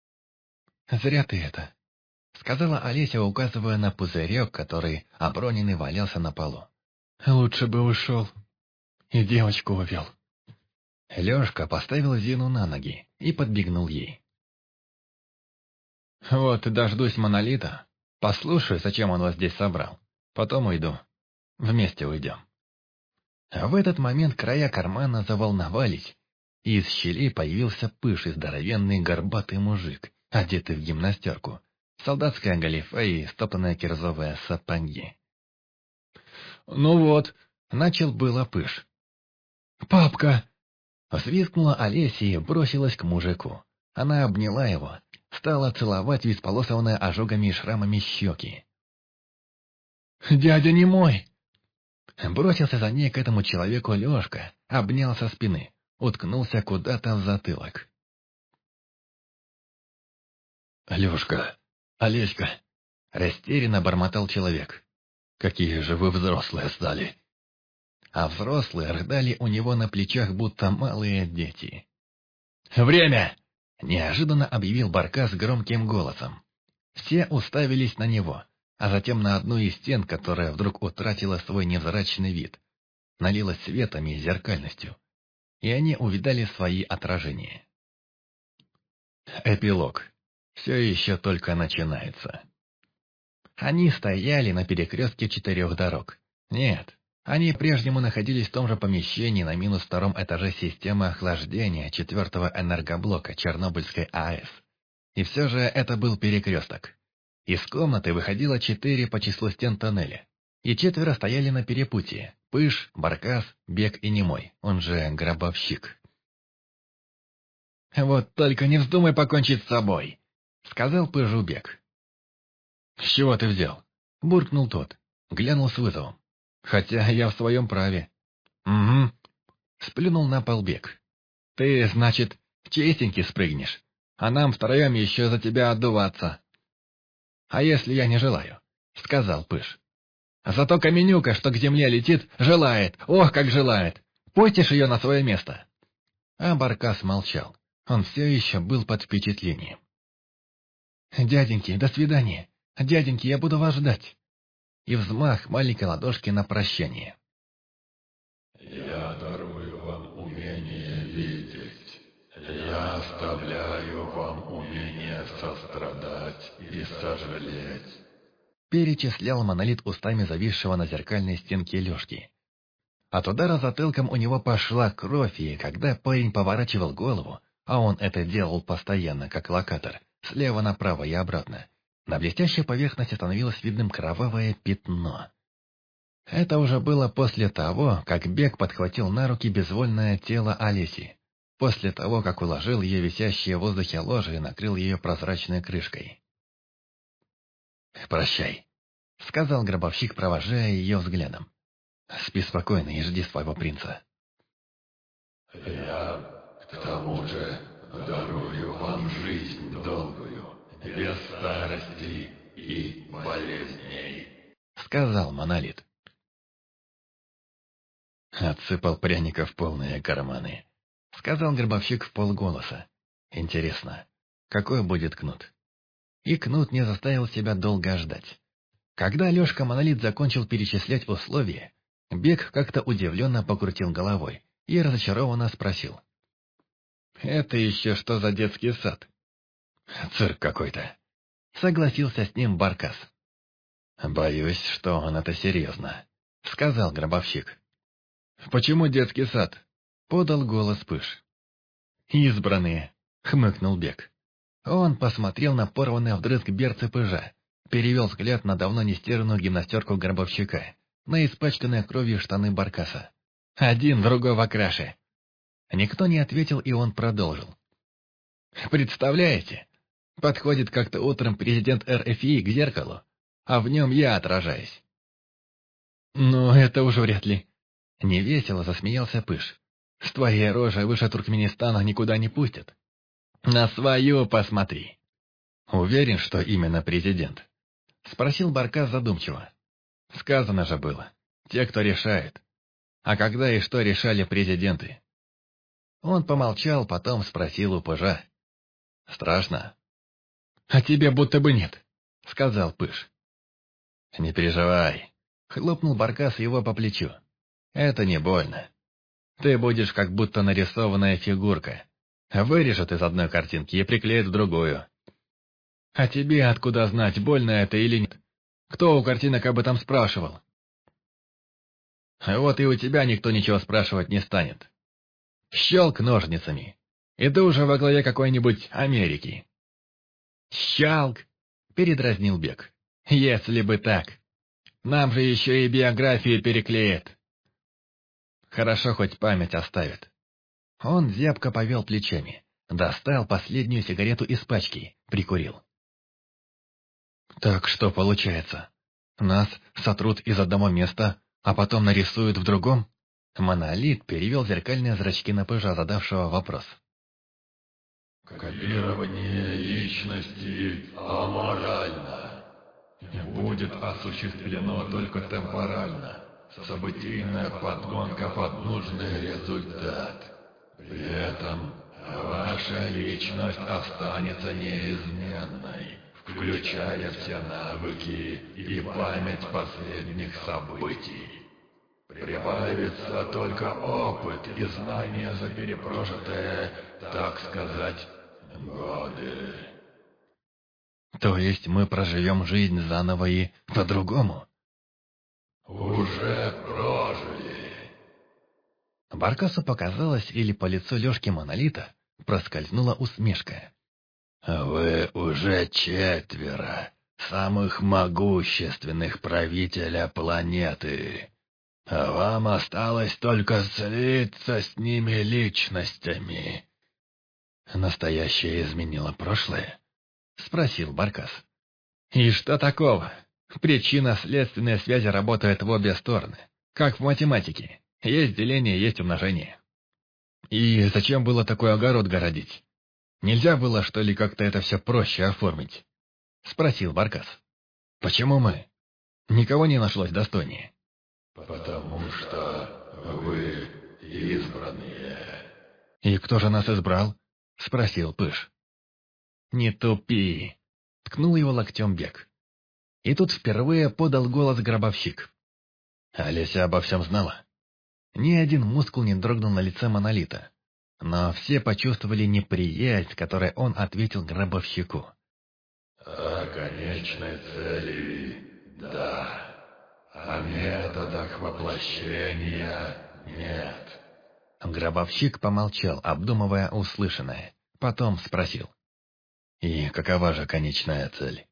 Speaker 1: «Зря ты это», — сказала Олеся, указывая на пузырек, который оброненный валялся на полу. «Лучше бы ушел и девочку увел». Лешка поставил Зину на ноги и подбегнул ей. Вот дождусь Монолита, послушаю, зачем он вас здесь собрал. Потом уйду. Вместе уйдем. В этот момент края кармана заволновались, и из щелей появился пышный здоровенный горбатый мужик, одетый в гимнастерку, солдатская галифе и стоптанные кирзовые сапоги. «Ну вот», — начал было Пыш. «Папка!» — взвизгнула Олеся и бросилась к мужику. Она обняла его, стала целовать в исполосованные ожогами и шрамами щеки. «Дядя не мой!» Бросился за ней к этому человеку Лешка, обнял со спины, уткнулся куда-то в затылок. «Лешка, Олеська!» — растерянно бормотал человек. «Какие же вы взрослые стали!» А взрослые рыдали у него на плечах, будто малые дети. «Время!» — неожиданно объявил Баркас громким голосом. Все уставились на него, а затем на одну из стен, которая вдруг утратила свой невзрачный вид, налилась светом и зеркальностью, и они увидали свои отражения. Эпилог. Все еще только начинается. Они стояли на перекрестке 4 дорог. Нет, они прежнему находились в том же помещении на -2 этаже системы охлаждения 4-го энергоблока Чернобыльской АЭС. И все же это был перекресток. Из комнаты выходило 4 по числу стен тоннеля, и 4 стояли на перепутье: Пыш, Баркас, Бег и Немой, он же Гробовщик. «Вот только не вздумай покончить с собой», — сказал Пыжу Бег. «С чего ты взял?» — буркнул тот, глянул с вызовом. «Хотя я в своем праве». «Угу», — сплюнул на пол Бег. «Ты, значит, чистенький спрыгнешь, а нам втроем еще за тебя отдуваться». «А если я не желаю?» — сказал Пыж. «Зато Каменюка, что к земле летит, желает, ох, как желает. Пустишь ее на свое место». А Баркас молчал, он все еще был под впечатлением. «Дяденьки, до свидания. Дяденьки, я буду вас ждать». И взмах маленькой ладошки на прощание.
Speaker 3: «Я дарую вам умение видеть. Я оставляю вам умение сострадать и сожалеть»,
Speaker 1: — перечислял Монолит устами зависшего на зеркальной стенке Лешки. От удара затылком у него пошла кровь, и когда парень поворачивал голову, а он это делал постоянно, как локатор, слева направо и обратно, на блестящей поверхности становилось видным кровавое пятно. Это уже было после того, как Бег подхватил на руки безвольное тело Олеси, после того, как уложил ее висящее в воздухе ложе и накрыл ее прозрачной крышкой. «Прощай», — сказал Гробовщик, провожая ее взглядом. «Спи спокойно и жди своего принца».
Speaker 3: «Я, к тому же, дарую вам жизнь долгую, без старости и болезней»,
Speaker 1: — сказал Монолит. «Отсыпал пряников полные карманы», — сказал Гробовщик вполголоса. «Интересно, какой будет кнут?» И кнут не заставил себя долго ждать. Когда Лешка Монолит закончил перечислять условия, Бег как-то удивленно покрутил головой и разочарованно спросил. «Это еще что за детский сад?» «Цирк какой-то», — согласился с ним Баркас. «Боюсь, что он это серьезно», — сказал Гробовщик. «Почему детский сад?» — подал голос Пыш. «Избранные», — хмыкнул Бег. Он посмотрел на порванные вдрызг берцы Пыжа, перевел взгляд на давно не стиранную гимнастерку Гробовщика, на испачканные кровью штаны Баркаса. «Один другого краше». Никто не ответил, и он продолжил. «Представляете, подходит как-то утром президент РФИ к зеркалу, а в нем я отражаюсь». «Ну, это уж вряд ли». Невесело засмеялся Пыш. «С твоей рожей выше Туркменистана никуда не пустят. На свою посмотри». «Уверен, что именно президент?» Спросил Баркас задумчиво. «Сказано же было. Те, кто решает. А когда и что решали президенты?» Он помолчал, потом спросил у Пыжа. «Страшно?» «А тебе будто бы нет», — сказал Пыж. «Не переживай», — хлопнул Баркас его по плечу. «Это не больно. Ты будешь как будто нарисованная фигурка. Вырежут из одной картинки и приклеят в другую». А тебе откуда знать, больно это или нет? Кто у картинок об этом спрашивал? Вот и у тебя никто ничего спрашивать не станет. Щелк ножницами. И ты уже во главе какой-нибудь Америки. Щелк! Передразнил Бек. Если бы так. Нам же еще и биографию переклеят. Хорошо, хоть память оставит. Он зябко повел плечами, достал последнюю сигарету из пачки, прикурил. Так что получается? Нас сотрут из одного места, а потом нарисуют в другом? Монолит перевел зеркальные зрачки на Пыжа, задавшего вопрос.
Speaker 3: Копирование личности аморально. Будет осуществлено только темпорально. Событийная подгонка под нужный результат. При этом ваша личность останется неизменной, включая все навыки и память последних событий. Прибавится только опыт и знания за перепрожитые, так сказать, годы.
Speaker 1: То есть мы проживем жизнь заново и по-другому?
Speaker 3: Уже прожили.
Speaker 1: Баркасу показалось, или по лицу Лёшки Монолита проскользнула усмешка.
Speaker 3: Вы уже 4 самых могущественных правителя планеты. А вам осталось только слиться с ними личностями.
Speaker 1: Настоящее изменило прошлое? Спросил Баркас. И что такого? Причинно-следственные связи работают в обе стороны, как в математике. Есть деление, есть умножение. И зачем было такой огород городить? Нельзя было, что ли, как-то это все проще оформить? Спросил Баркас. Почему мы? Никого не нашлось достойнее.
Speaker 3: Потому что вы избранные.
Speaker 1: И кто же нас избрал? Спросил Пыж. Не тупи. Ткнул его локтем Бек. И тут впервые подал голос гробовщик. Олеся обо всем знала. Ни один мускул не дрогнул на лице Монолита, но все почувствовали неприязнь, которой он ответил гробовщику.
Speaker 3: О конечной цели – да. О методах воплощения – нет.
Speaker 1: Гробовщик помолчал, обдумывая услышанное. Потом спросил. И какова же конечная цель?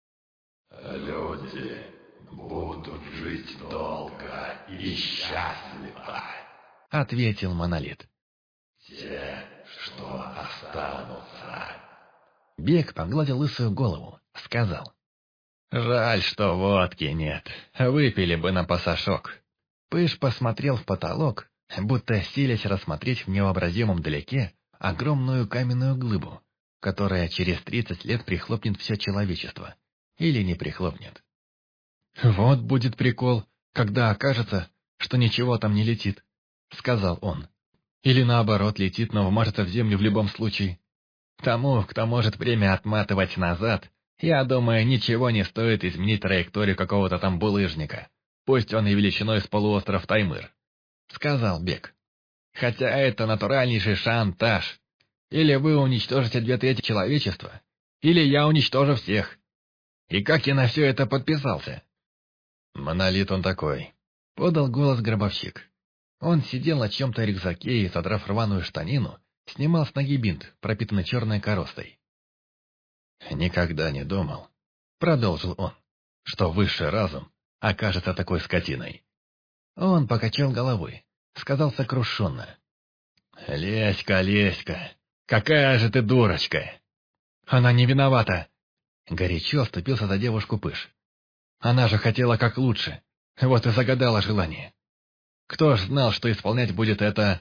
Speaker 3: Люди будут жить долго и счастливо,
Speaker 1: Ответил Монолит.
Speaker 3: те, что останутся.
Speaker 1: Бек погладил лысую голову, сказал. Жаль, что водки нет, выпили бы на пасашок. Пыж посмотрел в потолок, будто силясь рассмотреть в невообразимом далеке огромную каменную глыбу, которая через 30 лет прихлопнет все человечество. Или не прихлопнет. «Вот будет прикол, когда окажется, что ничего там не летит», — сказал он. «Или наоборот летит, но вмажется в землю в любом случае. Тому, кто может время отматывать назад, я думаю, ничего не стоит изменить траекторию какого-то там булыжника, пусть он и величиной с полуостров Таймыр», — сказал Бек. «Хотя это натуральнейший шантаж. Или вы уничтожите 2/3 человечества, или я уничтожу всех. И как я на все это подписался?» «Монолит он такой», — подал голос гробовщик. Он сидел на чем-то рюкзаке и, содрав рваную штанину, снимал с ноги бинт, пропитанный черной коростой. «Никогда не думал», — продолжил он, — «что высший разум окажется такой скотиной». Он покачал головой, сказал сокрушенно. «Леська, Леська, какая же ты дурочка!» «Она не виновата!» Горячо вступился за девушку Пыж. «Она же хотела как лучше, вот и загадала желание. Кто ж знал, что исполнять будет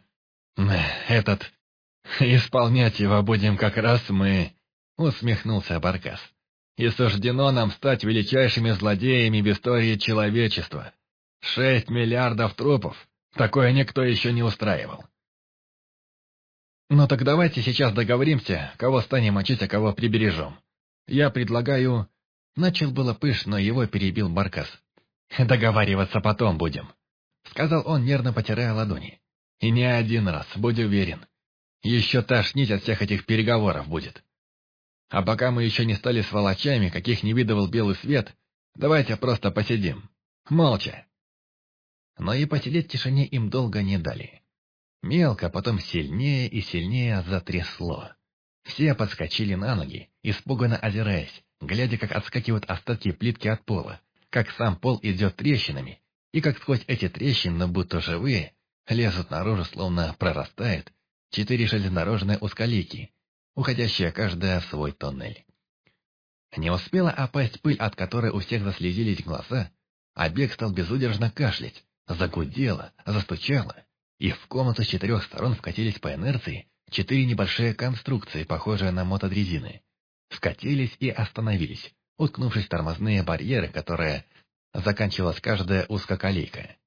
Speaker 1: этот... Исполнять его будем как раз мы...» Усмехнулся Баркас. «И суждено нам стать величайшими злодеями в истории человечества. 6 миллиардов трупов. Такое никто еще не устраивал». «Ну так давайте сейчас договоримся, кого станем мочить, а кого прибережем. Я предлагаю...» Начал было Пыж, но его перебил Баркас. «Договариваться потом будем», — сказал он, нервно потирая ладони. «И не один раз, будь уверен. Еще тошнить от всех этих переговоров будет. А пока мы еще не стали сволочами, каких не видывал белый свет, давайте просто посидим. Молча. Но и посидеть в тишине им долго не дали. Мелко, потом сильнее и сильнее затрясло. Все подскочили на ноги, испуганно озираясь, глядя, как отскакивают остатки плитки от пола, как сам пол идет трещинами, и как сквозь эти трещины, будто живые, лезут наружу, словно прорастают 4 железнодорожные узколейки, уходящие каждая в свой тоннель. Не успела опасть пыль, от которой у всех заслезились глаза, а Бег стал безудержно кашлять, загудело, застучало, и в комнату с 4 сторон вкатились по инерции 4 небольшие конструкции, похожие на мотодрезины. Вкатились и остановились, уткнувшись в тормозные барьеры, которые заканчивалась каждая узкоколейка.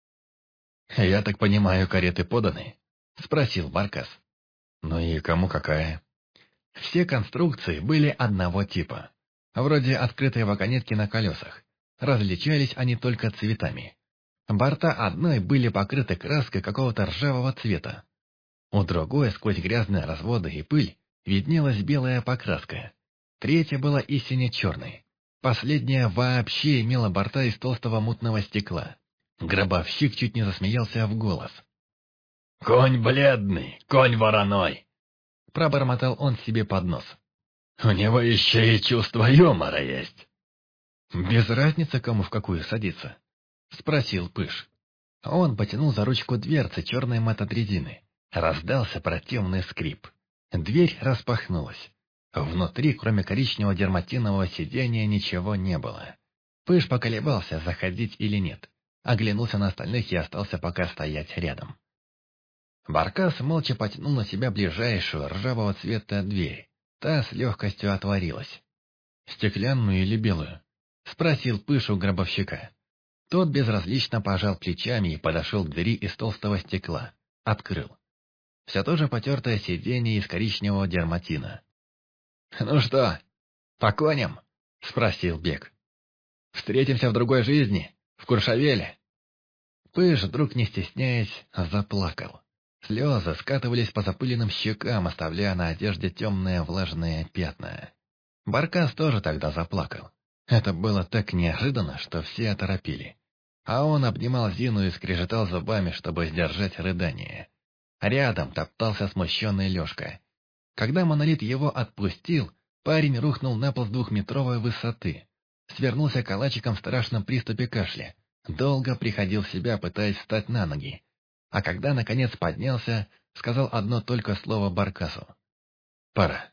Speaker 1: «Я так понимаю, кареты поданы?» — спросил Баркас. «Ну и кому какая?» Все конструкции были одного типа. Вроде открытой вагонетки на колесах. Различались они только цветами. Борта одной были покрыты краской какого-то ржавого цвета. У другой, сквозь грязные разводы и пыль, виднелась белая покраска. Третья была истинно черной. Последняя вообще имела борта из толстого мутного стекла. Гробовщик чуть не засмеялся в голос.
Speaker 3: «Конь бледный, конь вороной!»
Speaker 1: Пробормотал он себе под нос.
Speaker 3: «У него еще и чувство юмора есть!»
Speaker 1: «Без разницы, кому в какую садиться?» — спросил Пыш. Он потянул за ручку дверцы черной мотодрезины. Раздался противный скрип. Дверь распахнулась. Внутри, кроме коричневого дерматинового сиденья, ничего не было. Пыш поколебался, заходить или нет. Оглянулся на остальных и остался пока стоять рядом. Баркас молча потянул на себя ближайшую ржавого цвета дверь. Та с легкостью отворилась. «Стеклянную или белую?» — спросил Пыш у гробовщика. Тот безразлично пожал плечами и подошел к двери из толстого стекла. Открыл. Все то же потертое сиденье из коричневого дерматина. «Ну что, по коням?» — спросил Бег. «Встретимся в другой жизни, в Куршавеле». Пыш, вдруг не стесняясь, заплакал. Слезы скатывались по запыленным щекам, оставляя на одежде темные влажные пятна. Баркас тоже тогда заплакал. Это было так неожиданно, что все оторопели. А он обнимал Зину и скрежетал зубами, чтобы сдержать рыдание. Рядом топтался смущенный Лешка. Когда монолит его отпустил, парень рухнул на пол с 2-метровой высоты. Свернулся калачиком в страшном приступе кашля. Долго приходил в себя, пытаясь встать на ноги. А когда, наконец, поднялся, сказал одно только слово Баркасу. «Пора».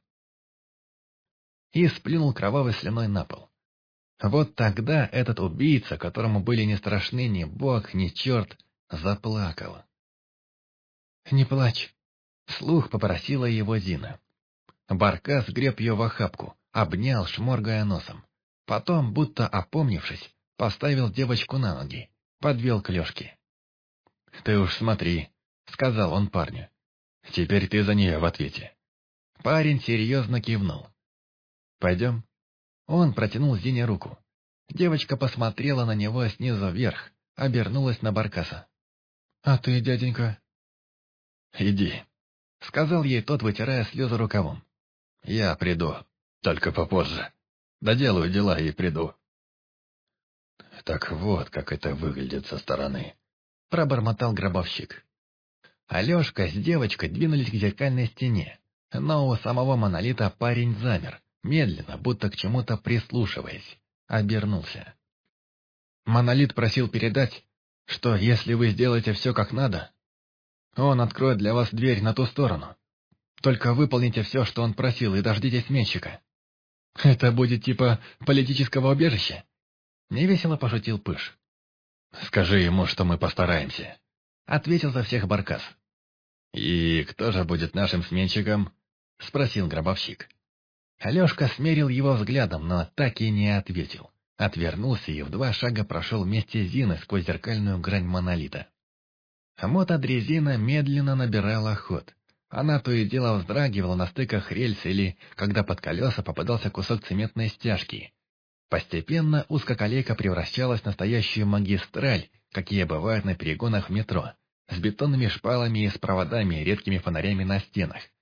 Speaker 1: И сплюнул кровавой слюной на пол. Вот тогда этот убийца, которому были не страшны ни бог, ни черт, заплакал. «Не плачь», — вслух попросила его Зина. Баркас греб ее в охапку, обнял, шморгая носом. Потом, будто опомнившись, поставил девочку на ноги, подвел к Лешке. «Ты уж смотри», — сказал он парню. «Теперь ты за нее в ответе». Парень серьезно кивнул. «Пойдем?» Он протянул Зине руку. Девочка посмотрела на него снизу вверх, обернулась на Баркаса. «А ты, дяденька?» «Иди», — сказал ей тот, вытирая слезы рукавом. «Я приду, только попозже. Доделаю дела и приду». «Так вот, как это выглядит со стороны», — пробормотал гробовщик. Алешка с девочкой двинулись к зеркальной стене, но у самого монолита парень замер, медленно, будто к чему-то прислушиваясь, обернулся. Монолит просил передать, что если вы сделаете все как надо, он откроет для вас дверь на ту сторону. Только выполните все, что он просил, и дождитесь сменщика. Это будет типа политического убежища? Невесело пошутил Пыш. «Скажи ему, что мы постараемся», — ответил за всех Баркас. «И кто же будет нашим сменщиком?» — спросил гробовщик. Алешка смерил его взглядом, но так и не ответил. Отвернулся и в 2 шага прошел вместе с Зиной сквозь зеркальную грань монолита. Мотодрезина медленно набирала ход. Она то и дело вздрагивала на стыках рельс или, когда под колеса попадался кусок цементной стяжки. Постепенно узкоколейка превращалась в настоящую магистраль, какие бывают на перегонах в метро, с бетонными шпалами и с проводами и редкими фонарями на стенах.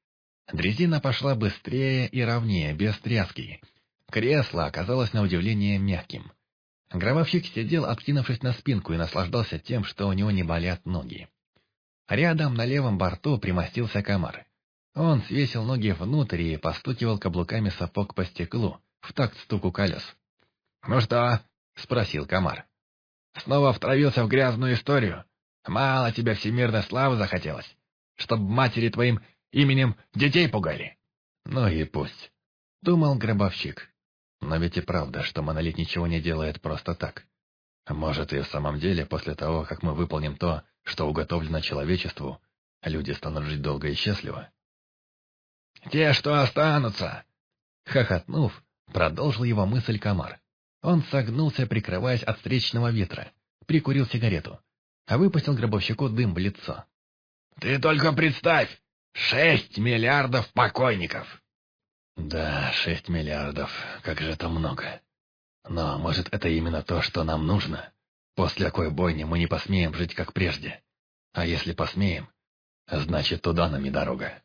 Speaker 1: Дрезина пошла быстрее и ровнее, без тряски. Кресло оказалось на удивление мягким. Гробовщик сидел, откинувшись на спинку, и наслаждался тем, что у него не болят ноги. Рядом на левом борту примостился комар. Он свесил ноги внутрь и постукивал каблуками сапог по стеклу, в такт стуку колес. «Ну что?» — спросил комар. «Снова втравился в грязную историю? Мало тебе всемирной славы захотелось, чтоб матери твоим именем детей пугали?» «Ну и пусть», — думал гробовщик. «Но ведь и правда, что Монолит ничего не делает просто так. Может, и в самом деле, после того, как мы выполним то, что уготовлено человечеству, люди станут жить долго и счастливо?» «Те, что останутся!» Хохотнув, продолжил его мысль комар. Он согнулся, прикрываясь от встречного ветра, прикурил сигарету, а выпустил гробовщику дым в лицо. «Ты только представь! 6 миллиардов покойников!» «Да, 6 миллиардов, как же это много. Но, может, это именно то, что нам нужно? После такой бойни мы не посмеем жить, как прежде. А если посмеем, значит, туда нам и дорога».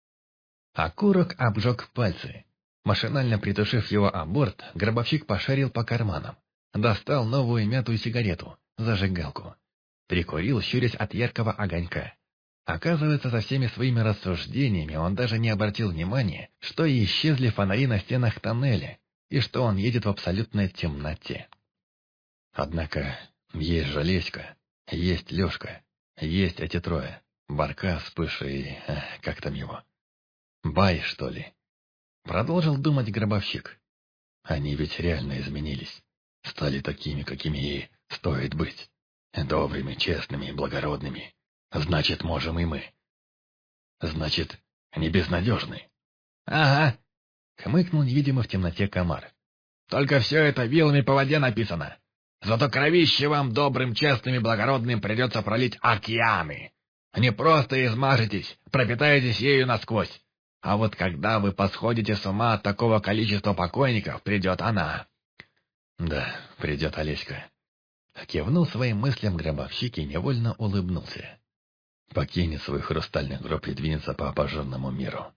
Speaker 1: Окурок обжег пальцы. Машинально притушив его о борт, гробовщик пошарил по карманам. Достал новую мятую сигарету, зажигалку. Прикурил, щурясь от яркого огонька. Оказывается, со всеми своими рассуждениями он даже не обратил внимания, что исчезли фонари на стенах тоннеля, и что он едет в абсолютной темноте. Однако есть же Леська, есть Лешка, есть эти трое. Барка, Вспыш и... как там его? Бай, что ли? Продолжил думать гробовщик. Они ведь реально изменились. Стали такими, какими и стоит быть. Добрыми, честными, благородными. Значит, можем и мы. Значит, не безнадежны. Ага, хмыкнул невидимый в темноте комар. Только все это вилами по воде написано. Зато кровище вам, добрым, честным и благородным, придется пролить океаны. Не просто измажетесь, пропитаетесь ею насквозь. А вот когда вы посходите с ума от такого количества покойников, придет она. Да, придет Олеська. Кивнул своим мыслям гробовщик и невольно улыбнулся. Покинет свой хрустальный гроб и двинется по обожженному миру.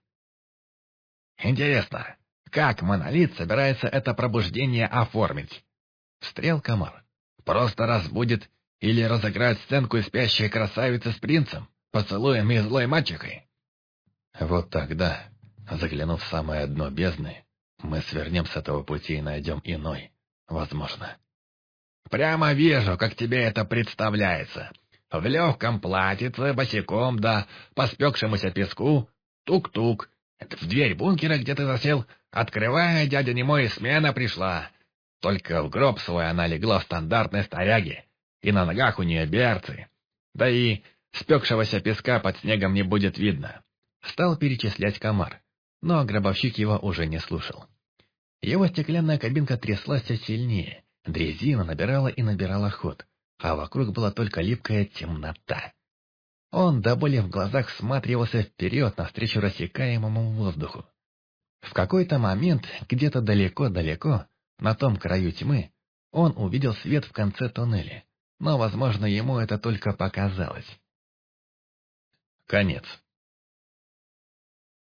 Speaker 1: Интересно, как Монолит собирается это пробуждение оформить? Встрял комар. Просто разбудит или разыграет сценку из спящей красавицы с принцем, поцелуем и злой мальчикой? Вот тогда, заглянув в самое дно бездны, мы свернем с этого пути и найдем иной, возможно. Прямо вижу, как тебе это представляется. В легком платьице, босиком, да по спекшемуся песку, тук-тук. В дверь бункера, где ты засел, открывая, дядя немой, смена пришла. Только в гроб свой она легла в стандартной старяге, и на ногах у нее берцы. Да и спекшегося песка под снегом не будет видно. Стал перечислять комар, но гробовщик его уже не слушал. Его стеклянная кабинка тряслась все сильнее, дрезина набирала и набирала ход, а вокруг была только липкая темнота. Он до боли в глазах всматривался вперед навстречу рассекаемому воздуху. В какой-то момент, где-то далеко-далеко, на том краю тьмы, он увидел свет в конце тоннеля, но, возможно, ему это только показалось. Конец.